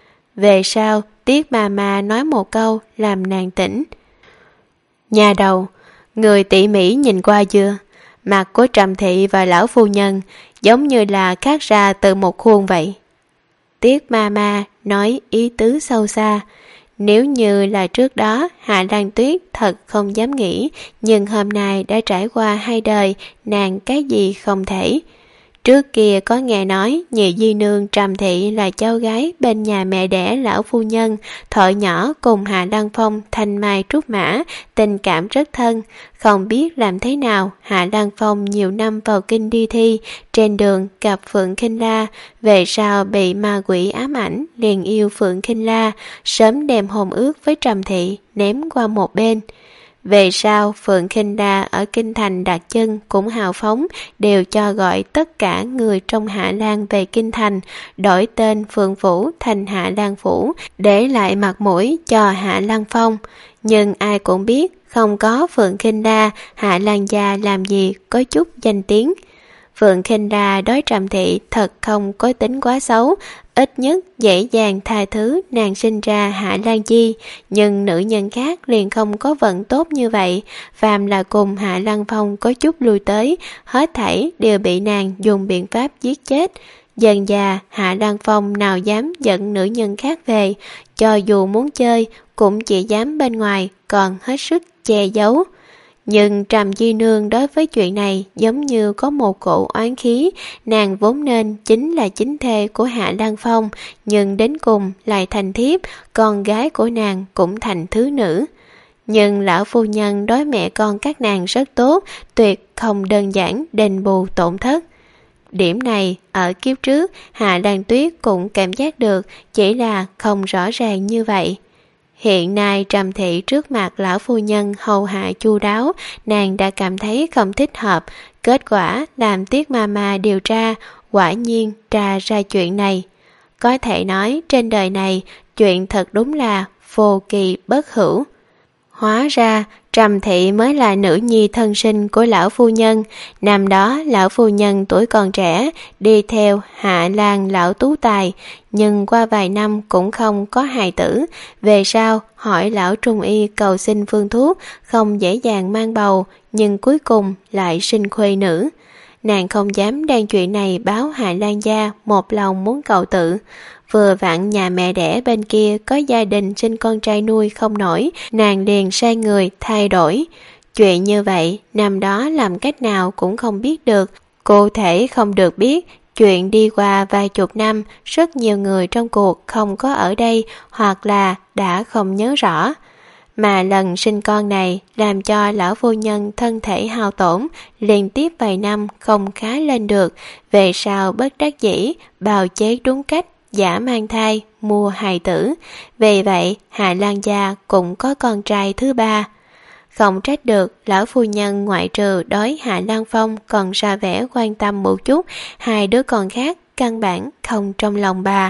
Về sau, Tiết Mama nói một câu làm nàng tỉnh. Nhà đầu, người tỉ mỉ nhìn qua chưa? Mặt của Trầm Thị và lão phu nhân giống như là cắt ra từ một khuôn vậy. Tiết Mama nói ý tứ sâu xa. Nếu như là trước đó Hạ Lan Tuyết thật không dám nghĩ, nhưng hôm nay đã trải qua hai đời, nàng cái gì không thể. Trước kia có nghe nói nhị di nương Trầm Thị là cháu gái bên nhà mẹ đẻ lão phu nhân, thuở nhỏ cùng Hạ Lan Phong thanh mai trúc mã, tình cảm rất thân. Không biết làm thế nào Hạ Lan Phong nhiều năm vào kinh đi thi, trên đường gặp Phượng Khinh La, về sau bị ma quỷ ám ảnh liền yêu Phượng Khinh La, sớm đem hôn ước với Trầm Thị ném qua một bên. Về sau Phượng Khinh La ở kinh thành đặt chân cũng hào phóng, đều cho gọi tất cả người trong Hạ Lan về kinh thành, đổi tên Phượng Phủ thành Hạ Lan Phủ, để lại mặt mũi cho Hạ Lan Phong. Nhưng ai cũng biết không có Phượng Khinh La, Hạ Lan gia làm gì có chút danh tiếng. Phượng Khinh La đối Trầm Thị thật không có tính quá xấu, ít nhất dễ dàng tha thứ nàng sinh ra Hạ Lan Chi, nhưng nữ nhân khác liền không có vận tốt như vậy, phàm là cùng Hạ Lan Phong có chút lui tới, hết thảy đều bị nàng dùng biện pháp giết chết. Dần già Hạ Lan Phong nào dám dẫn nữ nhân khác về, cho dù muốn chơi cũng chỉ dám bên ngoài, còn hết sức che giấu. Nhưng Trầm Di Nương đối với chuyện này giống như có một cổ oán khí, nàng vốn nên chính là chính thê của Hạ Lăng Phong, nhưng đến cùng lại thành thiếp, con gái của nàng cũng thành thứ nữ. Nhưng lão phu nhân đối mẹ con các nàng rất tốt, tuyệt không đơn giản đền bù tổn thất. Điểm này ở kiếp trước Hạ Lan Tuyết cũng cảm giác được, chỉ là không rõ ràng như vậy. Hiện nay Trầm thị trước mặt lão phu nhân hầu hạ chu đáo, nàng đã cảm thấy không thích hợp. Kết quả làm Tiết Mama điều tra, quả nhiên tra ra chuyện này. Có thể nói trên đời này chuyện thật đúng là vô kỳ bất hữu. Hóa ra Trầm thị mới là nữ nhi thân sinh của lão phu nhân. Năm đó lão phu nhân tuổi còn trẻ, đi theo Hạ Lan lão tú tài, nhưng qua vài năm cũng không có hài tử. Về sau hỏi lão trung y cầu xin phương thuốc, không dễ dàng mang bầu, nhưng cuối cùng lại sinh khuê nữ. Nàng không dám đem chuyện này báo Hạ Lan gia, một lòng muốn cầu tự. Vừa vặn nhà mẹ đẻ bên kia có gia đình sinh con trai nuôi không nổi, nàng liền sai người thay đổi. Chuyện như vậy, năm đó làm cách nào cũng không biết được, cụ thể không được biết. Chuyện đi qua vài chục năm, rất nhiều người trong cuộc không có ở đây hoặc là đã không nhớ rõ. Mà lần sinh con này làm cho lão phu nhân thân thể hao tổn, liên tiếp vài năm không khá lên được, về sau bất đắc dĩ, bào chế đúng cách, giả mang thai, mua hài tử. Vì vậy Hạ Lan gia cũng có con trai thứ ba. Không trách được lão phu nhân ngoại trừ đối Hạ Lan Phong còn ra vẻ quan tâm một chút, hai đứa con khác căn bản không trong lòng bà.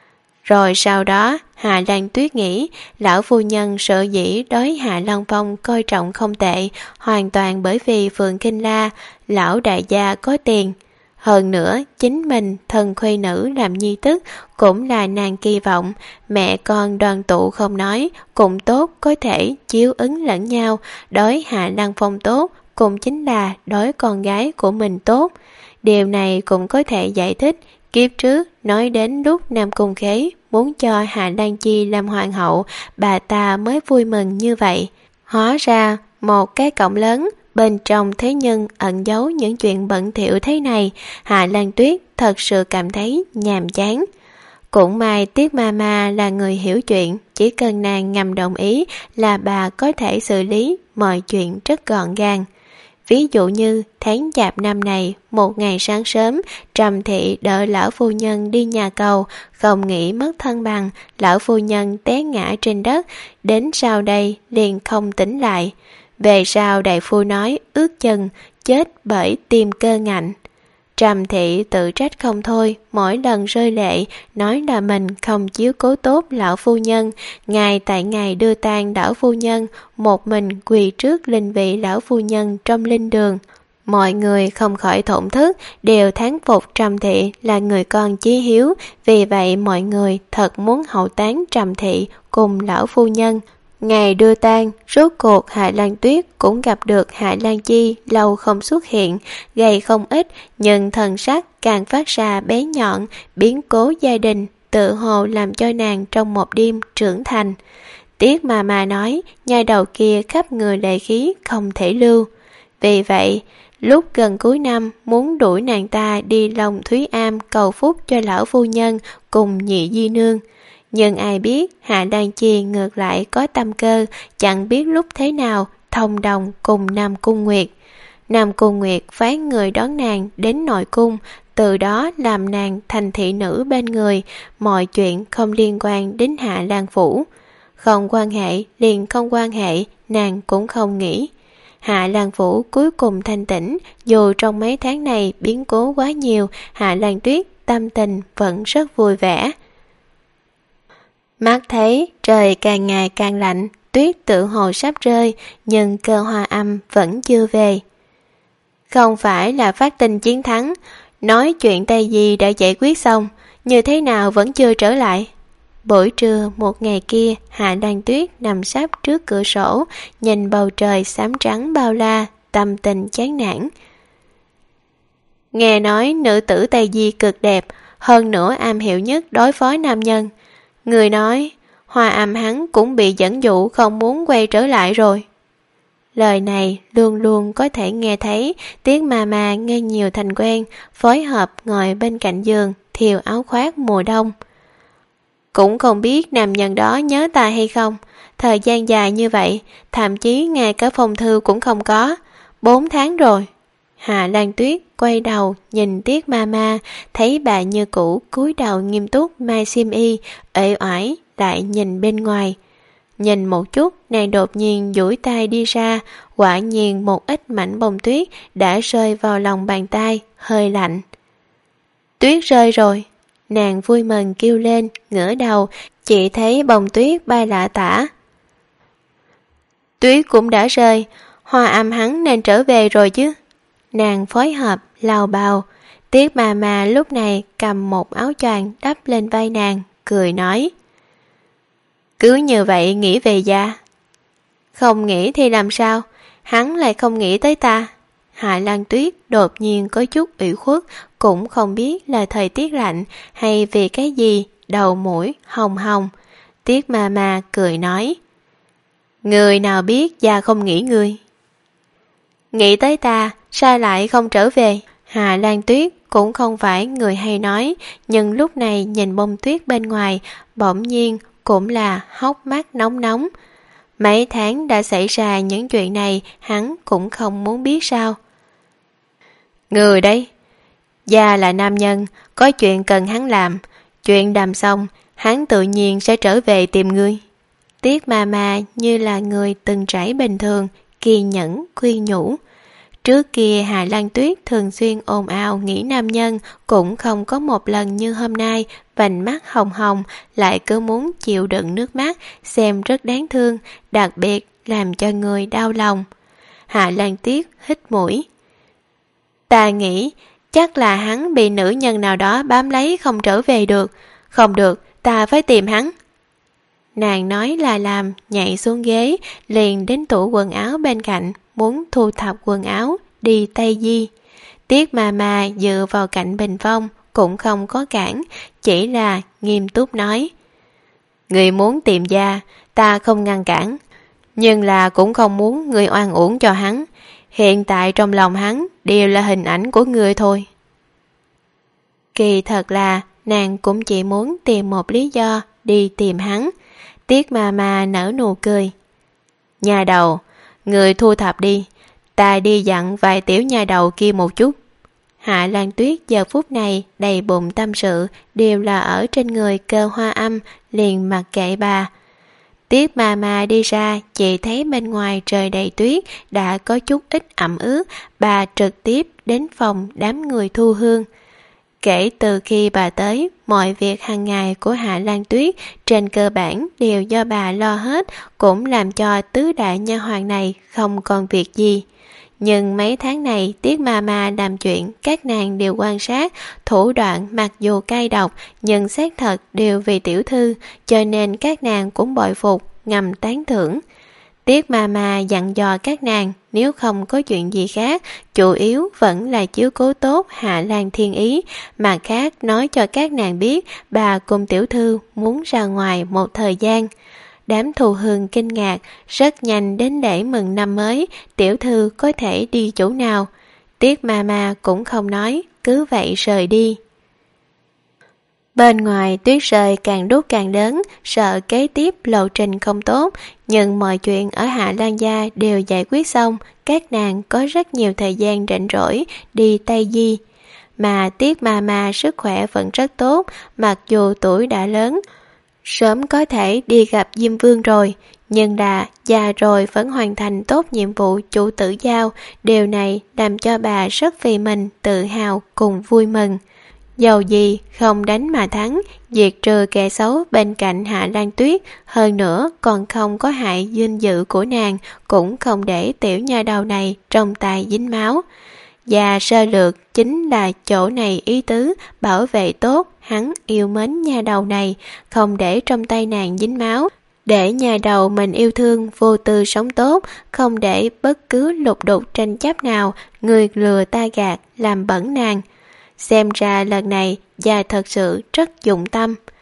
Rồi sau đó Hạ Lan Tuyết nghĩ lão phu nhân sợ dĩ đối Hạ Lan Phong coi trọng không tệ, hoàn toàn bởi vì Phượng Kinh La, lão đại gia có tiền. Hơn nữa, chính mình thân khuê nữ làm nhi tức cũng là nàng kỳ vọng, mẹ con đoàn tụ không nói, cũng tốt có thể chiếu ứng lẫn nhau, đối Hạ Lăng Phong tốt, cũng chính là đối con gái của mình tốt. Điều này cũng có thể giải thích, kiếp trước nói đến lúc Nam Cung Khế muốn cho Hạ Lan Chi làm hoàng hậu, bà ta mới vui mừng như vậy. Hóa ra, một cái cổng lớn, bên trong thế nhưng ẩn giấu những chuyện bận thỉu thế này, Hạ Lan Tuyết thật sự cảm thấy nhàm chán. Cũng may Tiết Mama là người hiểu chuyện, chỉ cần nàng ngầm đồng ý là bà có thể xử lý mọi chuyện rất gọn gàng. Ví dụ như tháng chạp năm này, một ngày sáng sớm, Trầm thị đợi lão phu nhân đi nhà cầu, không nghĩ mất thăng bằng, lão phu nhân té ngã trên đất, đến sau đây liền không tỉnh lại. Về sau đại phu nói ướt chân, chết bởi tim cơ ngạnh. Trầm thị tự trách không thôi, mỗi lần rơi lệ, nói là mình không chiếu cố tốt lão phu nhân. Ngày tại ngày đưa tang lão phu nhân, một mình quỳ trước linh vị lão phu nhân trong linh đường. Mọi người không khỏi thổn thức, đều thán phục Trầm thị là người con chí hiếu, vì vậy mọi người thật muốn hậu táng Trầm thị cùng lão phu nhân. Ngày đưa tang, rốt cuộc Hạ Lan Tuyết cũng gặp được Hạ Lan Chi lâu không xuất hiện, gầy không ít, nhưng thần sắc càng phát ra bé nhọn, biến cố gia đình, tự hồ làm cho nàng trong một đêm trưởng thành. Tiết mà mà nói, nhai đầu kia khắp người lệ khí không thể lưu. Vì vậy, lúc gần cuối năm muốn đuổi nàng ta đi Long Thúy Am cầu phúc cho lão phu nhân cùng nhị di nương. Nhưng ai biết Hạ Lan Chi ngược lại có tâm cơ, chẳng biết lúc thế nào thông đồng cùng Nam Cung Nguyệt. Nam Cung Nguyệt phái người đón nàng đến nội cung, từ đó làm nàng thành thị nữ bên người, mọi chuyện không liên quan đến Hạ Lan Phủ. Không quan hệ liền không quan hệ, nàng cũng không nghĩ. Hạ Lan Phủ cuối cùng thanh tĩnh, dù trong mấy tháng này biến cố quá nhiều, Hạ Lan Tuyết tâm tình vẫn rất vui vẻ. Mắt thấy trời càng ngày càng lạnh, tuyết tự hồ sắp rơi, nhưng cơ hoa âm vẫn chưa về. Không phải là phát tin chiến thắng, nói chuyện Tây Di đã giải quyết xong, như thế nào vẫn chưa trở lại. Buổi trưa một ngày kia, Hạ Lan Tuyết nằm sấp trước cửa sổ, nhìn bầu trời xám trắng bao la, tâm tình chán nản. Nghe nói nữ tử Tây Di cực đẹp, hơn nữa am hiểu nhất đối phó nam nhân. Người nói, Hoa Âm hắn cũng bị dẫn dụ không muốn quay trở lại rồi. Lời này luôn luôn có thể nghe thấy. Tiết Mama nghe nhiều thành quen, phối hợp ngồi bên cạnh giường, thiều áo khoác mùa đông. Cũng không biết nam nhân đó nhớ ta hay không. Thời gian dài như vậy, thậm chí ngay cả phong thư cũng không có. Bốn tháng rồi. Hạ Lan Tuyết quay đầu nhìn Tiết Mama, thấy bà như cũ cúi đầu nghiêm túc mai xiêm y, uể oải lại nhìn bên ngoài. Nhìn một chút, nàng đột nhiên duỗi tay đi ra, quả nhiên một ít mảnh bông tuyết đã rơi vào lòng bàn tay, hơi lạnh. Tuyết rơi rồi. Nàng vui mừng kêu lên, ngửa đầu, chỉ thấy bông tuyết bay lả tả. Tuyết cũng đã rơi, Hoa Âm hắn nên trở về rồi chứ. Nàng phối hợp, lau bào. Tiết Mama lúc này cầm một áo choàng đắp lên vai nàng, cười nói. Cứ như vậy nghĩ về gia. Không nghĩ thì làm sao, hắn lại không nghĩ tới ta. Hạ Lan Tuyết đột nhiên có chút ủy khuất, cũng không biết là thời tiết lạnh hay vì cái gì, đầu mũi hồng hồng. Tiết Mama cười nói. Người nào biết gia không nghĩ người. Nghĩ tới ta, sao lại không trở về? Hạ Lan Tuyết cũng không phải người hay nói, nhưng lúc này nhìn bông tuyết bên ngoài, bỗng nhiên cũng là hốc mắt nóng nóng. Mấy tháng đã xảy ra những chuyện này, hắn cũng không muốn biết sao. Người đấy, gia là nam nhân, có chuyện cần hắn làm. Chuyện đàm xong, hắn tự nhiên sẽ trở về tìm ngươi. Tiết Mama như là người từng trải bình thường, kiên nhẫn, khuyên nhủ. Trước kia Hạ Lan Tuyết thường xuyên ồn ào nghĩ nam nhân, cũng không có một lần như hôm nay, vành mắt hồng hồng, lại cứ muốn chịu đựng nước mắt, xem rất đáng thương, đặc biệt làm cho người đau lòng. Hạ Lan Tuyết hít mũi. Ta nghĩ, chắc là hắn bị nữ nhân nào đó bám lấy không trở về được. Không được, ta phải tìm hắn. Nàng nói là làm, nhảy xuống ghế, liền đến tủ quần áo bên cạnh, muốn thu thập quần áo, đi Tây Di. Tiết Mama dựa vào cạnh bình phong, cũng không có cản, chỉ là nghiêm túc nói. Người muốn tìm gia, ta không ngăn cản, nhưng là cũng không muốn người oan uổng cho hắn. Hiện tại trong lòng hắn đều là hình ảnh của người thôi. Kỳ thật là nàng cũng chỉ muốn tìm một lý do đi tìm hắn. Tiết Mama nở nụ cười. Nhà đầu, người thu thập đi, ta đi dặn vài tiểu nhà đầu kia một chút. Hạ Lan Tuyết giờ phút này đầy bụng tâm sự, đều là ở trên người Cơ Hoa Âm, liền mặc kệ bà. Tiết Mama đi ra, chỉ thấy bên ngoài trời đầy tuyết, đã có chút ít ẩm ướt, bà trực tiếp đến phòng đám người thu hương. Kể từ khi bà tới, mọi việc hàng ngày của Hạ Lan Tuyết trên cơ bản đều do bà lo hết, cũng làm cho tứ đại nha hoàn này không còn việc gì. Nhưng mấy tháng này Tiết Mama làm chuyện các nàng đều quan sát, thủ đoạn mặc dù cay độc nhưng xác thật đều vì tiểu thư, cho nên các nàng cũng bội phục, ngầm tán thưởng. Tiết Mama dặn dò các nàng nếu không có chuyện gì khác, chủ yếu vẫn là chiếu cố tốt Hạ Lan Thiên Ý, mà khác nói cho các nàng biết bà cùng tiểu thư muốn ra ngoài một thời gian. Đám thù hương kinh ngạc, rất nhanh đến lễ mừng năm mới, tiểu thư có thể đi chỗ nào. Tiết Mama cũng không nói, cứ vậy rời đi. Bên ngoài tuyết rơi càng đốt càng lớn, sợ kế tiếp lộ trình không tốt, nhưng mọi chuyện ở Hạ Lan gia đều giải quyết xong, các nàng có rất nhiều thời gian rảnh rỗi đi Tây Di. Mà Tiết Mama sức khỏe vẫn rất tốt, mặc dù tuổi đã lớn, sớm có thể đi gặp Diêm Vương rồi, nhưng là già rồi vẫn hoàn thành tốt nhiệm vụ chủ tử giao, điều này làm cho bà rất vì mình tự hào cùng vui mừng. Dầu gì không đánh mà thắng, diệt trừ kẻ xấu bên cạnh Hạ Lan Tuyết, hơn nữa còn không có hại danh dự của nàng, cũng không để tiểu nha đầu này trong tay dính máu. Và sơ lược chính là chỗ này ý tứ bảo vệ tốt hắn yêu mến nha đầu này, không để trong tay nàng dính máu, để nhà đầu mình yêu thương vô tư sống tốt, không để bất cứ lục đục tranh chấp nào, người lừa ta gạt làm bẩn nàng. Xem ra lần này gia thật sự rất dụng tâm.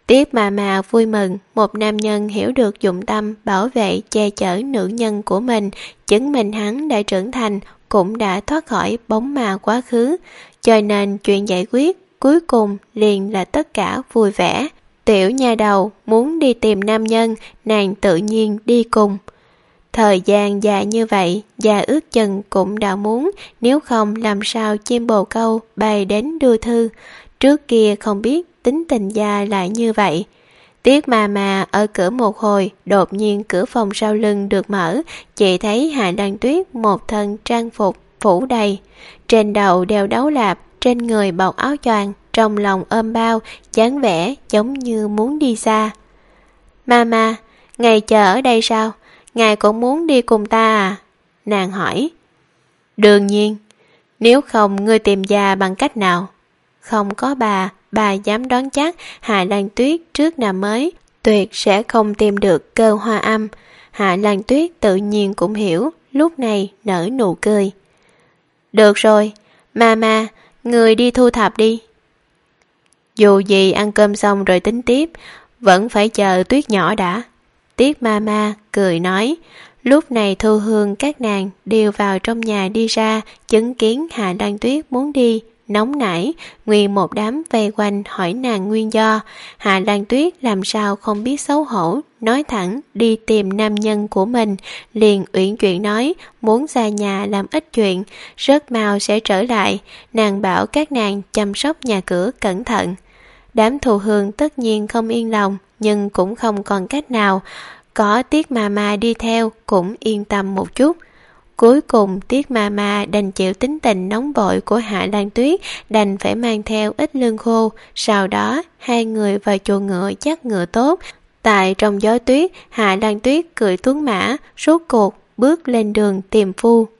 Tiết mà mà vui mừng, một nam nhân hiểu được dụng tâm bảo vệ che chở nữ nhân của mình, chứng minh hắn đã trưởng thành, cũng đã thoát khỏi bóng ma quá khứ, cho nên chuyện giải quyết cuối cùng liền là tất cả vui vẻ. Tiểu nha đầu muốn đi tìm nam nhân, nàng tự nhiên đi cùng. Thời gian dài như vậy, già ước chừng cũng đã muốn, nếu không làm sao chim bồ câu bay đến đưa thư. Trước kia không biết tính tình già lại như vậy. Tiết mà mà ở cửa một hồi, đột nhiên cửa phòng sau lưng được mở, chị thấy Hạ Lan Tuyết một thân trang phục phủ đầy, trên đầu đeo đấu lạp, trên người bọc áo choàng, trong lòng ôm bao, dáng vẻ giống như muốn đi xa. Mama, ngài chờ ở đây sao? Ngài cũng muốn đi cùng ta à? Nàng hỏi. Đương nhiên, nếu không ngươi tìm già bằng cách nào? Không có bà, bà dám đoán chắc Hạ Lan Tuyết trước năm mới tuyệt sẽ không tìm được cơ hoa âm. Hạ Lan Tuyết tự nhiên cũng hiểu, lúc này nở nụ cười. Được rồi, mama, người đi thu thập đi. Dù gì ăn cơm xong rồi tính tiếp, vẫn phải chờ Tuyết nhỏ đã. Tiết mama cười nói. Lúc này Thu Hương các nàng đều vào trong nhà đi ra, chứng kiến Hạ Lan Tuyết muốn đi, nóng nảy, nguyên một đám vây quanh hỏi nàng nguyên do. Hạ Lan Tuyết làm sao không biết xấu hổ, nói thẳng đi tìm nam nhân của mình, liền uyển chuyển nói muốn ra nhà làm ít chuyện, rất mau sẽ trở lại, nàng bảo các nàng chăm sóc nhà cửa cẩn thận. Đám Thu Hương tất nhiên không yên lòng, nhưng cũng không còn cách nào, có Tiết Mama đi theo cũng yên tâm một chút. Cuối cùng Tiết Mama đành chịu tính tình nóng vội của Hạ Lan Tuyết, đành phải mang theo ít lương khô. Sau đó hai người vào chuồng ngựa dắt ngựa tốt. Tại trong gió tuyết, Hạ Lan Tuyết cưỡi tuấn mã, rốt cuộc bước lên đường tìm phu.